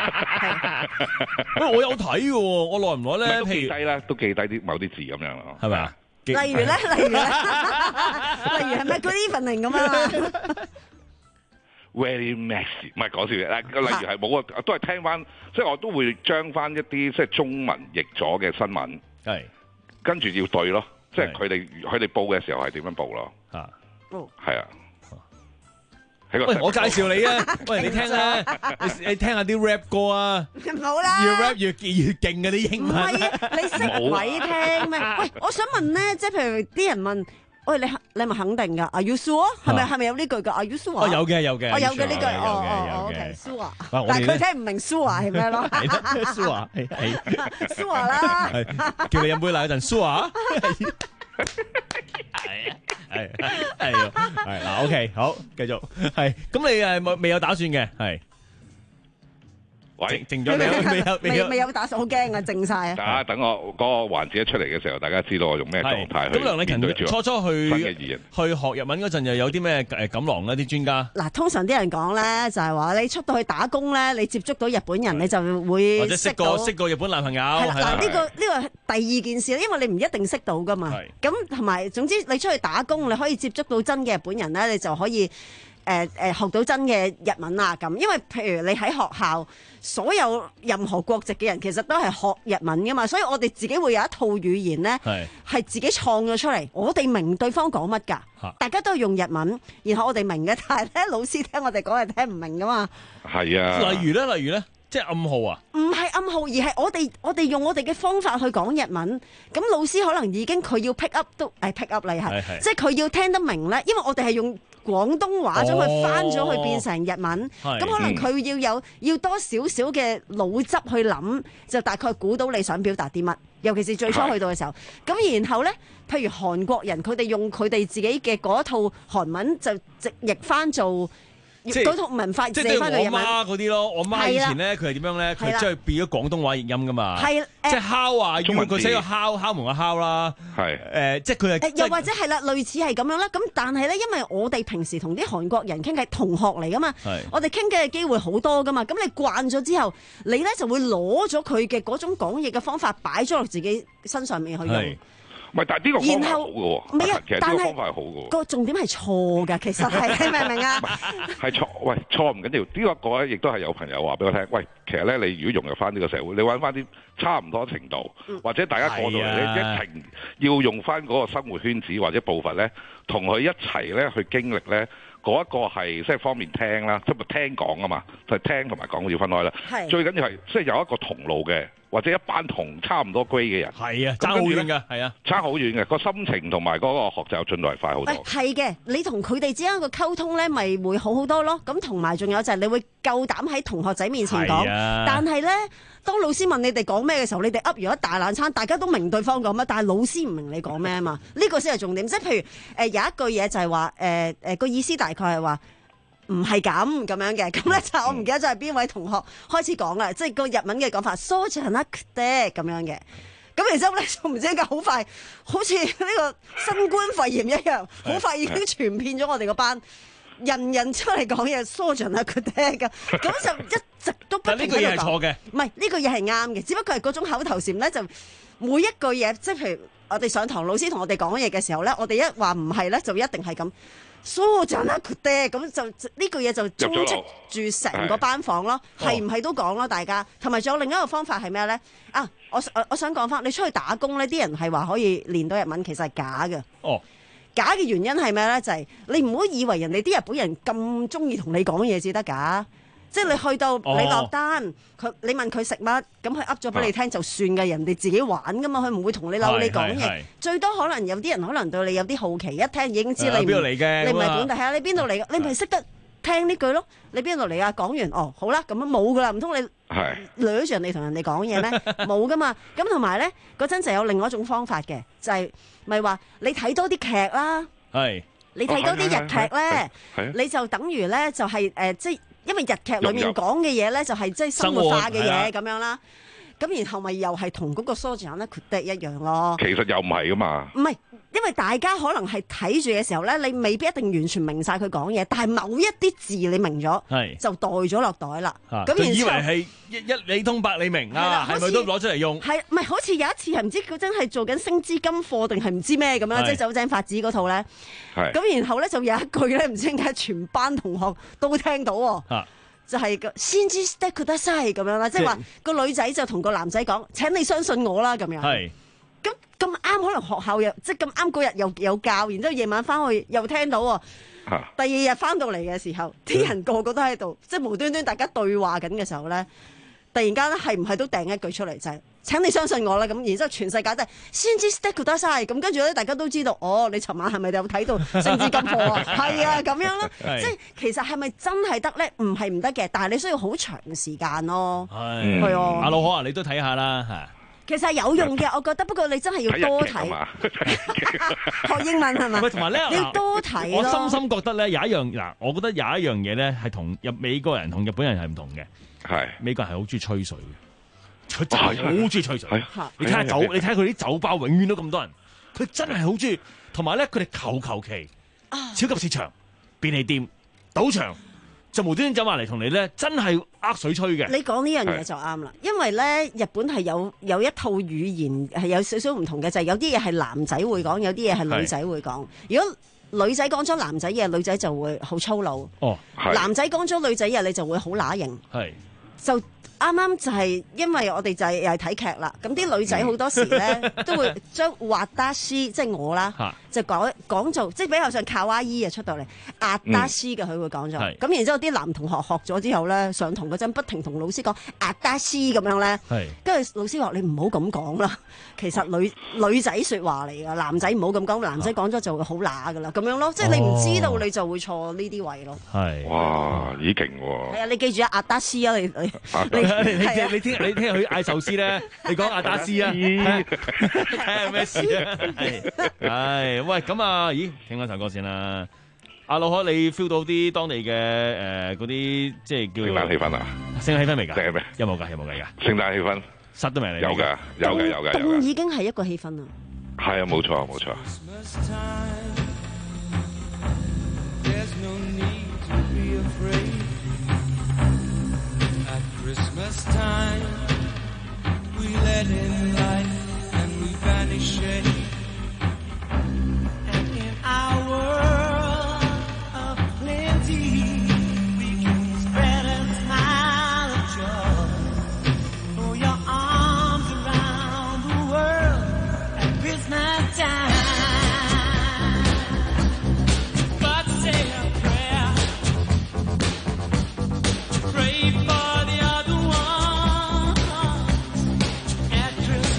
咁。 喂，我有睇嘅喎，我耐唔耐咧？ 都記低啦，都記低啲某啲字咁樣咯， 係咪啊？ 例如咧，例如咧，例如係咪 good evening 咁啊 ？Very messy， 唔係講笑嘅。例如係冇啊，都係聽翻，即係我都會將翻一啲即係中文譯咗嘅新聞，係跟住要對咯。即係佢哋佢哋報嘅時候係點樣報咯？嚇，係啊。喂， 我介紹你啊！喂，你聽啊，你你聽下啲 rap 歌啊。 唔好啦。 越 rap 越越勁嗰啲英文。 唔係啊，你識鬼聽咩？喂，我想問咧，即係譬如啲人問。喂，你你係咪肯定㗎 ？Are you sure？ 係咪係咪有呢句㗎 ？Are you sure？ 哦，有嘅有嘅， 我有嘅呢句，哦哦，OK sure。但係佢聽唔明 sure 係咩咯 ？sure 係係 sure 啦， 叫你飲杯奶嗰陣 sure。係啊係係啊係嗱 OK 好繼續係咁你誒未未有打算嘅係。 喂， 靜咗未？未有未有未有打算，好驚啊！靜晒啊！ 大家等我嗰個環節一出嚟嘅時候，大家知道我用咩狀態去。 咁梁禮勤初初去去學日文嗰陣，又有啲咩誒錦囊咧？啲專家嗱，通常啲人講咧，就係話你出到去打工咧，你接觸到日本人，你就會或者識個識個日本男朋友。 係啦，嗱，呢個呢個係第二件事，因為你唔一定識到噶嘛。咁同埋總之你出去打工，你可以接觸到真嘅日本人咧，你就可以。誒誒、呃、學到真嘅日文啊咁，因為譬如你喺學校，所有任何國籍嘅人其實都係學日文噶嘛，所以我哋自己會有一套語言咧，係自己創咗出嚟，我哋明對方講乜㗎，大家都係用日文，然後我哋明嘅，但係咧老師聽我哋講係聽唔明噶嘛。 係啊。 例如咧，例如咧。即係暗號啊？ 唔係暗號，而係我哋我哋用我哋嘅方法去講日文。咁老師可能已經佢要 pick up 都誒 pick up 嚟係，即係佢要聽得明咧。因為我哋係用廣東話將佢翻咗去變成日文，咁、哦、可能佢要有要多少少嘅腦汁去諗，就大概估到你想表達啲乜。尤其是最初去到嘅時候，咁然後咧，譬如韓國人佢哋用佢哋自己嘅嗰一套韓文就直譯翻做。即係嗰套文化， 即係我媽嗰啲咯。我媽以前咧，佢係點樣咧？佢即係變咗廣東話譯音噶嘛。係，即係敲啊，用佢寫個敲敲門個敲啦。係誒，即係佢係。 又或者係啦，類似係咁樣啦。咁但係咧，因為我哋平時同啲韓國人傾偈，同學嚟噶嘛，我哋傾偈嘅機會好多噶嘛。咁你慣咗之後，你咧就會攞咗佢嘅嗰種講嘢嘅方法擺咗落自己身上面去用。 唔係，但係呢個方法好嘅喎。唔係啊，其實呢個方法係好嘅喎。 個重點係錯㗎，其實係你明唔明啊？ 係錯，喂，錯唔緊要。呢、這個個咧，亦都係有朋友話俾我聽。喂，其實咧，你如果融入翻呢個社會，你揾翻啲差唔多程度，嗯、或者大家過到嚟，啊、你一齊要用翻嗰個生活圈子或者步伐咧，同佢一齊咧去經歷咧。嗰一個係即係方便聽啦，即係聽講啊嘛，就係聽同埋講要分開啦。係最緊要係即係有一個同路嘅，或者一班同差唔多 grade 嘅人。係啊，差好遠㗎，係啊，差好遠嘅個心情同埋嗰個學習進度係快好多。 係嘅，你同佢哋之間個溝通咧，咪會好好多咯。咁同埋仲有就係你會夠膽喺同學仔面前講，啊、但係咧。當老師問你哋講咩嘅時候，你哋噏完一大冷餐，大家都明對方講乜，但係老師唔明你講咩啊嘛？呢、這個先係重點。即係譬如誒、呃、有一句嘢就係話誒誒個意思大概係話唔係咁咁樣嘅。咁咧就我唔記得咗係邊位同學開始講啦。即係個日文嘅講法，そうじゃなくて咁樣嘅。 咁然之後咧，就唔知點解好快，好似呢個新冠肺炎一樣，好快已經傳遍咗我哋個班。人人出嚟講嘢，疏盡啊佢哋㗎，咁就一直都不停喺度講。呢句嘢係錯嘅，唔係呢句嘢係啱嘅，只不過係嗰種口頭禪咧，就每一句嘢，即係譬如我哋上堂老師同我哋講嘢嘅時候咧，我哋一話唔係咧，就一定係咁疏盡啊佢哋，咁就呢句嘢就充斥住成個班房咯，係唔係都講咯大家？同埋仲有另一個方法係咩咧？啊，我我我想講翻，你出去打工咧，啲人係話可以練到日文，其實係假嘅。哦。假嘅原因係咩咧？就係、是、你唔好以為人哋啲日本人咁中意同你講嘢至得㗎，即係你去到你落單，佢、哦、你問佢食乜，咁佢噏咗俾你聽就算嘅，人哋自己玩㗎嘛，佢唔會同你嬲你講嘢，最多可能有啲人可能對你有啲好奇，一聽已經知你唔係嚟嘅，你唔係本地，係啊，你邊度嚟？你咪識得聽呢句咯，你邊度嚟啊？講完哦，好啦，咁樣冇㗎啦，唔通你掠住人哋同人哋講嘢咩？冇㗎嘛，咁同埋咧嗰陣就有另外一種方法嘅，就係、是。咪話你睇多啲劇啦，係你睇多啲日劇咧，你就等於咧就係、是、誒、呃，即係因為日劇裡面講嘅嘢咧，就係即係生活化嘅嘢咁樣啦。咁然後咪又係同嗰個蘇字眼咧決定一樣咯。其實又唔係噶嘛，唔係，因為大家可能係睇住嘅時候咧，你未必一定完全明晒佢講嘢，但係某一啲字你明咗，就袋咗落袋啦。咁然之後以為係一一理通百理明啊，係咪都攞出嚟用？係，唔係好似有一次係唔知佢真係做緊星之金課定係唔知咩咁樣，即係酒井法子嗰套咧。咁然後咧就有一句咧，唔知點解全班同學都聽到喎。就係個先知 stay 佢得晒咁樣啦，即係話個女仔就同個男仔講：請你相信我啦咁樣。係咁咁啱，可能學校又即係咁啱嗰日又有教，然之後夜晚翻去又聽到喎。第二日翻到嚟嘅時候，啲人個個都喺度，即係無端端大家對話緊嘅時候咧，突然間咧係唔係都掟一句出嚟就係：請你相信我啦！咁然之後全世界都係先知 stay 佢得晒，咁跟住咧大家都知道，哦，你尋晚係咪有睇到星之金課啊？係啊，咁樣咯，即係其實係咪真係得咧？唔係唔得嘅，但係你需要好長時間咯。係係啊，阿老可啊，你都睇下啦嚇。其實係有用嘅，我覺得，不過你真係要多睇。學英文係嘛？喂，同埋咧，你要多睇。我深深覺得咧有一樣嗱，我覺得有一樣嘢咧係同日美國人同日本人係唔同嘅。係美國人係好中意吹水嘅。佢真係好中意吹水，你睇下酒，你睇下佢啲酒吧永遠都咁多人，佢真係好中意。同埋咧，佢哋求求其，超級市場、便利店、賭場，就無端端走埋嚟同你咧，真係呃水吹嘅。你講呢樣嘢就啱啦，因為咧日本係有有一套語言係有少少唔同嘅，就係、是、有啲嘢係男仔會講，有啲嘢係女仔會講。如果女仔講咗男仔嘢，女仔就會好粗魯。哦，男仔講咗女仔嘢，你就會好乸型。係就。啱啱就係因為我哋就係又係睇劇啦，咁啲女仔好多時咧都會將滑達斯即係我啦，就講講做即係比較上卡哇伊啊出到嚟壓達斯嘅佢會講咗，咁然之後啲男同學學咗之後咧，上堂嗰陣不停同老師講壓達斯咁樣咧，跟住老師話你唔好咁講啦，其實女女仔説話嚟㗎，男仔唔好咁講，男仔講咗就會好乸㗎啦，咁樣咯，即係你唔知道你就會錯呢啲位咯。係哇，咦勁喎！係啊，你記住啊，壓達斯啊，你你。你你你聽你聽佢嗌壽司咧，你講阿達斯啊，睇下咩事啊？係，喂，咁啊，咦，聽翻首歌先啦。阿老可，你 feel 到啲當地嘅誒嗰啲即係叫聖誕氣氛啊？聖誕氣氛未㗎？定係咩？有冇㗎？有冇㗎？而家聖誕氣氛，實都未嚟。有㗎，有㗎，有㗎，有㗎。已經係一個氣氛啊！係啊，冇錯，冇錯。Christmas time, we let in light and we vanish it. And in our world of plenty, we can spread a smile of joy. Throw your arms around the world at Christmas time. But say a prayer, pray for the other one at Christmas.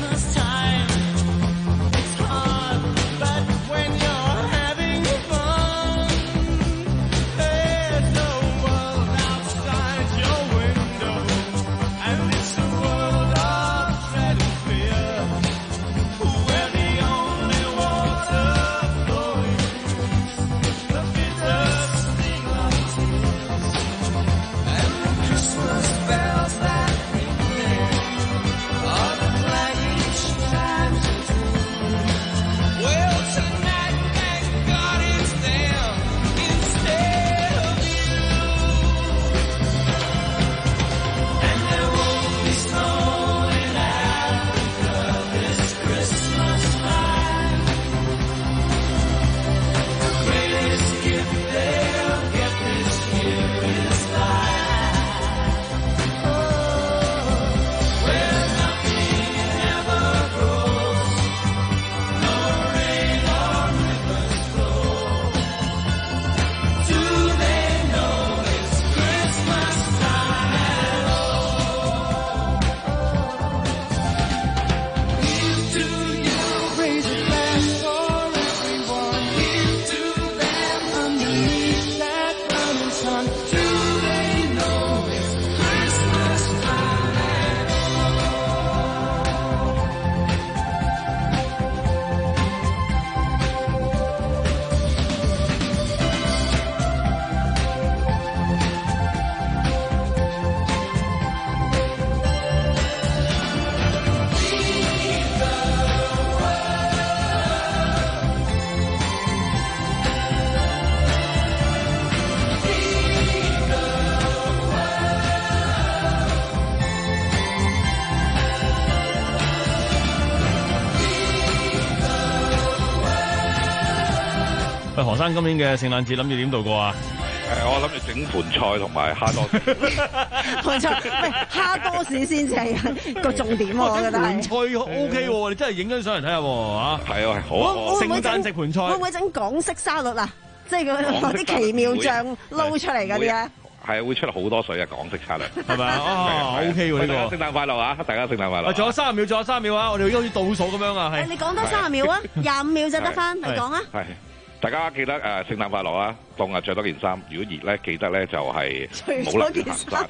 何生今年嘅聖誕節諗住點度過啊？ 誒，我諗住整盤菜同埋蝦多士。 盤菜，喂，蝦多士先至係個重點喎，我覺得係。 盤菜 O K 喎，你真係影張相嚟睇下喎，嚇。 係啊，好啊。 聖誕食盤菜。 會唔會整港式沙律啊？即係嗰啲奇妙醬撈出嚟嗰啲咧？ 係會出好多水嘅港式沙律， 係咪啊？啊 O K 喎呢個。 聖誕快樂啊！大家聖誕快樂。 仲有三十秒，仲有三十秒啊！我哋好似倒數咁樣啊，係。 你講多三十秒啊，廿五秒就得翻，你講啊。 係。大家記得誒聖誕快樂啊！凍啊，着多件衫。如果熱咧，記得咧就係冇冷件衫。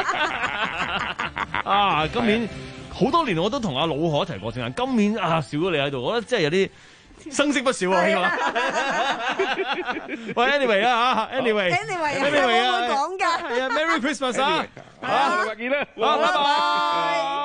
啊！今年好多年我都同阿老何一齊過聖誕，今年啊少咗你喺度，我覺得真係有啲生色不少啊！呢個。喂 ，anyway 啊嚇 ，anyway，anyway 啊，我會講㗎。 係啊 ，Merry Christmas 啊！ 好，再見啦， 好，拜拜。